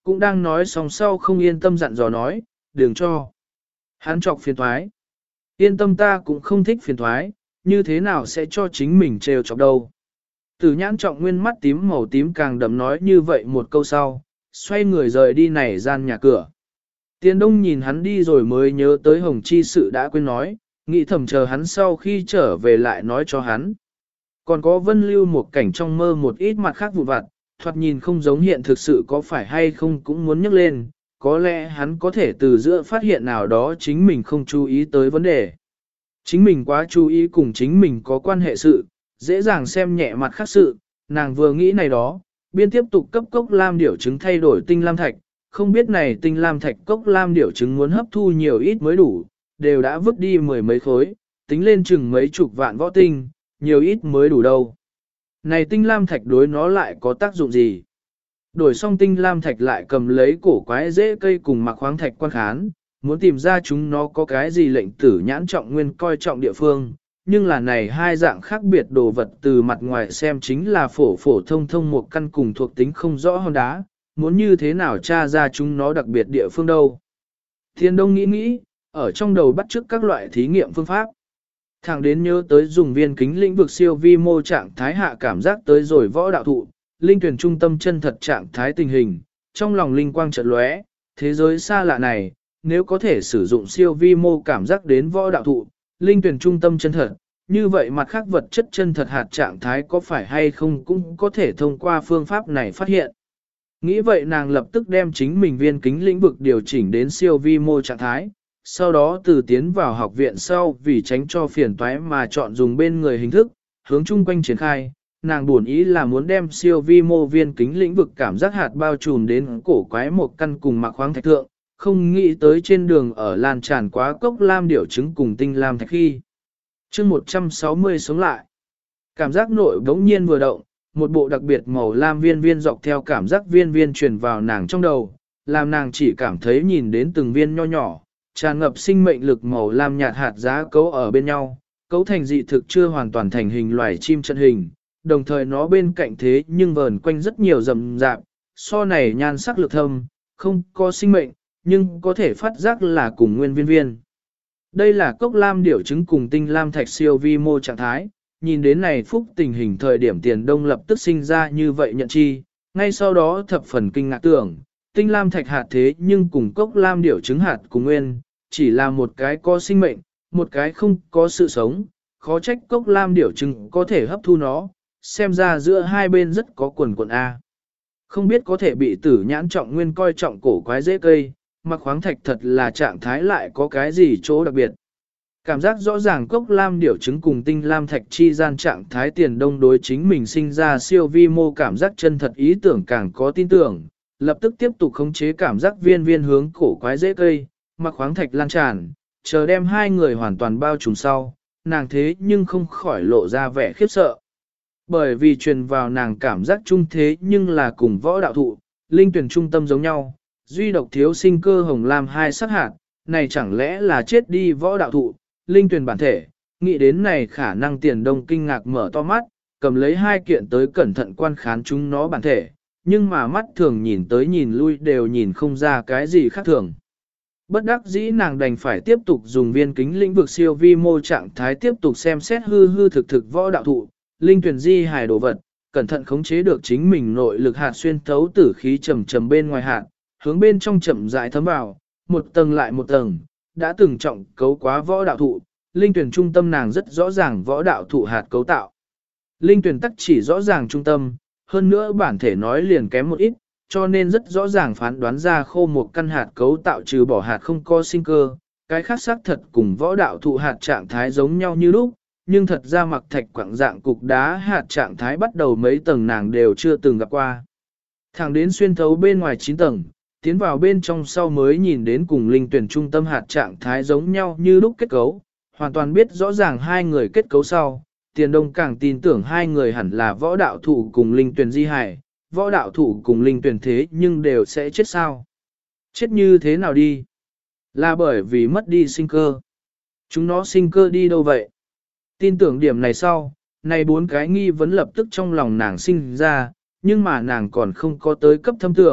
cũng đang nói xong sau không yên tâm dặn dò nói, đừng cho. Hắn chọc phiền thoái. Yên tâm ta cũng không thích phiền thoái, như thế nào sẽ cho chính mình trêu chọc đâu. Tử nhãn trọng nguyên mắt tím màu tím càng đậm nói như vậy một câu sau, xoay người rời đi này gian nhà cửa. Tiền Đông nhìn hắn đi rồi mới nhớ tới Hồng Chi sự đã quên nói, nghĩ thầm chờ hắn sau khi trở về lại nói cho hắn. Còn có Vân Lưu một cảnh trong mơ một ít mặt khác vụn vặt, thoạt nhìn không giống hiện thực sự có phải hay không cũng muốn nhắc lên, có lẽ hắn có thể từ giữa phát hiện nào đó chính mình không chú ý tới vấn đề. Chính mình quá chú ý cùng chính mình có quan hệ sự, dễ dàng xem nhẹ mặt khác sự, nàng vừa nghĩ này đó, biên tiếp tục cấp cốc lam điểu trứng thay đổi tinh lam thạch, không biết này tinh lam thạch cốc lam điểu trứng muốn hấp thu nhiều ít mới đủ, đều đã vứt đi mười mấy khối, tính lên chừng mấy chục vạn võ tinh, nhiều ít mới đủ đâu. Này tinh lam thạch đối nó lại có tác dụng gì? Đổi xong tinh lam thạch lại cầm lấy cổ quái rễ cây cùng mặc khoáng thạch quan khán, muốn tìm ra chúng nó có cái gì lệnh tử nhãn trọng nguyên coi trọng địa phương, nhưng là này hai dạng khác biệt đồ vật từ mặt ngoài xem chính là phổ phổ thông thông một căn cùng thuộc tính không rõ hòn đá, muốn như thế nào tra ra chúng nó đặc biệt địa phương đâu. Thiên Đông nghĩ, ở trong đầu bắt chước các loại thí nghiệm phương pháp. Thẳng đến nhớ tới dùng viên kính lĩnh vực siêu vi mô trạng thái hạ cảm giác tới rồi võ đạo thụ, linh tuyển trung tâm chân thật trạng thái tình hình, trong lòng linh quang chợt lóe, thế giới xa lạ này, nếu có thể sử dụng siêu vi mô cảm giác đến võ đạo thụ, linh tuyển trung tâm chân thật, như vậy mặt khác vật chất chân thật hạt trạng thái có phải hay không cũng có thể thông qua phương pháp này phát hiện. Nghĩ vậy nàng lập tức đem chính mình viên kính lĩnh vực điều chỉnh đến siêu vi mô trạng thái, sau đó từ tiến vào học viện sau vì tránh cho phiền toái mà chọn dùng bên người hình thức, hướng chung quanh triển khai, nàng buồn ý là muốn đem siêu vi mô viên kính lĩnh vực cảm giác hạt bao trùm đến cổ quái một căn cùng mặc khoáng thạch thượng, không nghĩ tới trên đường ở lan tràn quá cốc lam điểu trứng cùng tinh lam thạch khi. chương 160 sống lại. Cảm giác nội bỗng nhiên vừa động, một bộ đặc biệt màu lam viên viên dọc theo cảm giác viên viên truyền vào nàng trong đầu, làm nàng chỉ cảm thấy nhìn đến từng viên nho nhỏ, tràn ngập sinh mệnh lực màu lam nhạt hạt giá cấu ở bên nhau, cấu thành dị thực chưa hoàn toàn thành hình loài chim chân hình, đồng thời nó bên cạnh thế nhưng vờn quanh rất nhiều rậm rạp, so này nhan sắc lực thâm, không có sinh mệnh, nhưng có thể phát giác là cùng nguyên viên viên. Đây là cốc lam điểu trứng cùng tinh lam thạch siêu vi mô trạng thái, nhìn đến này phúc tình hình thời điểm Tiền Đông lập tức sinh ra như vậy nhận chi, ngay sau đó thập phần kinh ngạc tưởng, tinh lam thạch hạt thế nhưng cùng cốc lam điểu trứng hạt cùng nguyên, chỉ là một cái có sinh mệnh, một cái không có sự sống, khó trách cốc lam điểu trứng có thể hấp thu nó, xem ra giữa hai bên rất có quần quần A. Không biết có thể bị tử nhãn trọng nguyên coi trọng cổ quái dễ cây, mặc khoáng thạch thật là trạng thái lại có cái gì chỗ đặc biệt. Cảm giác rõ ràng cốc lam điểu trứng cùng tinh lam thạch chi gian trạng thái Tiền Đông đối chính mình sinh ra siêu vi mô cảm giác chân thật ý tưởng càng có tin tưởng, lập tức tiếp tục khống chế cảm giác viên viên hướng cổ quái dễ cây, mặc khoáng thạch lan tràn, chờ đem hai người hoàn toàn bao trùm sau, nàng thế nhưng không khỏi lộ ra vẻ khiếp sợ. Bởi vì truyền vào nàng cảm giác chung thế nhưng là cùng võ đạo thụ, linh tuyển trung tâm giống nhau, duy độc thiếu sinh cơ hồng lam hai sắc hạt, này chẳng lẽ là chết đi võ đạo thụ, linh tuyển bản thể, nghĩ đến này khả năng Tiền Đông kinh ngạc mở to mắt, cầm lấy hai kiện tới cẩn thận quan khán chúng nó bản thể, nhưng mà mắt thường nhìn tới nhìn lui đều nhìn không ra cái gì khác thường. Bất đắc dĩ nàng đành phải tiếp tục dùng viên kính lĩnh vực siêu vi mô trạng thái tiếp tục xem xét hư hư thực thực võ đạo thụ, linh tuyển di hài đồ vật, cẩn thận khống chế được chính mình nội lực hạt xuyên thấu tử khí trầm trầm bên ngoài hạt, hướng bên trong chậm rãi thấm vào, một tầng lại một tầng, đã từng trọng cấu quá võ đạo thụ, linh tuyển trung tâm nàng rất rõ ràng võ đạo thụ hạt cấu tạo. Linh tuyển tắc chỉ rõ ràng trung tâm, hơn nữa bản thể nói liền kém một ít, cho nên rất rõ ràng phán đoán ra khô một căn hạt cấu tạo trừ bỏ hạt không có sinh cơ, cái khác xác thật cùng võ đạo thụ hạt trạng thái giống nhau như lúc, nhưng thật ra mặc thạch quảng dạng cục đá hạt trạng thái bắt đầu mấy tầng nàng đều chưa từng gặp qua. Thẳng đến xuyên thấu bên ngoài 9 tầng, tiến vào bên trong sau mới nhìn đến cùng linh tuyển trung tâm hạt trạng thái giống nhau như lúc kết cấu, hoàn toàn biết rõ ràng hai người kết cấu sau, Tiền Đông càng tin tưởng hai người hẳn là võ đạo thủ cùng linh tuyển di hải, võ đạo thủ cùng linh tuyển thế nhưng đều sẽ chết sao? Chết như thế nào đi? Là bởi vì mất đi sinh cơ. Chúng nó sinh cơ đi đâu vậy? Tin tưởng điểm này sau, này bốn cái nghi vấn lập tức trong lòng nàng sinh ra, nhưng mà nàng còn không có tới cấp thâm tưởng,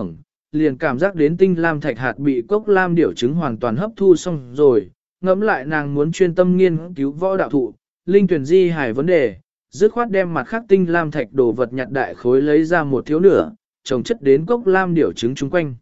liền cảm giác đến tinh lam thạch hạt bị cốc lam điểu trứng hoàn toàn hấp thu xong rồi, ngẫm lại nàng muốn chuyên tâm nghiên cứu võ đạo thụ, linh tuyển di hải vấn đề, dứt khoát đem mặt khác tinh lam thạch đồ vật nhặt đại khối lấy ra một thiếu nửa, trồng chất đến cốc lam điểu trứng chung quanh.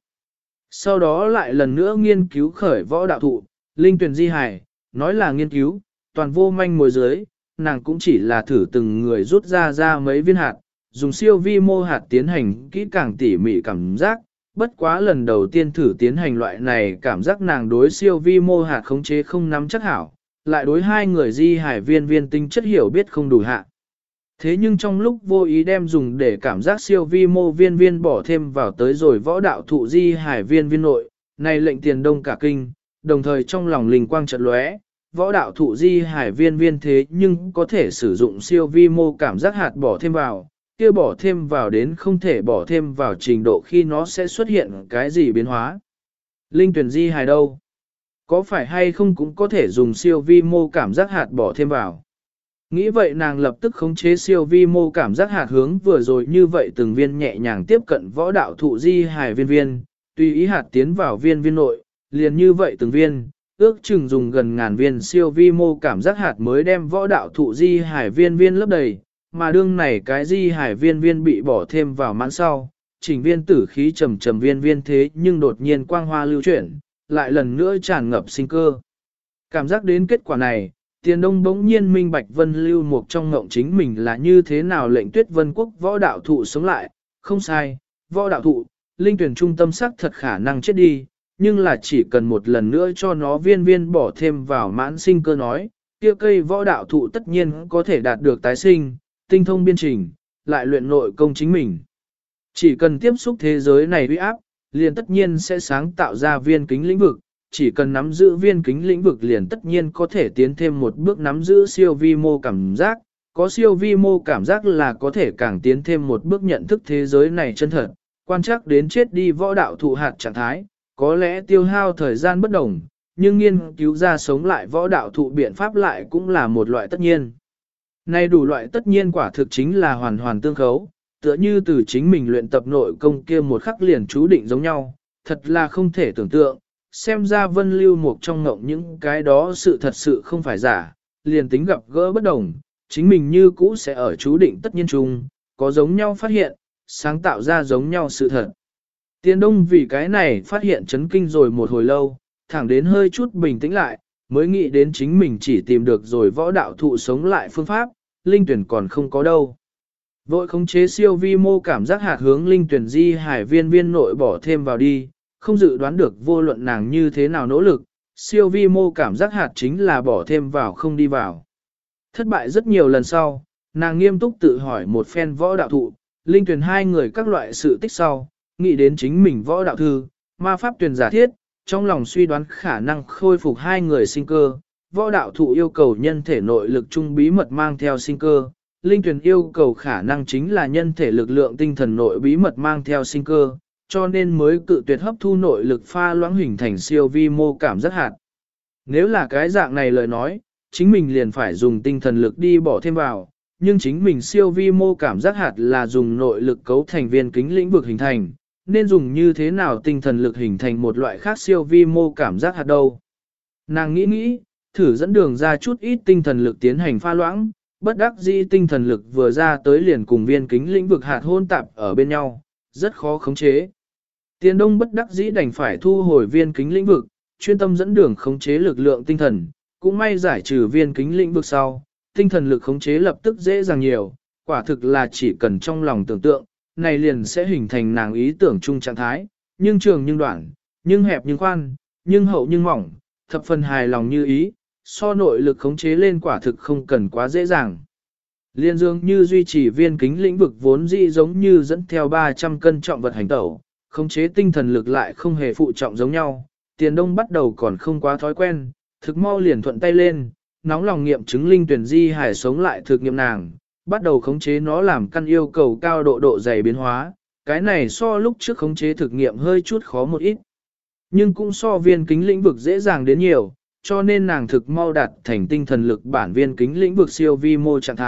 Sau đó lại lần nữa nghiên cứu khởi võ đạo thụ, linh tuyển di hải, nói là nghiên cứu, toàn vô manh mối dưới, nàng cũng chỉ là thử từng người rút ra mấy viên hạt, dùng siêu vi mô hạt tiến hành kỹ càng tỉ mỉ cảm giác, bất quá lần đầu tiên thử tiến hành loại này cảm giác nàng đối siêu vi mô hạt khống chế không nắm chắc hảo, lại đối hai người di hải viên tinh chất hiểu biết không đủ hạ. Thế nhưng trong lúc vô ý đem dùng để cảm giác siêu vi mô viên bỏ thêm vào tới rồi võ đạo thụ di hải viên nội, này lệnh Tiền Đông cả kinh, đồng thời trong lòng linh quang chợt lóe, võ đạo thụ di hải viên thế nhưng có thể sử dụng siêu vi mô cảm giác hạt bỏ thêm vào, kia bỏ thêm vào đến không thể bỏ thêm vào trình độ khi nó sẽ xuất hiện cái gì biến hóa. Linh tuyển di hải đâu? Có phải hay không cũng có thể dùng siêu vi mô cảm giác hạt bỏ thêm vào. Nghĩ vậy nàng lập tức khống chế siêu vi mô cảm giác hạt hướng vừa rồi như vậy từng viên nhẹ nhàng tiếp cận võ đạo thụ di hải viên, tùy ý hạt tiến vào viên nội, liền như vậy từng viên, ước chừng dùng gần ngàn viên siêu vi mô cảm giác hạt mới đem võ đạo thụ di hải viên lấp đầy, mà đương này cái di hải viên bị bỏ thêm vào mãn sau, chỉnh viên tử khí trầm viên thế nhưng đột nhiên quang hoa lưu chuyển, lại lần nữa tràn ngập sinh cơ. Cảm giác đến kết quả này, Tiền Đông bỗng nhiên minh bạch Vân Lưu Mục trong ngộng chính mình là như thế nào lệnh Tuyết Vân Quốc võ đạo thụ sống lại, không sai, võ đạo thụ, linh tuyển trung tâm sắc thật khả năng chết đi, nhưng là chỉ cần một lần nữa cho nó viên bỏ thêm vào mãn sinh cơ nói, kia cây võ đạo thụ tất nhiên có thể đạt được tái sinh, tinh thông biên trình, lại luyện nội công chính mình. Chỉ cần tiếp xúc thế giới này uy áp, liền tất nhiên sẽ sáng tạo ra viên kính lĩnh vực, chỉ cần nắm giữ viên kính lĩnh vực liền tất nhiên có thể tiến thêm một bước nắm giữ siêu vi mô cảm giác, có siêu vi mô cảm giác là có thể càng tiến thêm một bước nhận thức thế giới này chân thật, quan trắc đến chết đi võ đạo thụ hạt trạng thái, có lẽ tiêu hao thời gian bất đồng, nhưng nghiên cứu ra sống lại võ đạo thụ biện pháp lại cũng là một loại tất nhiên. Này đủ loại tất nhiên quả thực chính là hoàn hoàn tương khấu, tựa như từ chính mình luyện tập nội công kia một khắc liền chú định giống nhau, thật là không thể tưởng tượng, xem ra Vân Lưu Mục trong ngộng những cái đó sự thật sự không phải giả, liền tính gặp gỡ bất đồng, chính mình như cũ sẽ ở chú định tất nhiên chung, có giống nhau phát hiện, sáng tạo ra giống nhau sự thật. Tiền Đông vì cái này phát hiện chấn kinh rồi một hồi lâu, thẳng đến hơi chút bình tĩnh lại, mới nghĩ đến chính mình chỉ tìm được rồi võ đạo thụ sống lại phương pháp, linh tuyển còn không có đâu. Vội khống chế siêu vi mô cảm giác hạt hướng linh tuyển di hải viên nội bỏ thêm vào đi, không dự đoán được vô luận nàng như thế nào nỗ lực, siêu vi mô cảm giác hạt chính là bỏ thêm vào không đi vào. Thất bại rất nhiều lần sau, nàng nghiêm túc tự hỏi một phen võ đạo thụ, linh tuyển hai người các loại sự tích sau, nghĩ đến chính mình võ đạo thư, ma pháp tuyển giả thiết, trong lòng suy đoán khả năng khôi phục hai người sinh cơ, võ đạo thụ yêu cầu nhân thể nội lực trung bí mật mang theo sinh cơ, linh tuyển yêu cầu khả năng chính là nhân thể lực lượng tinh thần nội bí mật mang theo sinh cơ, cho nên mới cự tuyệt hấp thu nội lực pha loãng hình thành siêu vi mô cảm giác hạt. Nếu là cái dạng này lời nói, chính mình liền phải dùng tinh thần lực đi bỏ thêm vào, nhưng chính mình siêu vi mô cảm giác hạt là dùng nội lực cấu thành viên kính lĩnh vực hình thành, nên dùng như thế nào tinh thần lực hình thành một loại khác siêu vi mô cảm giác hạt đâu. Nàng nghĩ, thử dẫn đường ra chút ít tinh thần lực tiến hành pha loãng, bất đắc dĩ tinh thần lực vừa ra tới liền cùng viên kính lĩnh vực hạt hôn tạp ở bên nhau, rất khó khống chế. Tiền Đông bất đắc dĩ đành phải thu hồi viên kính lĩnh vực, chuyên tâm dẫn đường khống chế lực lượng tinh thần, cũng may giải trừ viên kính lĩnh vực sau, tinh thần lực khống chế lập tức dễ dàng nhiều, quả thực là chỉ cần trong lòng tưởng tượng, này liền sẽ hình thành nàng ý tưởng chung trạng thái, nhưng trường nhưng đoạn, nhưng hẹp nhưng khoan, nhưng hậu nhưng mỏng, thập phần hài lòng như ý, so nội lực khống chế lên quả thực không cần quá dễ dàng. Liên dương như duy trì viên kính lĩnh vực vốn dĩ giống như dẫn theo 300 cân trọng vật hành tẩu, khống chế tinh thần lực lại không hề phụ trọng giống nhau, Tiền Đông bắt đầu còn không quá thói quen, thực mau liền thuận tay lên, nóng lòng nghiệm chứng linh tuyển di hải sống lại thực nghiệm nàng, bắt đầu khống chế nó làm căn yêu cầu cao độ dày biến hóa, cái này so lúc trước khống chế thực nghiệm hơi chút khó một ít. Nhưng cũng so viên kính lĩnh vực dễ dàng đến nhiều, cho nên nàng thực mau đạt thành tinh thần lực bản viên kính lĩnh vực siêu vi mô trạng thái,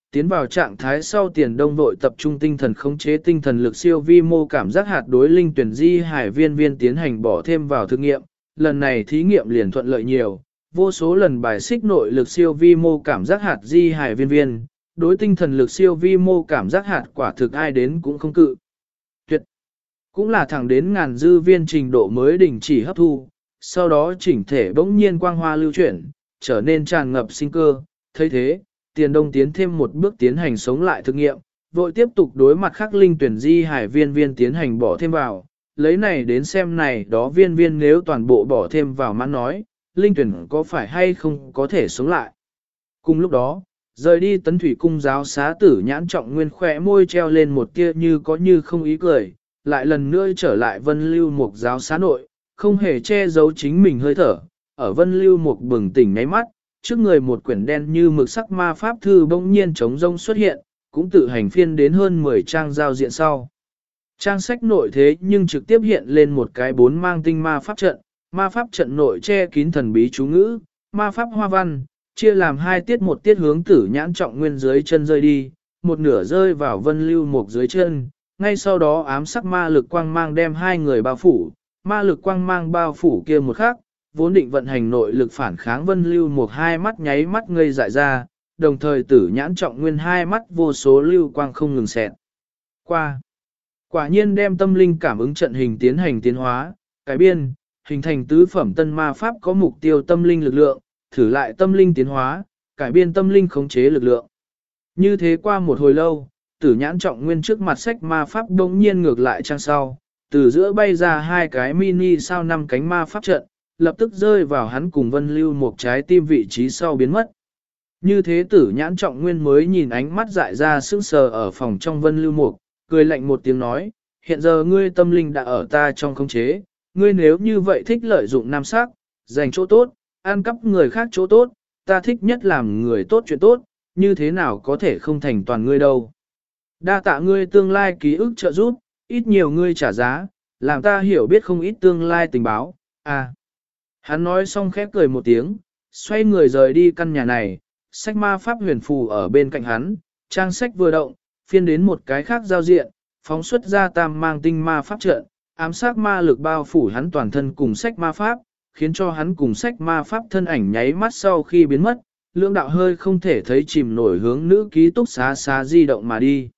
tiến vào trạng thái sau Tiền Đông vội tập trung tinh thần khống chế tinh thần lực siêu vi mô cảm giác hạt đối linh tuyển di hải viên viên tiến hành bỏ thêm vào thử nghiệm, lần này thí nghiệm liền thuận lợi nhiều, vô số lần bài xích nội lực siêu vi mô cảm giác hạt di hải viên viên, đối tinh thần lực siêu vi mô cảm giác hạt quả thực ai đến cũng không cự. Tuyệt! Cũng là thẳng đến ngàn dư viên trình độ mới đình chỉ hấp thu, sau đó chỉnh thể bỗng nhiên quang hoa lưu chuyển, trở nên tràn ngập sinh cơ, thấy thế, Tiền Đông tiến thêm một bước tiến hành sống lại thực nghiệm, vội tiếp tục đối mặt khắc linh tuyển di hải viên viên tiến hành bỏ thêm vào, lấy này đến xem này đó viên viên nếu toàn bộ bỏ thêm vào mà nói, linh tuyển có phải hay không có thể sống lại. Cùng lúc đó, rời đi Tấn Thủy Cung giáo xá Tử Nhãn Trọng Nguyên khỏe môi treo lên một tia như có như không ý cười, lại lần nữa trở lại Vân Lưu Mục giáo xá nội, không hề che giấu chính mình hơi thở, ở Vân Lưu Mục bừng tỉnh nháy mắt, trước người một quyển đen như mực sắc ma pháp thư bỗng nhiên trống rông xuất hiện, cũng tự hành phiên đến hơn 10 trang giao diện sau. Trang sách nội thế nhưng trực tiếp hiện lên một cái 4 mang tinh ma pháp trận nội che kín thần bí chú ngữ, ma pháp hoa văn, chia làm 2 tiết, một tiết hướng Tử Nhãn Trọng Nguyên dưới chân rơi đi, một nửa rơi vào Vân Lưu Mục dưới chân, ngay sau đó ám sắc ma lực quang mang đem hai người bao phủ, ma lực quang mang bao phủ kia một khắc, vốn định vận hành nội lực phản kháng Vân Lưu Mục hai mắt nháy mắt ngây dại ra, đồng thời Tử Nhãn Trọng Nguyên hai mắt vô số lưu quang không ngừng xẹt qua. Quả nhiên đem tâm linh cảm ứng trận hình tiến hành tiến hóa, cải biên, hình thành tứ phẩm tân ma pháp có mục tiêu tâm linh lực lượng, thử lại tâm linh tiến hóa, cải biên tâm linh khống chế lực lượng. Như thế qua một hồi lâu, Tử Nhãn Trọng Nguyên trước mặt sách ma pháp đống nhiên ngược lại trang sau, từ giữa bay ra 2 cái mini sao 5 cánh ma pháp trận, lập tức rơi vào hắn cùng Vân Lưu Mục trái tim vị trí sau biến mất. Như thế Tử Nhãn Trọng Nguyên mới nhìn ánh mắt dại ra sững sờ ở phòng trong Vân Lưu Mục, cười lạnh một tiếng nói, hiện giờ ngươi tâm linh đã ở ta trong khống chế, ngươi nếu như vậy thích lợi dụng nam sắc, dành chỗ tốt, ăn cắp người khác chỗ tốt, ta thích nhất làm người tốt chuyện tốt, như thế nào có thể không thành toàn ngươi đâu. Đa tạ ngươi tương lai ký ức trợ giúp, ít nhiều ngươi trả giá, làm ta hiểu biết không ít tương lai tình báo, à. Hắn nói xong khép cười một tiếng, xoay người rời đi căn nhà này, sách ma pháp huyền phù ở bên cạnh hắn, trang sách vừa động, phiên đến một cái khác giao diện, phóng xuất ra tam mang tinh ma pháp trận, ám sát ma lực bao phủ hắn toàn thân cùng sách ma pháp, khiến cho hắn cùng sách ma pháp thân ảnh nháy mắt sau khi biến mất, lưỡng đạo hơi không thể thấy chìm nổi hướng nữ ký túc xá di động mà đi.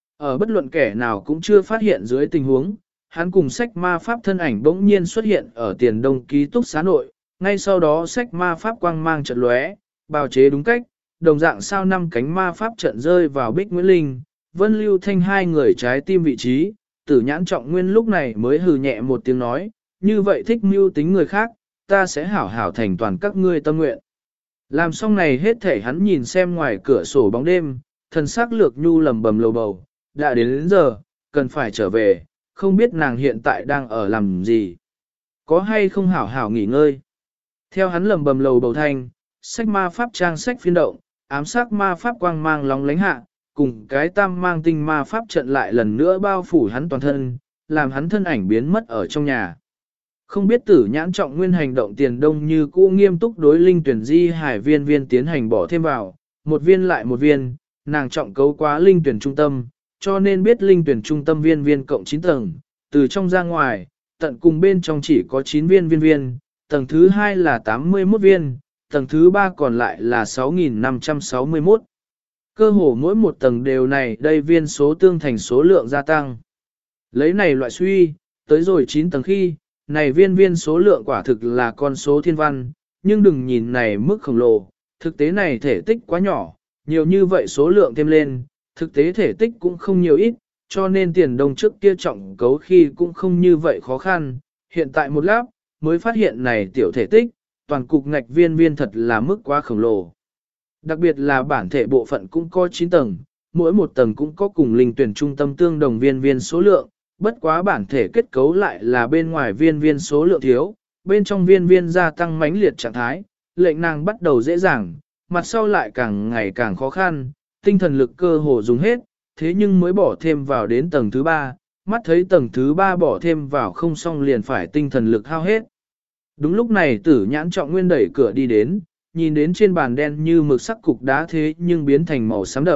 Ở bất luận kẻ nào cũng chưa phát hiện dưới tình huống, hắn cùng sách ma pháp thân ảnh bỗng nhiên xuất hiện ở Tiền Đông ký túc xá nội, ngay sau đó sách ma pháp quang mang trận lóe, bào chế đúng cách, đồng dạng sao 5 cánh ma pháp trận rơi vào Bích Nguyễn Linh, Vân Lưu Thanh hai người trái tim vị trí, Tử Nhãn Trọng Nguyên lúc này mới hừ nhẹ một tiếng nói, như vậy thích mưu tính người khác, ta sẽ hảo hảo thành toàn các ngươi tâm nguyện. Làm xong này hết thể hắn nhìn xem ngoài cửa sổ bóng đêm, thần sắc lược nhu lầm bầm lầu bầu, đã đến giờ, cần phải trở về, không biết nàng hiện tại đang ở làm gì. Có hay không hảo hảo nghỉ ngơi. Theo hắn lầm bầm lầu bầu thanh, sách ma pháp trang sách phiên động, ám sát ma pháp quang mang lóng lánh hạ, cùng cái tam mang tinh ma pháp trận lại lần nữa bao phủ hắn toàn thân, làm hắn thân ảnh biến mất ở trong nhà. Không biết Tử Nhãn Trọng Nguyên hành động Tiền Đông như cũ nghiêm túc đối linh tuyển di hải viên viên tiến hành bỏ thêm vào, một viên lại một viên, nàng trọng cấu quá linh tuyển trung tâm, cho nên biết linh tuyển trung tâm viên viên cộng 9 tầng, từ trong ra ngoài, tận cùng bên trong chỉ có 9 viên viên viên, tầng thứ 2 là 81 viên, tầng thứ 3 còn lại là 6.561. Cơ hồ mỗi một tầng đều này đây viên số tương thành số lượng gia tăng. Lấy này loại suy, tới rồi 9 tầng khi, này viên viên số lượng quả thực là con số thiên văn, nhưng đừng nhìn này mức khổng lồ, thực tế này thể tích quá nhỏ, nhiều như vậy số lượng thêm lên, thực tế thể tích cũng không nhiều ít, cho nên Tiền Đông trước kia trọng cấu khi cũng không như vậy khó khăn, hiện tại một lát, mới phát hiện này tiểu thể tích, toàn cục ngạch viên viên thật là mức quá khổng lồ. Đặc biệt là bản thể bộ phận cũng có 9 tầng, mỗi một tầng cũng có cùng linh tuyển trung tâm tương đồng viên viên số lượng, bất quá bản thể kết cấu lại là bên ngoài viên viên số lượng thiếu, bên trong viên viên gia tăng mãnh liệt trạng thái, lệnh nàng bắt đầu dễ dàng, mặt sau lại càng ngày càng khó khăn, tinh thần lực cơ hồ dùng hết, thế nhưng mới bỏ thêm vào đến tầng thứ 3, mắt thấy tầng thứ 3 bỏ thêm vào không xong liền phải tinh thần lực hao hết. Đúng lúc này Tử Nhãn Trọng Nguyên đẩy cửa đi đến, nhìn đến trên bàn đen như mực sắc cục đá thế nhưng biến thành màu xám đậm,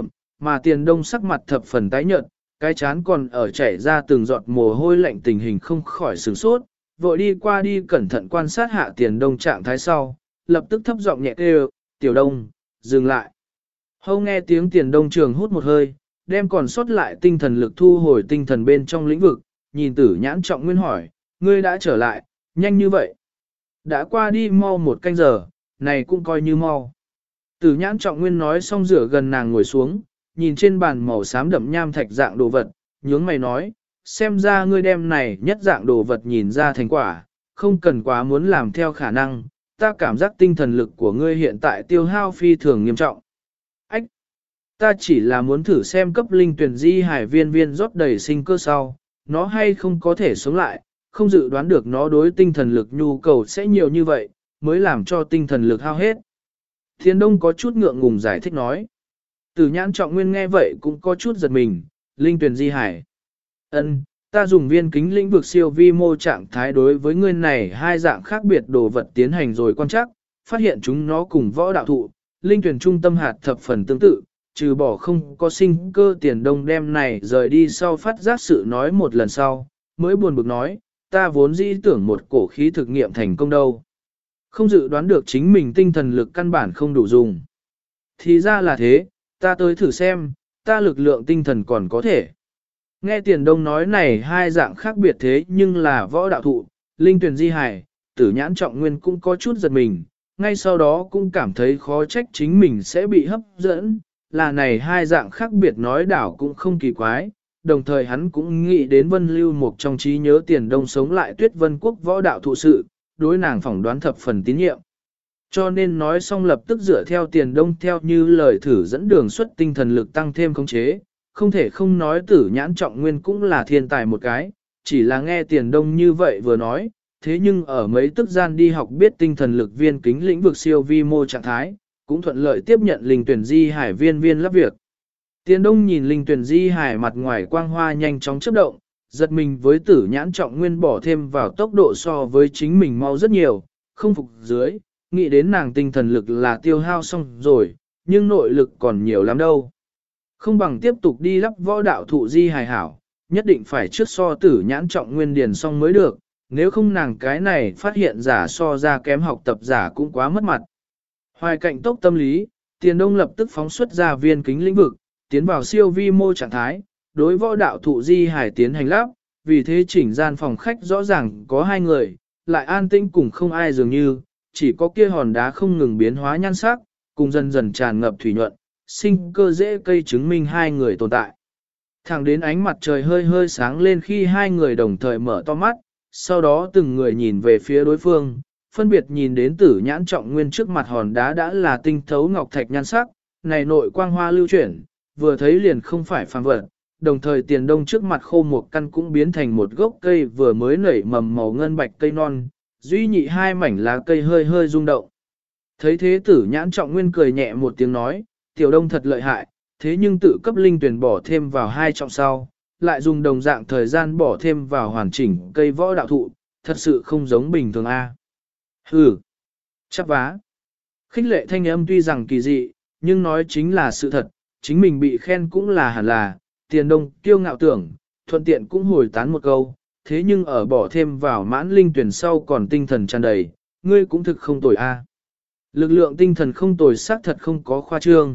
mà Tiền Đông sắc mặt thập phần tái nhợt, cái chán còn ở chảy ra từng giọt mồ hôi lạnh, tình hình không khỏi sửng sốt, vội đi qua đi cẩn thận quan sát hạ Tiền Đông trạng thái sau, lập tức thấp giọng nhẹ kêu, Tiểu Đông, dừng lại. Hâu nghe tiếng Tiền Đông trường hút một hơi, đem còn sót lại tinh thần lực thu hồi tinh thần bên trong lĩnh vực, nhìn Tử Nhãn Trọng Nguyên hỏi, ngươi đã trở lại, nhanh như vậy. Đã qua đi mau 1 canh giờ, này cũng coi như mau. Tử Nhãn Trọng Nguyên nói xong rửa gần nàng ngồi xuống, nhìn trên bàn màu xám đậm nham thạch dạng đồ vật, nhướng mày nói, xem ra ngươi đem này nhất dạng đồ vật nhìn ra thành quả, không cần quá muốn làm theo khả năng, ta cảm giác tinh thần lực của ngươi hiện tại tiêu hao phi thường nghiêm trọng. Ách! Ta chỉ là muốn thử xem cấp linh tuyển di hải viên viên rót đầy sinh cơ sau, nó hay không có thể sống lại, không dự đoán được nó đối tinh thần lực nhu cầu sẽ nhiều như vậy, mới làm cho tinh thần lực hao hết. Thiên Đông có chút ngượng ngùng giải thích nói. Tử Nhãn Trọng Nguyên nghe vậy cũng có chút giật mình, linh tuyển di hải. Ân, ta dùng viên kính lĩnh vực siêu vi mô trạng thái đối với ngươi này 2 dạng khác biệt đồ vật tiến hành rồi quan trắc, phát hiện chúng nó cùng võ đạo thụ, linh tuyển trung tâm hạt thập phần tương tự, trừ bỏ không có sinh cơ. Tiền Đông đem này rời đi sau phát giác sự nói một lần sau, mới buồn bực nói, ta vốn dĩ tưởng một cổ khí thực nghiệm thành công đâu. Không dự đoán được chính mình tinh thần lực căn bản không đủ dùng. Thì ra là thế, ta tới thử xem, ta lực lượng tinh thần còn có thể. Nghe Tiền Đông nói này 2 dạng khác biệt thế nhưng là võ đạo thụ, linh tuyển di hải, Tử Nhãn Trọng Nguyên cũng có chút giật mình, ngay sau đó cũng cảm thấy khó trách chính mình sẽ bị hấp dẫn, là này 2 dạng khác biệt nói đảo cũng không kỳ quái, đồng thời hắn cũng nghĩ đến Vân Lưu Mục trong trí nhớ Tiền Đông sống lại Tuyết Vân Quốc võ đạo thụ sự, đối nàng phỏng đoán thập phần tín nhiệm. Cho nên nói xong lập tức dựa theo Tiền Đông theo như lời thử dẫn đường xuất tinh thần lực tăng thêm khống chế, không thể không nói Tử Nhãn Trọng Nguyên cũng là thiên tài một cái, chỉ là nghe Tiền Đông như vậy vừa nói, thế nhưng ở mấy tức gian đi học biết tinh thần lực viên kính lĩnh vực siêu vi mô trạng thái, cũng thuận lợi tiếp nhận linh tuyển di hải viên viên lắp việc. Tiền Đông nhìn linh tuyển di hải mặt ngoài quang hoa nhanh chóng chớp động, giật mình với Tử Nhãn Trọng Nguyên bỏ thêm vào tốc độ so với chính mình mau rất nhiều, không phục dưới, nghĩ đến nàng tinh thần lực là tiêu hao xong rồi, nhưng nội lực còn nhiều lắm đâu. Không bằng tiếp tục đi lắp võ đạo thụ di hài hảo, nhất định phải trước so Tử Nhãn Trọng Nguyên điền xong mới được, nếu không nàng cái này phát hiện giả so ra kém học tập giả cũng quá mất mặt. Hoài cạnh tốc tâm lý, Tiền Đông lập tức phóng xuất ra viên kính lĩnh vực, tiến vào siêu vi mô trạng thái, đối võ đạo thụ di hải tiến hành lắp, vì thế chỉnh gian phòng khách rõ ràng có 2 người, lại an tĩnh cùng không ai dường như, chỉ có kia hòn đá không ngừng biến hóa nhan sắc, cùng dần dần tràn ngập thủy nhuận, sinh cơ dễ cây chứng minh 2 người tồn tại. Thẳng đến ánh mặt trời hơi hơi sáng lên khi 2 người đồng thời mở to mắt, sau đó từng người nhìn về phía đối phương, phân biệt nhìn đến Tử Nhãn Trọng Nguyên trước mặt hòn đá đã là tinh thấu ngọc thạch nhan sắc, này nội quang hoa lưu chuyển, vừa thấy liền không phải phàm vật. Đồng thời Tiền Đông trước mặt khô một căn cũng biến thành một gốc cây vừa mới nảy mầm màu ngân bạch cây non, duy nhị 2 mảnh lá cây hơi hơi rung động. Thấy thế Tử Nhãn Trọng Nguyên cười nhẹ một tiếng nói, Tiểu Đông thật lợi hại, thế nhưng tự cấp linh tuyển bỏ thêm vào 2 trọng sau, lại dùng đồng dạng thời gian bỏ thêm vào hoàn chỉnh cây võ đạo thụ, thật sự không giống bình thường a. Hừ, chắp vá. Khích lệ thanh âm tuy rằng kỳ dị, nhưng nói chính là sự thật, chính mình bị khen cũng là hẳn là, Tiền Đông kiêu ngạo tưởng, thuận tiện cũng hồi tán một câu, thế nhưng ở bỏ thêm vào mãn linh tuyển sau còn tinh thần tràn đầy, ngươi cũng thực không tồi a. Lực lượng tinh thần không tồi xác thật không có khoa trương.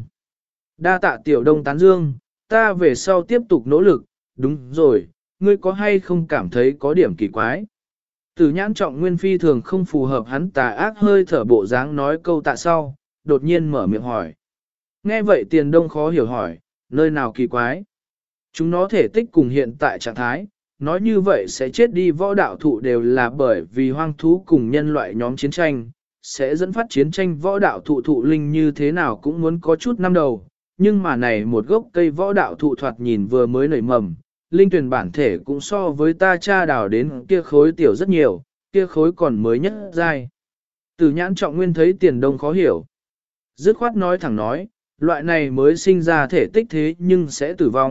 Đa tạ Tiểu Đông tán dương, ta về sau tiếp tục nỗ lực, đúng rồi, ngươi có hay không cảm thấy có điểm kỳ quái. Tử Nhãn Trọng Nguyên phi thường không phù hợp hắn tà ác hơi thở bộ dáng nói câu tạ sau, đột nhiên mở miệng hỏi. Nghe vậy Tiền Đông khó hiểu hỏi, nơi nào kỳ quái? Chúng nó thể tích cùng hiện tại trạng thái, nói như vậy sẽ chết đi võ đạo thụ đều là bởi vì hoang thú cùng nhân loại nhóm chiến tranh, sẽ dẫn phát chiến tranh võ đạo thụ thụ linh như thế nào cũng muốn có chút năm đầu, nhưng mà này một gốc cây võ đạo thụ thoạt nhìn vừa mới nảy mầm, linh tuyển bản thể cũng so với ta cha đào đến kia khối tiểu rất nhiều, kia khối còn mới nhất giai. Tử Nhãn Trọng Nguyên thấy Tiền Đông khó hiểu. Dứt khoát nói thẳng nói, loại này mới sinh ra thể tích thế nhưng sẽ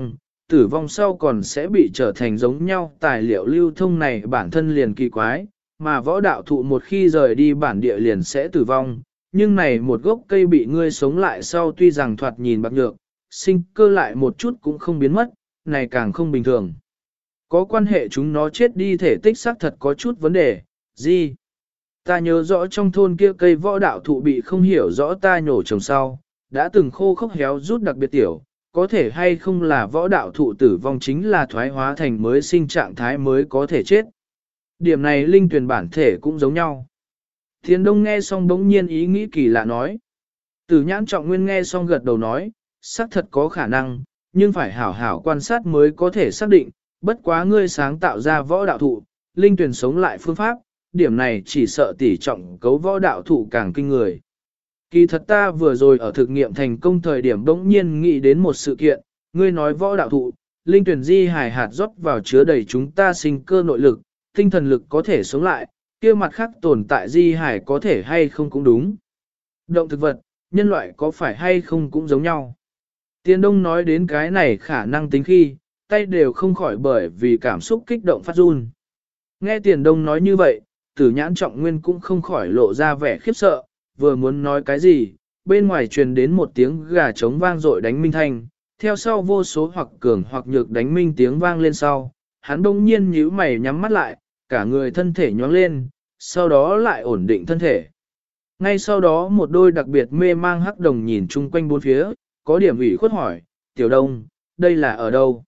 tử vong sau còn sẽ bị trở thành giống nhau, tài liệu lưu thông này bản thân liền kỳ quái, mà võ đạo thụ một khi rời đi bản địa liền sẽ tử vong, nhưng này một gốc cây bị ngươi sống lại sau tuy rằng thoạt nhìn bạc nhược, sinh cơ lại một chút cũng không biến mất, này càng không bình thường. Có quan hệ chúng nó chết đi thể tích xác thật có chút vấn đề, gì? Ta nhớ rõ trong thôn kia cây võ đạo thụ bị không hiểu rõ ta nhổ trồng sau, đã từng khô khốc héo rút đặc biệt tiểu, có thể hay không là võ đạo thụ tử vong chính là thoái hóa thành mới sinh trạng thái mới có thể chết. Điểm này linh tuyển bản thể cũng giống nhau. Thiên Đông nghe xong bỗng nhiên ý nghĩ kỳ lạ nói. Tử Nhãn Trọng Nguyên nghe xong gật đầu nói, xác thật có khả năng, nhưng phải hảo hảo quan sát mới có thể xác định, bất quá ngươi sáng tạo ra võ đạo thụ, linh tuyển sống lại phương pháp, điểm này chỉ sợ tỷ trọng cấu võ đạo thụ càng kinh người. Kỳ thật ta vừa rồi ở thực nghiệm thành công thời điểm bỗng nhiên nghĩ đến một sự kiện, ngươi nói võ đạo thụ, linh tuyển di hài hạt rót vào chứa đầy chúng ta sinh cơ nội lực, tinh thần lực có thể sống lại, kia mặt khác tồn tại di hài có thể hay không cũng đúng. Động thực vật, nhân loại có phải hay không cũng giống nhau. Tiên Đông nói đến cái này khả năng tính khi, tay đều không khỏi bởi vì cảm xúc kích động phát run. Nghe Tiền Đông nói như vậy, Tử Nhãn Trọng Nguyên cũng không khỏi lộ ra vẻ khiếp sợ, vừa muốn nói cái gì, bên ngoài truyền đến một tiếng gà trống vang dội đánh minh thanh, theo sau vô số hoặc cường hoặc nhược đánh minh tiếng vang lên sau, hắn đông nhiên nhíu mày nhắm mắt lại, cả người thân thể nhoáng lên, sau đó lại ổn định thân thể. Ngay sau đó một đôi đặc biệt mê mang hắc đồng nhìn chung quanh bốn phía, có điểm ủy khuất hỏi, Tiểu Đông, đây là ở đâu?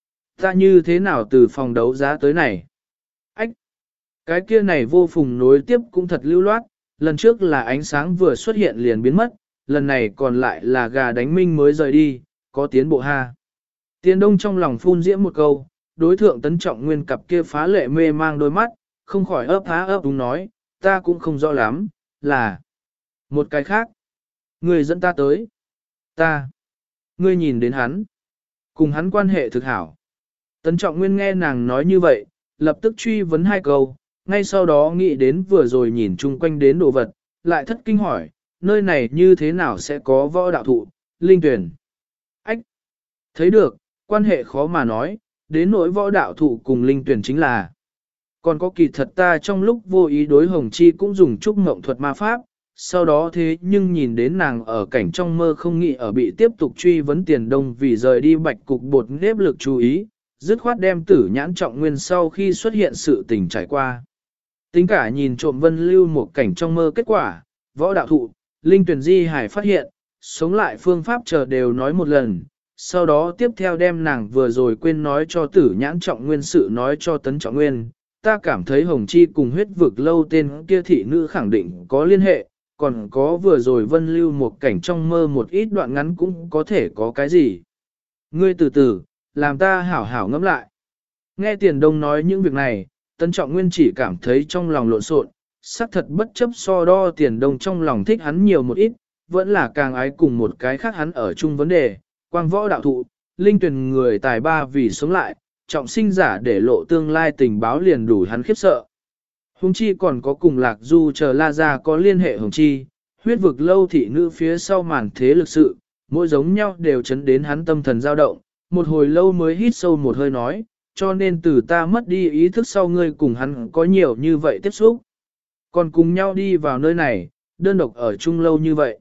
Ta như thế nào từ phòng đấu giá tới này? Ách! Cái kia này vô phùng nối tiếp cũng thật lưu loát, lần trước là ánh sáng vừa xuất hiện liền biến mất, lần này còn lại là gà đánh minh mới rời đi, có tiến bộ ha. Tiền Đông trong lòng phun diễm một câu, đối thượng Tấn Trọng Nguyên cặp kia phá lệ mê mang đôi mắt, không khỏi ấp há ấp đúng nói, ta cũng không rõ lắm, là một cái khác. Người dẫn ta tới. Ta. Ngươi nhìn đến hắn. Cùng hắn quan hệ thực hảo. Tấn Trọng Nguyên nghe nàng nói như vậy, lập tức truy vấn hai câu, ngay sau đó nghĩ đến vừa rồi nhìn chung quanh đến đồ vật, lại thất kinh hỏi, nơi này như thế nào sẽ có võ đạo thụ, linh tuyển. Ách! Thấy được, quan hệ khó mà nói, đến nỗi võ đạo thụ cùng linh tuyển chính là. Còn có kỳ thật ta trong lúc vô ý đối Hồng Chi cũng dùng trúc mộng thuật ma pháp, sau đó thế nhưng nhìn đến nàng ở cảnh trong mơ không nghĩ ở bị tiếp tục truy vấn Tiền Đông vì rời đi bạch cục bột nếp lực chú ý, dứt khoát đem Tử Nhãn Trọng Nguyên sau khi xuất hiện sự tình trải qua. Tính cả nhìn trộm vân lưu một cảnh trong mơ kết quả, võ đạo thụ, linh tuyển di hải phát hiện, sống lại phương pháp chờ đều nói một lần, sau đó tiếp theo đem nàng vừa rồi quên nói cho Tử Nhãn Trọng Nguyên sự nói cho Tấn Trọng Nguyên. Ta cảm thấy Hồng Chi cùng huyết vực lâu tên kia thị nữ khẳng định có liên hệ, còn có vừa rồi vân lưu một cảnh trong mơ một ít đoạn ngắn cũng có thể có cái gì. Ngươi từ từ, làm ta hảo hảo ngẫm lại. Nghe Tiền Đông nói những việc này, Tấn Trọng Nguyên chỉ cảm thấy trong lòng lộn xộn, xác thật bất chấp so đo Tiền Đông trong lòng thích hắn nhiều một ít, vẫn là càng ái cùng một cái khác hắn ở chung vấn đề, quang võ đạo thụ, linh tuyển người tài ba vì sống lại, trọng sinh giả để lộ tương lai tình báo liền đủ hắn khiếp sợ. Hùng chi còn có cùng Lạc Du chờ La Gia có liên hệ Hồng Chi, huyết vực lâu thị nữ phía sau màn thế lực sự, mỗi giống nhau đều chấn đến hắn tâm thần dao động, một hồi lâu mới hít sâu một hơi nói, cho nên từ ta mất đi ý thức sau ngươi cùng hắn có nhiều như vậy tiếp xúc. Còn cùng nhau đi vào nơi này, đơn độc ở chung lâu như vậy.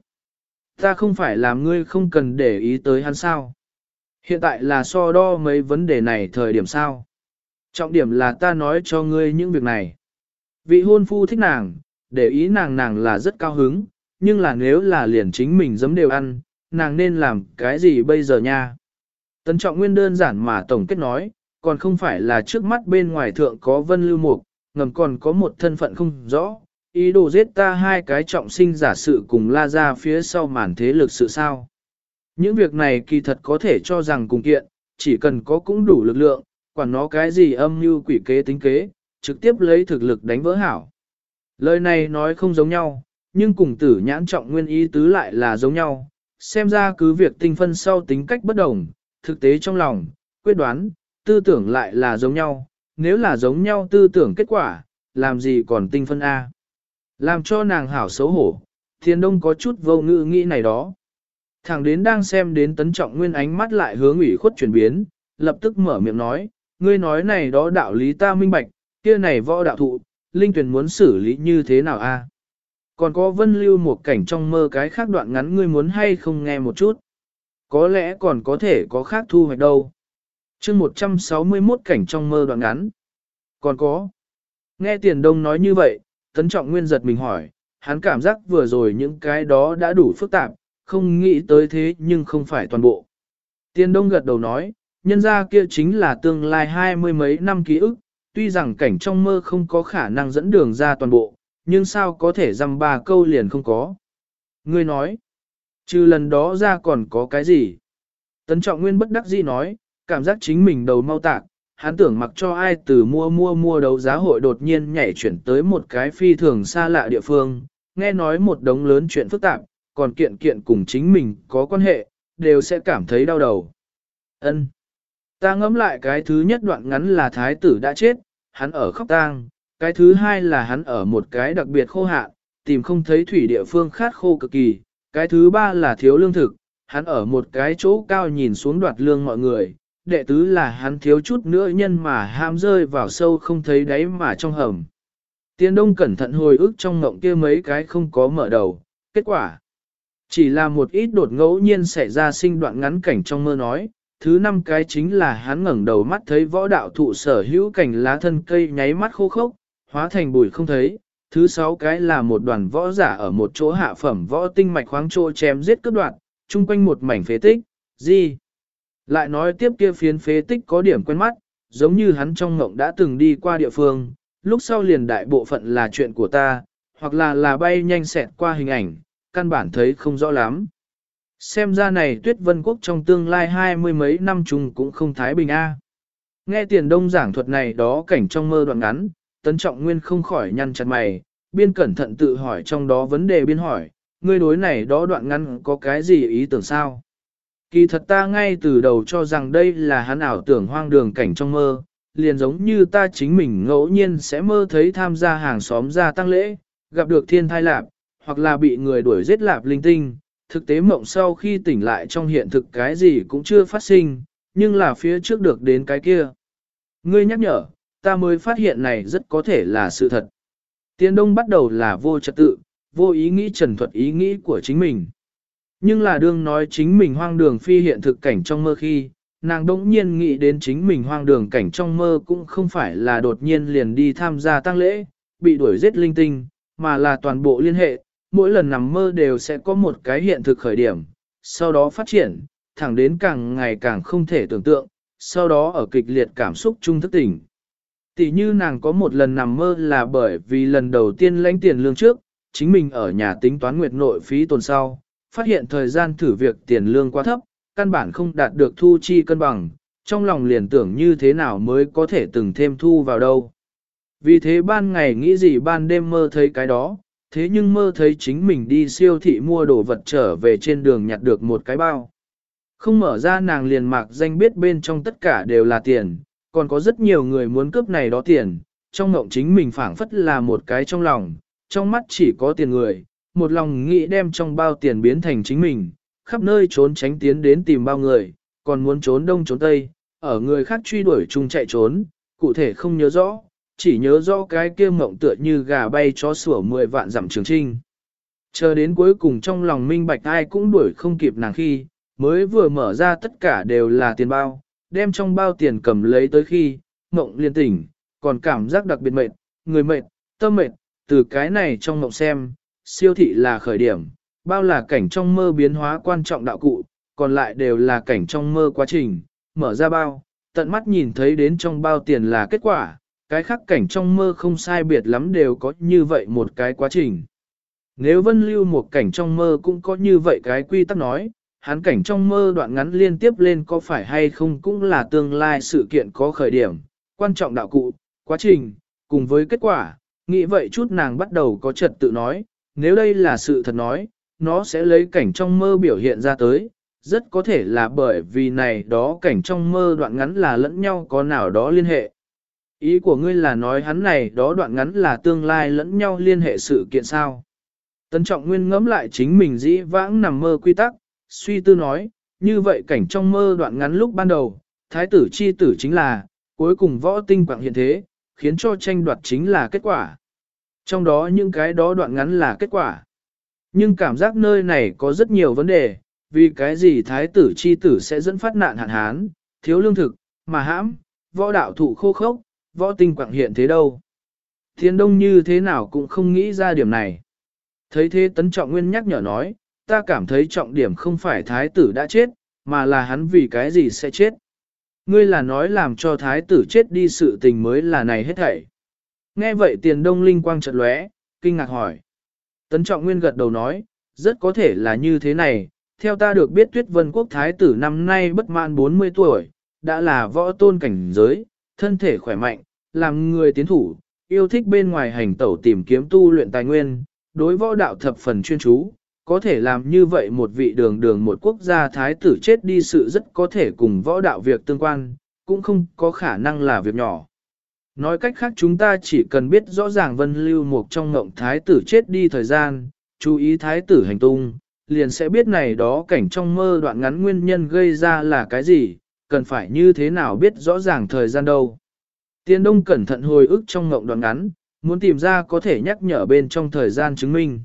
Ta không phải làm ngươi không cần để ý tới hắn sao. Hiện tại là so đo mấy vấn đề này thời điểm sao. Trọng điểm là ta nói cho ngươi những việc này. Vị hôn phu thích nàng, để ý nàng là rất cao hứng, nhưng là nếu là liền chính mình giấm đều ăn, nàng nên làm cái gì bây giờ nha? Tấn Trọng Nguyên đơn giản mà tổng kết nói, còn không phải là trước mắt bên ngoài thượng có vân lưu mục, ngầm còn có một thân phận không rõ, ý đồ giết ta hai cái trọng sinh giả sự cùng La Gia phía sau màn thế lực sự sao. Những việc này kỳ thật có thể cho rằng cùng kiện, chỉ cần có cũng đủ lực lượng, quản nó cái gì âm mưu quỷ kế tính kế, trực tiếp lấy thực lực đánh vỡ hảo. Lời này nói không giống nhau, nhưng cùng Tử Nhãn Trọng Nguyên ý tứ lại là giống nhau, xem ra cứ việc tinh phân sau tính cách bất đồng, thực tế trong lòng, quyết đoán, tư tưởng lại là giống nhau, nếu là giống nhau tư tưởng kết quả, làm gì còn tinh phân A. Làm cho nàng hảo xấu hổ, Thiên Đông có chút vô ngữ nghĩ này đó. Thẳng đến đang xem đến Tấn Trọng Nguyên ánh mắt lại hướng ủy khuất chuyển biến, lập tức mở miệng nói, ngươi nói này đó đạo lý ta minh bạch, kia này võ đạo thụ, linh tuyển muốn xử lý như thế nào a? Còn có vân lưu một cảnh trong mơ cái khác đoạn ngắn ngươi muốn hay không nghe một chút. có lẽ còn có thể có khác thu hoạch đâu. chương 161 cảnh trong mơ đoạn ngắn. Còn có. Nghe Tiền Đông nói như vậy, Tấn Trọng Nguyên giật mình hỏi, hắn cảm giác vừa rồi những cái đó đã đủ phức tạp, không nghĩ tới thế nhưng không phải toàn bộ. Tiền Đông gật đầu nói, nhân ra kia chính là tương lai 20 mấy năm ký ức, tuy rằng cảnh trong mơ không có khả năng dẫn đường ra toàn bộ, nhưng sao có thể dăm ba câu liền không có. Ngươi nói, trừ lần đó ra còn có cái gì? Tấn Trọng Nguyên bất đắc dĩ nói, cảm giác chính mình đầu mau tạc, hắn tưởng mặc cho ai từ mua đấu giá hội đột nhiên nhảy chuyển tới một cái phi thường xa lạ địa phương, nghe nói một đống lớn chuyện phức tạp, còn kiện kiện cùng chính mình có quan hệ, đều sẽ cảm thấy đau đầu. Ân, ta ngẫm lại cái thứ nhất đoạn ngắn là thái tử đã chết, hắn ở khóc tang, cái thứ hai là hắn ở một cái đặc biệt khô hạn, tìm không thấy thủy địa phương khát khô cực kỳ, cái thứ ba là thiếu lương thực, hắn ở một cái chỗ cao nhìn xuống đoạt lương mọi người, đệ tứ là hắn thiếu chút nữa nhân mà ham rơi vào sâu không thấy đáy mà trong hầm. Tiền Đông cẩn thận hồi ức trong ngộng kia mấy cái không có mở đầu, kết quả chỉ là một ít đột ngẫu nhiên xảy ra sinh đoạn ngắn cảnh trong mơ nói, thứ năm cái chính là hắn ngẩng đầu mắt thấy võ đạo thụ sở hữu cảnh lá thân cây nháy mắt khô khốc, hóa thành bụi không thấy, thứ sáu cái là một đoàn võ giả ở một chỗ hạ phẩm võ tinh mạch khoáng trô chém giết cướp đoạn, chung quanh một mảnh phế tích, gì? Lại nói tiếp kia phiến phế tích có điểm quen mắt, giống như hắn trong ngộng đã từng đi qua địa phương, lúc sau liền đại bộ phận là chuyện của ta, hoặc là bay nhanh xẹt qua hình ảnh, căn bản thấy không rõ lắm. Xem ra này Tuyết Vân Quốc trong tương lai 20 mấy năm chung cũng không thái bình a. Nghe Tiền Đông giảng thuật này đó cảnh trong mơ đoạn ngắn, Tấn Trọng Nguyên không khỏi nhăn chặt mày, biên cẩn thận tự hỏi trong đó vấn đề biên hỏi, ngươi đối này đó đoạn ngắn có cái gì ý tưởng sao? Kỳ thật ta ngay từ đầu cho rằng đây là hắn ảo tưởng hoang đường cảnh trong mơ, liền giống như ta chính mình ngẫu nhiên sẽ mơ thấy tham gia hàng xóm ra tăng lễ, gặp được thiên thai lạp, hoặc là bị người đuổi giết lạp linh tinh. Thực tế mộng sau khi tỉnh lại trong hiện thực cái gì cũng chưa phát sinh, nhưng là phía trước được đến cái kia. Ngươi nhắc nhở, ta mới phát hiện này rất có thể là sự thật. Tiền Đông bắt đầu là vô trật tự, vô ý nghĩ trần thuật ý nghĩ của chính mình. Nhưng là đương nói chính mình hoang đường phi hiện thực cảnh trong mơ khi, nàng đỗng nhiên nghĩ đến chính mình hoang đường cảnh trong mơ cũng không phải là đột nhiên liền đi tham gia tang lễ, bị đuổi giết linh tinh, mà là toàn bộ liên hệ, mỗi lần nằm mơ đều sẽ có một cái hiện thực khởi điểm, sau đó phát triển, thẳng đến càng ngày càng không thể tưởng tượng, sau đó ở kịch liệt cảm xúc chung thức tỉnh. Tỷ như nàng có một lần nằm mơ là bởi vì lần đầu tiên lãnh tiền lương trước, chính mình ở nhà tính toán nguyệt nội phí tuần sau, phát hiện thời gian thử việc tiền lương quá thấp, căn bản không đạt được thu chi cân bằng, trong lòng liền tưởng như thế nào mới có thể từng thêm thu vào đâu. Vì thế ban ngày nghĩ gì ban đêm mơ thấy cái đó, thế nhưng mơ thấy chính mình đi siêu thị mua đồ vật trở về trên đường nhặt được một cái bao. Không mở ra nàng liền mạc danh biết bên trong tất cả đều là tiền, còn có rất nhiều người muốn cướp này đó tiền, trong mộng chính mình phảng phất là một cái trong lòng, trong mắt chỉ có tiền người, một lòng nghĩ đem trong bao tiền biến thành chính mình, khắp nơi trốn tránh tiến đến tìm bao người, còn muốn trốn đông trốn tây, ở người khác truy đuổi chung chạy trốn, cụ thể không nhớ rõ, chỉ nhớ rõ cái kia mộng tựa như gà bay chó sủa 10 vạn dặm trường trinh. Chờ đến cuối cùng trong lòng minh bạch ai cũng đuổi không kịp nàng khi, mới vừa mở ra tất cả đều là tiền bao, đem trong bao tiền cầm lấy tới khi, mộng liên tỉnh, còn cảm giác đặc biệt mệt, người mệt, tâm mệt, từ cái này trong mộng xem, siêu thị là khởi điểm, bao là cảnh trong mơ biến hóa quan trọng đạo cụ, còn lại đều là cảnh trong mơ quá trình, mở ra bao, tận mắt nhìn thấy đến trong bao tiền là kết quả, cái khác cảnh trong mơ không sai biệt lắm đều có như vậy một cái quá trình. Nếu Vân Lưu một cảnh trong mơ cũng có như vậy cái quy tắc nói, hắn cảnh trong mơ đoạn ngắn liên tiếp lên có phải hay không cũng là tương lai sự kiện có khởi điểm, quan trọng đạo cụ, quá trình, cùng với kết quả, nghĩ vậy chút nàng bắt đầu có trật tự nói, nếu đây là sự thật nói, nó sẽ lấy cảnh trong mơ biểu hiện ra tới, rất có thể là bởi vì này đó cảnh trong mơ đoạn ngắn là lẫn nhau có nào đó liên hệ. Ý của ngươi là nói hắn này đó đoạn ngắn là tương lai lẫn nhau liên hệ sự kiện sao? Tấn Trọng Nguyên ngẫm lại chính mình dĩ vãng nằm mơ quy tắc, suy tư nói, như vậy cảnh trong mơ đoạn ngắn lúc ban đầu, thái tử chi tử chính là, cuối cùng võ tinh quạng hiện thế, khiến cho tranh đoạt chính là kết quả. Trong đó những cái đó đoạn ngắn là kết quả. Nhưng cảm giác nơi này có rất nhiều vấn đề, vì cái gì thái tử chi tử sẽ dẫn phát nạn hạn hán, thiếu lương thực, mà hãm, võ đạo thụ khô khốc, võ tinh quạng hiện thế đâu. Thiên Đông như thế nào cũng không nghĩ ra điểm này. Thấy thế Tấn Trọng Nguyên nhắc nhở nói, ta cảm thấy trọng điểm không phải thái tử đã chết, mà là hắn vì cái gì sẽ chết. Ngươi là nói làm cho thái tử chết đi sự tình mới là này hết thảy. Nghe vậy Tiền Đông linh quang chợt lóe, kinh ngạc hỏi. Tấn Trọng Nguyên gật đầu nói, rất có thể là như thế này, theo ta được biết Tuyết Vân Quốc thái tử năm nay bất mãn 40 tuổi, đã là võ tôn cảnh giới, thân thể khỏe mạnh, làm người tiến thủ, yêu thích bên ngoài hành tẩu tìm kiếm tu luyện tài nguyên, đối võ đạo thập phần chuyên chú, có thể làm như vậy một vị đường một quốc gia thái tử chết đi sự rất có thể cùng võ đạo việc tương quan, cũng không có khả năng là việc nhỏ. Nói cách khác chúng ta chỉ cần biết rõ ràng Vân Lưu Mục trong ngộng thái tử chết đi thời gian, chú ý thái tử hành tung, liền sẽ biết này đó cảnh trong mơ đoạn ngắn nguyên nhân gây ra là cái gì, cần phải như thế nào biết rõ ràng thời gian đâu. Tiên Đông cẩn thận hồi ức trong ngộng đoạn ngắn, muốn tìm ra có thể nhắc nhở bên trong thời gian chứng minh.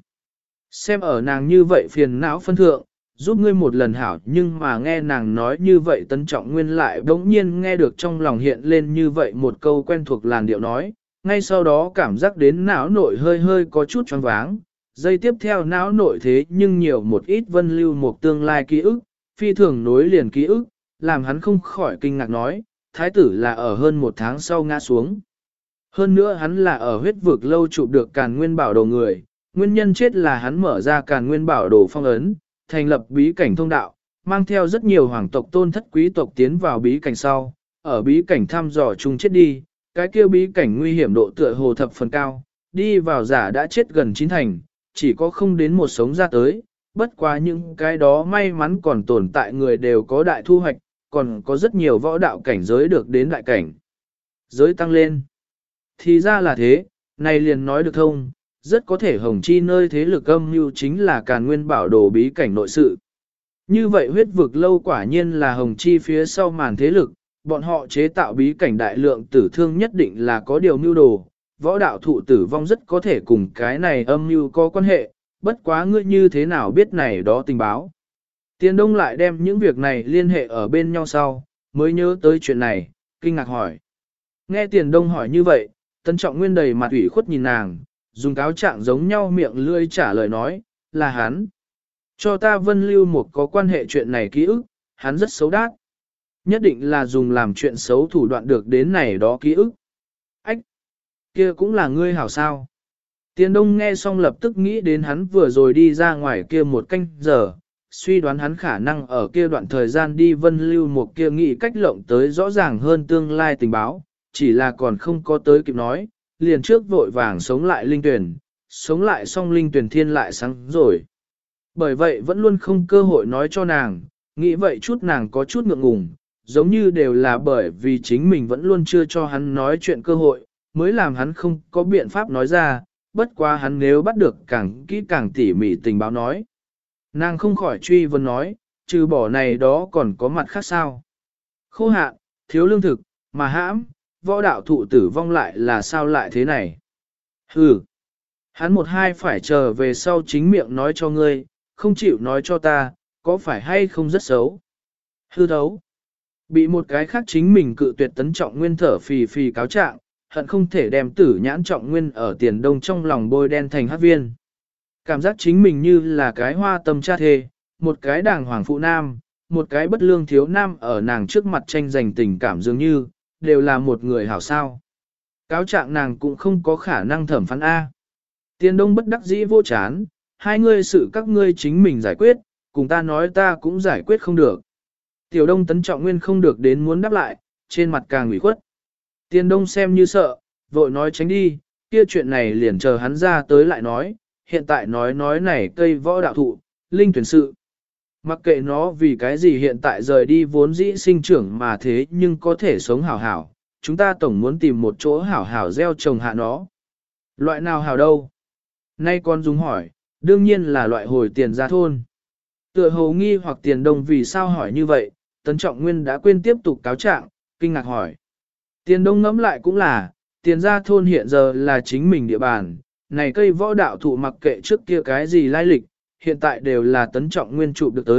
Xem ở nàng như vậy phiền não phân thượng, giúp ngươi một lần hảo nhưng mà nghe nàng nói như vậy Tấn Trọng Nguyên lại bỗng nhiên nghe được trong lòng hiện lên như vậy một câu quen thuộc làn điệu nói, ngay sau đó cảm giác đến não nội hơi hơi có chút choáng váng, giây tiếp theo não nội thế nhưng nhiều một ít Vân Lưu một tương lai ký ức, phi thường nối liền ký ức, làm hắn không khỏi kinh ngạc nói, thái tử là ở hơn một tháng sau ngã xuống. Hơn nữa hắn là ở huyết vực lâu chụp được Càn Nguyên Bảo Đồ người, nguyên nhân chết là hắn mở ra Càn Nguyên Bảo Đồ phong ấn, thành lập bí cảnh thông đạo, mang theo rất nhiều hoàng tộc tôn thất quý tộc tiến vào bí cảnh sau, ở bí cảnh thăm dò chung chết đi, cái kia bí cảnh nguy hiểm độ tựa hồ thập phần cao, đi vào giả đã chết gần 9 thành, chỉ có không đến một sống ra tới, bất quá những cái đó may mắn còn tồn tại người đều có đại thu hoạch, còn có rất nhiều võ đạo cảnh giới được đến đại cảnh. Giới tăng lên. Thì ra là thế, này liền nói được thông, rất có thể Hồng Chi nơi thế lực âm mưu chính là Càn Nguyên Bảo Đồ bí cảnh nội sự. Như vậy huyết vực lâu quả nhiên là Hồng Chi phía sau màn thế lực, bọn họ chế tạo bí cảnh đại lượng tử thương nhất định là có điều mưu đồ, võ đạo thụ tử vong rất có thể cùng cái này âm mưu có quan hệ, bất quá ngươi như thế nào biết này đó tình báo. Tiền Đông lại đem những việc này liên hệ ở bên nhau sau, mới nhớ tới chuyện này, kinh ngạc hỏi. Nghe Tiền Đông hỏi như vậy, Tấn Trọng Nguyên đầy mặt ủy khuất nhìn nàng, dùng cáo trạng giống nhau miệng lươi trả lời nói, là hắn. Cho ta Vân Lưu một có quan hệ chuyện này ký ức, hắn rất xấu đát. Nhất định là dùng làm chuyện xấu thủ đoạn được đến này đó ký ức. Ách! Kia cũng là ngươi hảo sao. Tiền Đông nghe xong lập tức nghĩ đến hắn vừa rồi đi ra ngoài kia một canh giờ, suy đoán hắn khả năng ở kia đoạn thời gian đi Vân Lưu một kia nghĩ cách lộng tới rõ ràng hơn tương lai tình báo, chỉ là còn không có tới kịp nói, liền trước vội vàng sống lại linh tuyển, sống lại xong linh tuyển thiên lại sáng rồi. Bởi vậy vẫn luôn không cơ hội nói cho nàng, nghĩ vậy chút nàng có chút ngượng ngùng, giống như đều là bởi vì chính mình vẫn luôn chưa cho hắn nói chuyện cơ hội, mới làm hắn không có biện pháp nói ra, bất quá hắn nếu bắt được càng kỹ càng tỉ mỉ tình báo nói. Nàng không khỏi truy vấn nói, trừ bỏ này đó còn có mặt khác sao. Khô hạn, thiếu lương thực, mà hãm, võ đạo thụ tử vong lại là sao lại thế này. Hừ, hắn một hai phải chờ về sau chính miệng nói cho ngươi, không chịu nói cho ta, có phải hay không rất xấu. Hư thấu, bị một cái khác chính mình cự tuyệt Tấn Trọng Nguyên thở phì phì cáo trạng, hận không thể đem Tử Nhãn Trọng Nguyên ở Tiền Đông trong lòng bôi đen thành hắc viên. Cảm giác chính mình như là cái hoa tâm cha thê, một cái đàng hoàng phụ nam, một cái bất lương thiếu nam ở nàng trước mặt tranh giành tình cảm dường như, đều là một người hảo sao. Cáo trạng nàng cũng không có khả năng thẩm phán A. Tiền Đông bất đắc dĩ vô chán, hai ngươi sự các ngươi chính mình giải quyết, cùng ta nói ta cũng giải quyết không được. Tiểu Đông Tấn Trọng Nguyên không được đến muốn đáp lại, trên mặt càng ủy khuất. Tiền Đông xem như sợ, vội nói tránh đi, kia chuyện này liền chờ hắn ra tới lại nói, hiện tại nói này cây võ đạo thụ, linh tuyển sự. Mặc kệ nó vì cái gì hiện tại rời đi vốn dĩ sinh trưởng mà thế nhưng có thể sống hảo hảo, chúng ta tổng muốn tìm một chỗ hảo hảo gieo trồng hạ nó. Loại nào hảo đâu? Nay con dùng hỏi, đương nhiên là loại hồi tiền ra thôn. Tựa hồ nghi hoặc Tiền Đông vì sao hỏi như vậy, Tấn Trọng Nguyên đã quên tiếp tục cáo trạng, kinh ngạc hỏi. Tiền Đông ngẫm lại cũng là, tiền ra thôn hiện giờ là chính mình địa bàn, này cây võ đạo thụ mặc kệ trước kia cái gì lai lịch, hiện tại đều là Tấn Trọng Nguyên chụp được tới,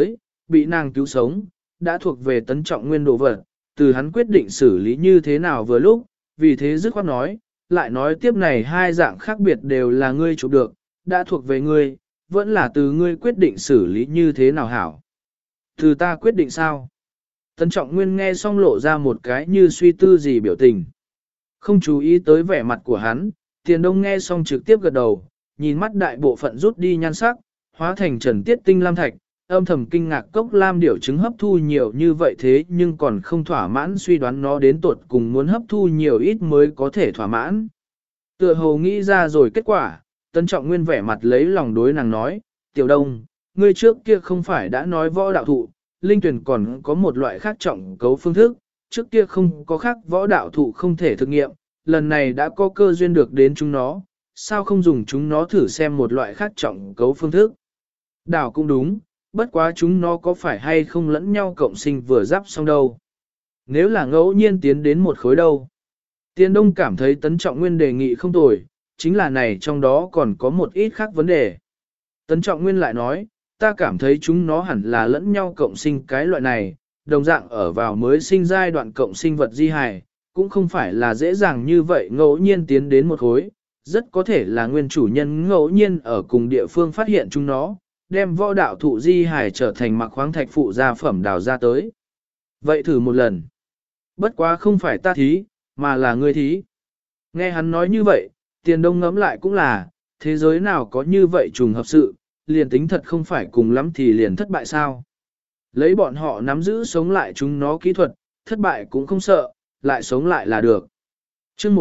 bị nàng cứu sống, đã thuộc về Tấn Trọng Nguyên đồ vật, từ hắn quyết định xử lý như thế nào vừa lúc, vì thế dứt khoát nói, lại nói tiếp này hai dạng khác biệt đều là ngươi chụp được, đã thuộc về ngươi, vẫn là từ ngươi quyết định xử lý như thế nào hảo. Từ ta quyết định sao? Tấn Trọng Nguyên nghe xong lộ ra một cái như suy tư gì biểu tình. Không chú ý tới vẻ mặt của hắn, Tiền Đông nghe xong trực tiếp gật đầu, nhìn mắt đại bộ phận rút đi nhan sắc, hóa thành trần tiết tinh lam thạch, âm thầm kinh ngạc cốc lam điểu trứng hấp thu nhiều như vậy thế nhưng còn không thỏa mãn, suy đoán nó đến tuột cùng muốn hấp thu nhiều ít mới có thể thỏa mãn. Tựa hồ nghĩ ra rồi kết quả, Tấn Trọng Nguyên vẻ mặt lấy lòng đối nàng nói, Tiểu Đông, ngươi trước kia không phải đã nói võ đạo thụ, linh tuyển còn có một loại khác trọng cấu phương thức, trước kia không có khác võ đạo thụ không thể thực nghiệm, lần này đã có cơ duyên được đến chúng nó, sao không dùng chúng nó thử xem một loại khác trọng cấu phương thức. Đảo cũng đúng, bất quá chúng nó có phải hay không lẫn nhau cộng sinh vừa giáp xong đâu. Nếu là ngẫu nhiên tiến đến một khối đâu. Tiên Đông cảm thấy Tấn Trọng Nguyên đề nghị không tồi, chính là này trong đó còn có một ít khác vấn đề. Tấn Trọng Nguyên lại nói, ta cảm thấy chúng nó hẳn là lẫn nhau cộng sinh cái loại này, đồng dạng ở vào mới sinh giai đoạn cộng sinh vật di hài, cũng không phải là dễ dàng như vậy ngẫu nhiên tiến đến một khối, rất có thể là nguyên chủ nhân ngẫu nhiên ở cùng địa phương phát hiện chúng nó, đem võ đạo thụ di hài trở thành mặc khoáng thạch phụ gia phẩm đào ra tới. Vậy thử một lần. Bất quá không phải ta thí, mà là ngươi thí. Nghe hắn nói như vậy, Tiền Đông ngẫm lại cũng là, thế giới nào có như vậy trùng hợp sự, liền tính thật không phải cùng lắm thì liền thất bại sao. Lấy bọn họ nắm giữ sống lại chúng nó kỹ thuật, thất bại cũng không sợ, lại sống lại là được. chương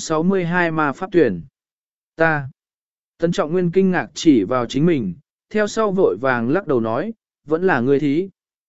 162 ma pháp tuyển. Ta. Tấn Trọng Nguyên kinh ngạc chỉ vào chính mình, theo sau vội vàng lắc đầu nói, vẫn là ngươi thí.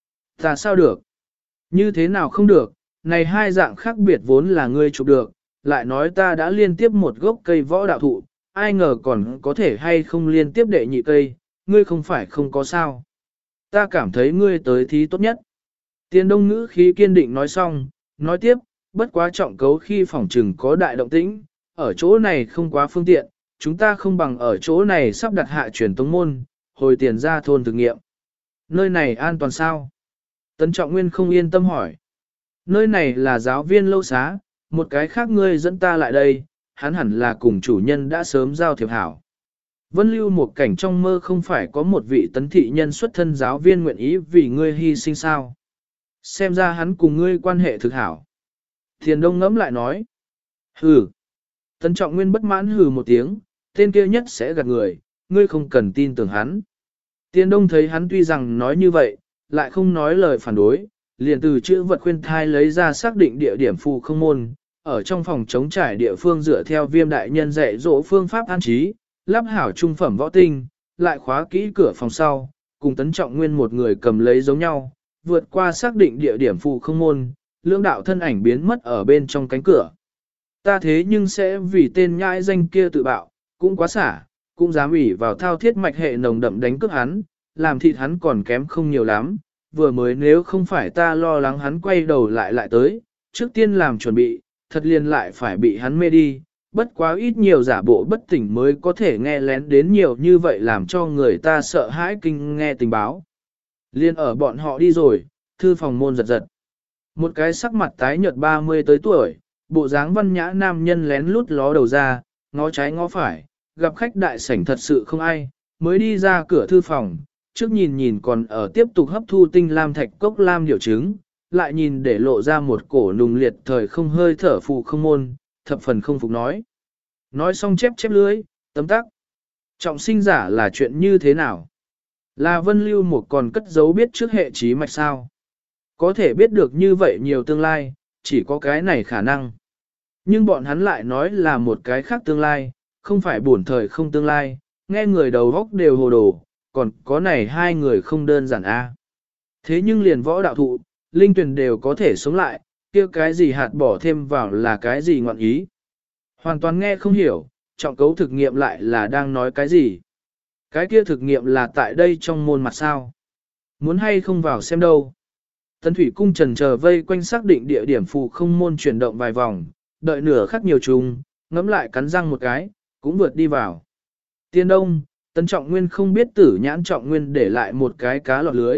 Ta sao được? Như thế nào không được, này hai dạng khác biệt vốn là ngươi chụp được, lại nói ta đã liên tiếp một gốc cây võ đạo thụ, ai ngờ còn có thể hay không liên tiếp đệ nhị cây, ngươi không phải không có sao. Ta cảm thấy ngươi tới thí tốt nhất. Tiền Đông ngữ khí kiên định nói xong, nói tiếp, bất quá trọng cấu khi phòng trừng có đại động tĩnh, ở chỗ này không quá phương tiện, chúng ta không bằng ở chỗ này sắp đặt hạ truyền tống môn, hồi tiền ra thôn thực nghiệm. Nơi này an toàn sao? Tấn Trọng Nguyên không yên tâm hỏi. Nơi này là giáo viên lâu xá, một cái khác ngươi dẫn ta lại đây, hắn hẳn là cùng chủ nhân đã sớm giao thiệp hảo. Vân lưu một cảnh trong mơ không phải có một vị tấn thị nhân xuất thân giáo viên nguyện ý vì ngươi hy sinh sao. Xem ra hắn cùng ngươi quan hệ thực hảo. Thiền Đông ngẫm lại nói. Hừ. Tấn Trọng Nguyên bất mãn hừ một tiếng, tên kia nhất sẽ gạt người, ngươi không cần tin tưởng hắn. Tiền Đông thấy hắn tuy rằng nói như vậy, lại không nói lời phản đối, liền từ chữ vật khuyên thai lấy ra xác định địa điểm phù không môn, ở trong phòng chống trải địa phương dựa theo Viêm đại nhân dạy dỗ phương pháp an trí, lắp hảo trung phẩm võ tinh, lại khóa kỹ cửa phòng sau, cùng Tấn Trọng Nguyên một người cầm lấy giống nhau, vượt qua xác định địa điểm phù không môn, lưỡng đạo thân ảnh biến mất ở bên trong cánh cửa. Ta thế nhưng sẽ vì tên nhãi danh kia tự bạo, cũng quá xả, cũng dám ủy vào thao thiết mạch hệ nồng đậm đánh cướp hắn, làm thịt hắn còn kém không nhiều lắm, vừa mới nếu không phải ta lo lắng hắn quay đầu lại tới, trước tiên làm chuẩn bị, thật liền lại phải bị hắn mê đi, bất quá ít nhiều giả bộ bất tỉnh mới có thể nghe lén đến nhiều như vậy làm cho người ta sợ hãi kinh nghe tình báo. Liên ở bọn họ đi rồi, thư phòng môn giật giật. Một cái sắc mặt tái nhợt 30 tới tuổi, bộ dáng văn nhã nam nhân lén lút ló đầu ra, ngó trái ngó phải, gặp khách đại sảnh thật sự không ai, mới đi ra cửa thư phòng, trước nhìn nhìn còn ở tiếp tục hấp thu tinh lam thạch cốc lam điểu trứng, lại nhìn để lộ ra một cổ nùng liệt thời không hơi thở phù không môn, thập phần không phục nói. Nói xong chép lưới, tấm tắc. Trọng sinh giả là chuyện như thế nào? Là Vân Lưu một còn cất giấu biết trước hệ trí mạch sao? Có thể biết được như vậy nhiều tương lai, chỉ có cái này khả năng. Nhưng bọn hắn lại nói là một cái khác tương lai, không phải buồn thời không tương lai, nghe người đầu góc đều hồ đồ, còn có này hai người không đơn giản a. Thế nhưng liền võ đạo thụ, linh tuyển đều có thể sống lại, kia cái gì hạt bỏ thêm vào là cái gì ngọn ý. Hoàn toàn nghe không hiểu, trọng cấu thực nghiệm lại là đang nói cái gì. Cái kia thực nghiệm là tại đây trong môn mặt sao. Muốn hay không vào xem đâu. Tấn Thủy Cung trần chờ vây quanh xác định địa điểm phù không môn chuyển động vài vòng, đợi nửa khắc nhiều trùng, ngấm lại cắn răng một cái, cũng vượt đi vào. Tiên Đông, Tấn Trọng Nguyên không biết Tử Nhãn Trọng Nguyên để lại một cái cá lọt lưới,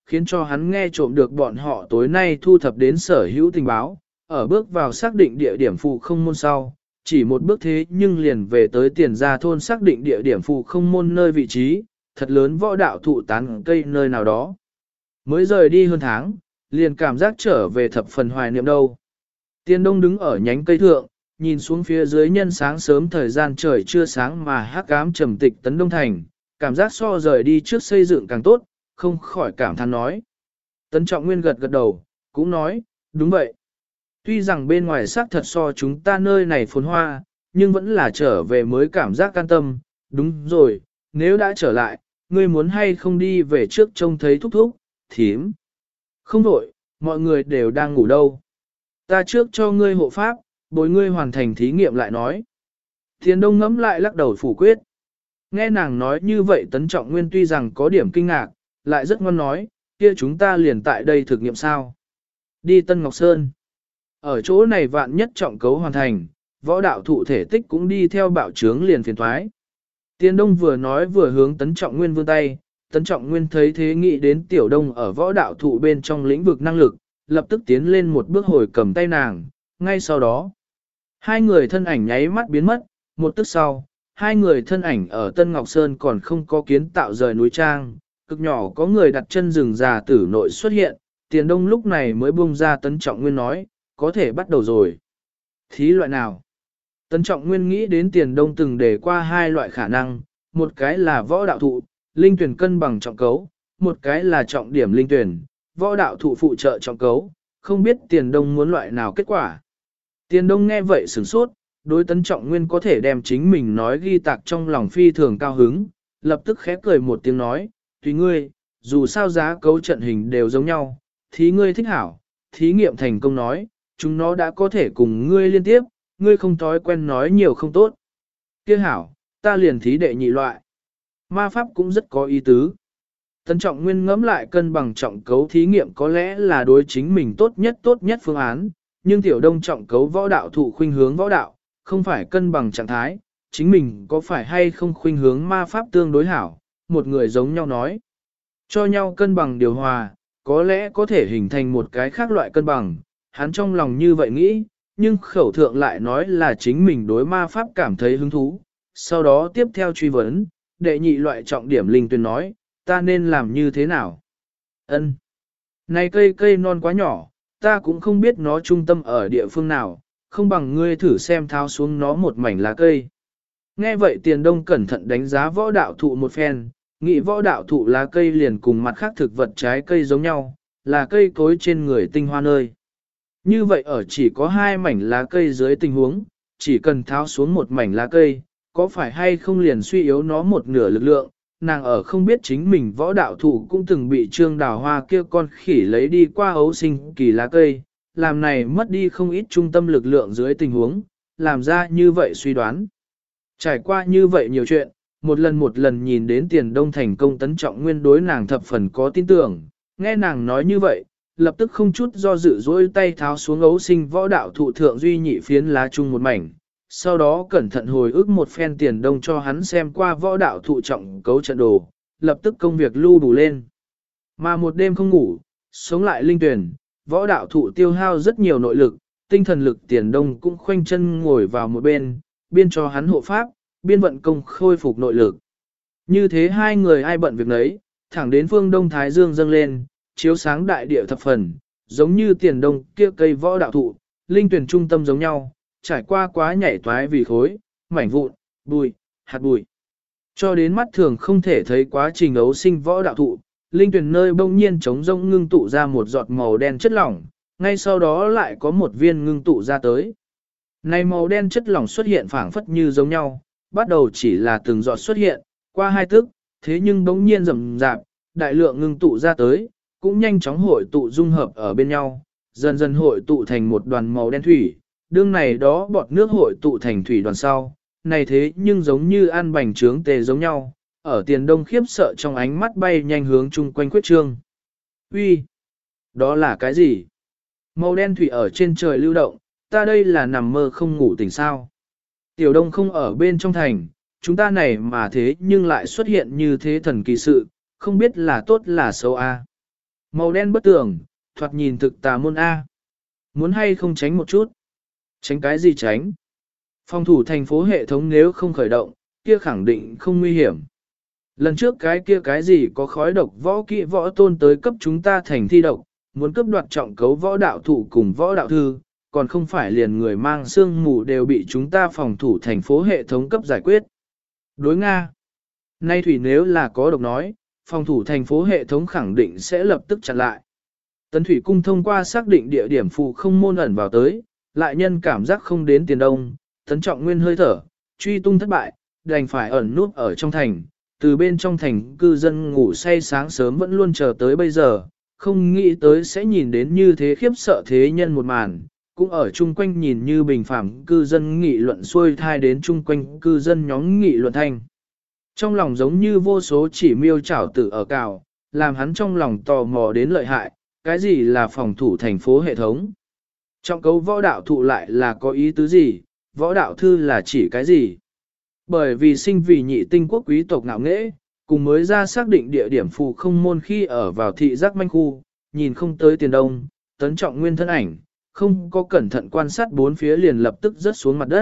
khiến cho hắn nghe trộm được bọn họ tối nay thu thập đến sở hữu tình báo, ở bước vào xác định địa điểm phụ không môn sau, chỉ một bước thế nhưng liền về tới tiền gia thôn xác định địa điểm phụ không môn nơi vị trí, thật lớn võ đạo thụ tán cây nơi nào đó. Mới rời đi hơn tháng, liền cảm giác trở về thập phần hoài niệm đâu. Tiền Đông đứng ở nhánh cây thượng, nhìn xuống phía dưới nhân sáng sớm thời gian trời chưa sáng mà hắc ám trầm tịch Tấn Đông Thành, cảm giác so rời đi trước xây dựng càng tốt, không khỏi cảm thán nói. Tấn Trọng Nguyên gật gật đầu, cũng nói, đúng vậy. Tuy rằng bên ngoài xác thật so chúng ta nơi này phồn hoa, nhưng vẫn là trở về mới cảm giác an tâm. Đúng rồi, nếu đã trở lại, ngươi muốn hay không đi về trước trông thấy thúc thúc, thím. Không đổi, mọi người đều đang ngủ đâu. Ta trước cho ngươi hộ pháp, bồi ngươi hoàn thành thí nghiệm lại nói. Thiền Đông ngẫm lại lắc đầu phủ quyết. Nghe nàng nói như vậy Tấn Trọng Nguyên tuy rằng có điểm kinh ngạc, lại rất ngon nói, kia chúng ta liền tại đây thực nghiệm sao. Đi Tân Ngọc Sơn. Ở chỗ này vạn nhất trọng cấu hoàn thành, võ đạo thụ thể tích cũng đi theo bạo trướng liền phiền thoái. Tiền Đông vừa nói vừa hướng Tấn Trọng Nguyên vươn tay, Tấn Trọng Nguyên thấy thế nghĩ đến Tiểu Đông ở võ đạo thụ bên trong lĩnh vực năng lực, lập tức tiến lên một bước hồi cầm tay nàng, ngay sau đó. Hai người thân ảnh nháy mắt biến mất, một tức sau, hai người thân ảnh ở Tân Ngọc Sơn còn không có kiến tạo rời núi trang, cực nhỏ có người đặt chân rừng già tử nội xuất hiện, Tiền Đông lúc này mới buông ra Tấn Trọng Nguyên nói, có thể bắt đầu rồi. Thí loại nào? Tấn Trọng Nguyên nghĩ đến Tiền Đông từng đề qua hai loại khả năng, một cái là võ đạo thụ, linh tuyển cân bằng trọng cấu, một cái là trọng điểm linh tuyển, võ đạo thụ phụ trợ trọng cấu, không biết Tiền Đông muốn loại nào kết quả. Tiền Đông nghe vậy sửng sốt, đối Tấn Trọng Nguyên có thể đem chính mình nói ghi tạc trong lòng phi thường cao hứng, lập tức khẽ cười một tiếng nói, tùy ngươi, dù sao giá cấu trận hình đều giống nhau, thí ngươi thích hảo, thí nghiệm thành công nói, chúng nó đã có thể cùng ngươi liên tiếp, ngươi không thói quen nói nhiều không tốt. Kia hảo, ta liền thí đệ nhị loại. Ma pháp cũng rất có ý tứ. Tấn Trọng Nguyên ngẫm lại cân bằng trọng cấu thí nghiệm có lẽ là đối chính mình tốt nhất phương án, nhưng Tiểu Đông trọng cấu võ đạo thụ khuynh hướng võ đạo, không phải cân bằng trạng thái, chính mình có phải hay không khuynh hướng ma pháp tương đối hảo, một người giống nhau nói. Cho nhau cân bằng điều hòa, có lẽ có thể hình thành một cái khác loại cân bằng, hắn trong lòng như vậy nghĩ, nhưng khẩu thượng lại nói là chính mình đối ma pháp cảm thấy hứng thú. Sau đó tiếp theo truy vấn, đệ nhị loại trọng điểm linh tuyển nói, ta nên làm như thế nào? Ân, này cây non quá nhỏ, ta cũng không biết nó trung tâm ở địa phương nào, không bằng ngươi thử xem tháo xuống nó một mảnh lá cây. Nghe vậy Tiền Đông cẩn thận đánh giá võ đạo thụ một phen, nghĩ võ đạo thụ lá cây liền cùng mặt khác thực vật trái cây giống nhau, là cây cối trên người tinh hoa nơi. Như vậy ở chỉ có hai mảnh lá cây dưới tình huống, chỉ cần tháo xuống một mảnh lá cây, có phải hay không liền suy yếu nó một nửa lực lượng, nàng ở không biết chính mình võ đạo thụ cũng từng bị trương đào hoa kia con khỉ lấy đi qua ấu sinh kỳ lá cây, làm này mất đi không ít trung tâm lực lượng dưới tình huống, làm ra như vậy suy đoán. Trải qua như vậy nhiều chuyện, một lần nhìn đến Tiền Đông thành công Tấn Trọng Nguyên đối nàng thập phần có tin tưởng, nghe nàng nói như vậy, lập tức không chút do dự dỗi tay tháo xuống ấu sinh võ đạo thụ thượng duy nhị phiến lá chung một mảnh, sau đó cẩn thận hồi ức một phen Tiền Đông cho hắn xem qua võ đạo thụ trọng cấu trận đồ, lập tức công việc lưu đủ lên. Mà một đêm không ngủ, sống lại linh tuyển, võ đạo thụ tiêu hao rất nhiều nội lực, tinh thần lực Tiền Đông cũng khoanh chân ngồi vào một bên, biên cho hắn hộ pháp, biên vận công khôi phục nội lực. Như thế hai người ai bận việc nấy, thẳng đến phương Đông Thái Dương dâng lên, chiếu sáng đại địa thập phần, giống như Tiền Đông kia cây võ đạo thụ, linh tuyển trung tâm giống nhau, trải qua quá nhảy toái vì khối, mảnh vụn, bụi, hạt bụi. Cho đến mắt thường không thể thấy quá trình ấu sinh võ đạo thụ, linh tuyển nơi bỗng nhiên trống rông ngưng tụ ra một giọt màu đen chất lỏng, ngay sau đó lại có một viên ngưng tụ ra tới. Này màu đen chất lỏng xuất hiện phảng phất như giống nhau, bắt đầu chỉ là từng giọt xuất hiện, qua hai tức, thế nhưng bỗng nhiên rầm rạp, đại lượng ngưng tụ ra tới, cũng nhanh chóng hội tụ dung hợp ở bên nhau, dần dần hội tụ thành một đoàn màu đen thủy, đương này đó bọt nước hội tụ thành thủy đoàn sau, này thế nhưng giống như ăn bánh trướng tề giống nhau, ở Tiền Đông khiếp sợ trong ánh mắt bay nhanh hướng chung quanh quyết trương. Uy, đó là cái gì? Màu đen thủy ở trên trời lưu động, ta đây là nằm mơ không ngủ tỉnh sao? Tiểu Đông không ở bên trong thành, chúng ta này mà thế nhưng lại xuất hiện như thế thần kỳ sự, không biết là tốt là xấu a. Màu đen bất tường, thoạt nhìn thực tà môn A. Muốn hay không tránh một chút? Tránh cái gì tránh? Phòng thủ thành phố hệ thống nếu không khởi động, kia khẳng định không nguy hiểm. Lần trước cái kia cái gì có khói độc võ kỹ võ tôn tới cấp chúng ta thành thi độc, muốn cấp đoạt trọng cấu võ đạo thủ cùng võ đạo thư, còn không phải liền người mang xương mù đều bị chúng ta phòng thủ thành phố hệ thống cấp giải quyết. Đối Nga. Nay thủy nếu là có độc nói, phòng thủ thành phố hệ thống khẳng định sẽ lập tức chặn lại. Tấn Thủy Cung thông qua xác định địa điểm phụ không môn ẩn vào tới, lại nhân cảm giác không đến tiền đông, Tấn Trọng Nguyên hơi thở, truy tung thất bại, đành phải ẩn núp ở trong thành, từ bên trong thành cư dân ngủ say sáng sớm vẫn luôn chờ tới bây giờ, không nghĩ tới sẽ nhìn đến như thế khiếp sợ thế nhân một màn, cũng ở chung quanh nhìn như bình phẳng cư dân nghị luận xuôi thai đến chung quanh cư dân nhóm nghị luận thanh. Trong lòng giống như vô số chỉ miêu chảo tử ở cào, làm hắn trong lòng tò mò đến lợi hại, cái gì là phòng thủ thành phố hệ thống? Trọng cấu võ đạo thụ lại là có ý tứ gì? Võ đạo thư là chỉ cái gì? Bởi vì sinh vì nhị tinh quốc quý tộc ngạo nghễ, cùng mới ra xác định địa điểm phù không môn khi ở vào thị giác manh khu, nhìn không tới tiền đông, Tấn Trọng Nguyên thân ảnh, không có cẩn thận quan sát bốn phía liền lập tức rớt xuống mặt đất.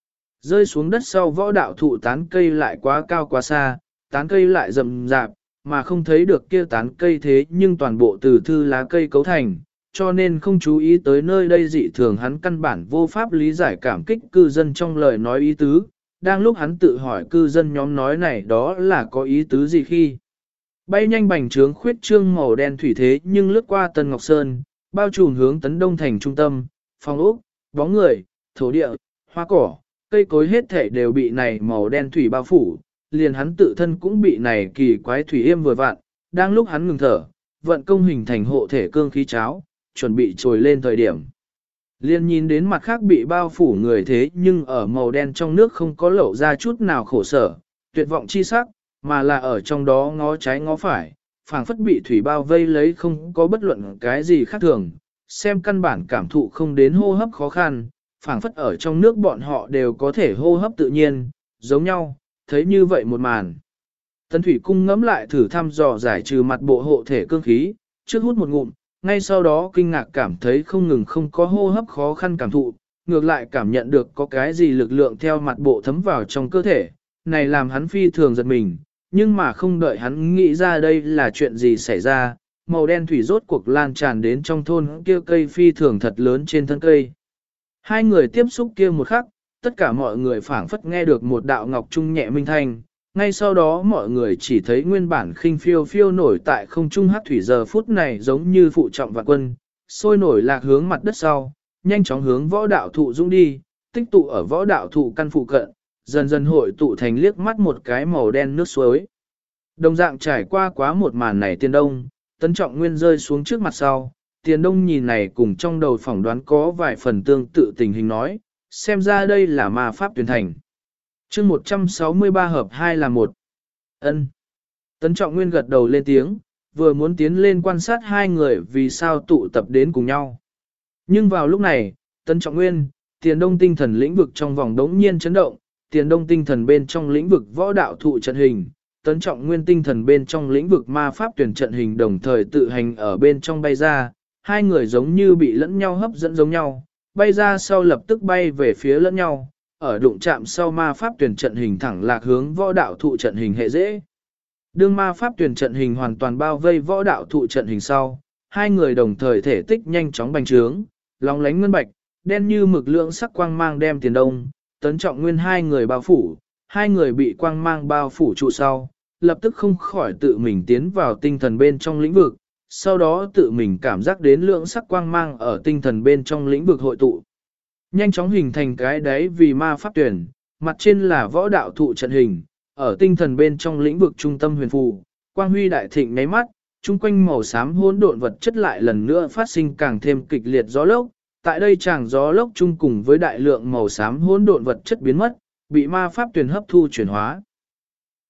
Rơi xuống đất sau võ đạo thụ tán cây lại quá cao quá xa, tán cây lại rậm rạp, mà không thấy được kia tán cây thế nhưng toàn bộ từ thư lá cây cấu thành, cho nên không chú ý tới nơi đây dị thường hắn căn bản vô pháp lý giải cảm kích cư dân trong lời nói ý tứ. Đang lúc hắn tự hỏi cư dân nhóm nói này đó là có ý tứ gì khi bay nhanh bành trướng khuyết trương màu đen thủy thế nhưng lướt qua Tân Ngọc Sơn, bao trùm hướng tấn đông thành trung tâm, phòng ốc, bóng người, thổ địa, hoa cỏ, cây cối hết thể đều bị này màu đen thủy bao phủ, liền hắn tự thân cũng bị này kỳ quái thủy yêm vừa vặn, đang lúc hắn ngừng thở, vận công hình thành hộ thể cương khí cháo, chuẩn bị trồi lên thời điểm. Liên nhìn đến mặt khác bị bao phủ người thế nhưng ở màu đen trong nước không có lộ ra chút nào khổ sở, tuyệt vọng chi sắc, mà là ở trong đó ngó trái ngó phải, phảng phất bị thủy bao vây lấy không có bất luận cái gì khác thường, xem căn bản cảm thụ không đến hô hấp khó khăn, phảng phất ở trong nước bọn họ đều có thể hô hấp tự nhiên, giống nhau, thấy như vậy một màn. Tấn Thủy Cung ngẫm lại thử thăm dò giải trừ mặt bộ hộ thể cương khí, trước hút một ngụm, ngay sau đó kinh ngạc cảm thấy không ngừng không có hô hấp khó khăn cảm thụ, ngược lại cảm nhận được có cái gì lực lượng theo mặt bộ thấm vào trong cơ thể, này làm hắn phi thường giật mình, nhưng mà không đợi hắn nghĩ ra đây là chuyện gì xảy ra, màu đen thủy rốt cuộc lan tràn đến trong thôn kia cây phi thường thật lớn trên thân cây. Hai người tiếp xúc kia một khắc, tất cả mọi người phảng phất nghe được một đạo ngọc trung nhẹ minh thanh, ngay sau đó mọi người chỉ thấy nguyên bản khinh phiêu phiêu nổi tại không trung hắc thủy giờ phút này giống như phụ trọng vạn quân, sôi nổi lạc hướng mặt đất sau, nhanh chóng hướng võ đạo thụ dũng đi, tích tụ ở võ đạo thụ căn phụ cận, dần dần hội tụ thành liếc mắt một cái màu đen nước suối. Đồng dạng trải qua quá một màn này Tiền Đông, Tấn Trọng Nguyên rơi xuống trước mặt sau, Tiền Đông nhìn này cùng trong đầu phỏng đoán có vài phần tương tự tình hình nói, xem ra đây là ma pháp tuyển thành. chương 163 hợp 2 là 1. Ân. Tấn Trọng Nguyên gật đầu lên tiếng, vừa muốn tiến lên quan sát hai người vì sao tụ tập đến cùng nhau. Nhưng vào lúc này, Tấn Trọng Nguyên, Tiền Đông tinh thần lĩnh vực trong vòng đống nhiên chấn động, Tiền Đông tinh thần bên trong lĩnh vực võ đạo thụ trận hình, Tấn Trọng Nguyên tinh thần bên trong lĩnh vực ma pháp tuyển trận hình đồng thời tự hành ở bên trong bay ra, hai người giống như bị lẫn nhau hấp dẫn giống nhau, bay ra sau lập tức bay về phía lẫn nhau, ở đụng chạm sau ma pháp tuyển trận hình thẳng lạc hướng võ đạo thụ trận hình hệ dễ. Đương ma pháp tuyển trận hình hoàn toàn bao vây võ đạo thụ trận hình sau, hai người đồng thời thể tích nhanh chóng bành trướng, lóng lánh ngân bạch, đen như mực lượng sắc quang mang đem Tiền Đông, Tấn Trọng Nguyên hai người bao phủ, hai người bị quang mang bao phủ trụ sau, lập tức không khỏi tự mình tiến vào tinh thần bên trong lĩnh vực, sau đó tự mình cảm giác đến lượng sắc quang mang ở tinh thần bên trong lĩnh vực hội tụ. Nhanh chóng hình thành cái đáy vì ma pháp tuyển, mặt trên là võ đạo thụ trận hình, ở tinh thần bên trong lĩnh vực trung tâm huyền phù, quang huy đại thịnh nháy mắt, chung quanh màu xám hỗn độn vật chất lại lần nữa phát sinh càng thêm kịch liệt gió lốc. Tại đây chàng gió lốc chung cùng với đại lượng màu xám hỗn độn vật chất biến mất, bị ma pháp tuyển hấp thu chuyển hóa.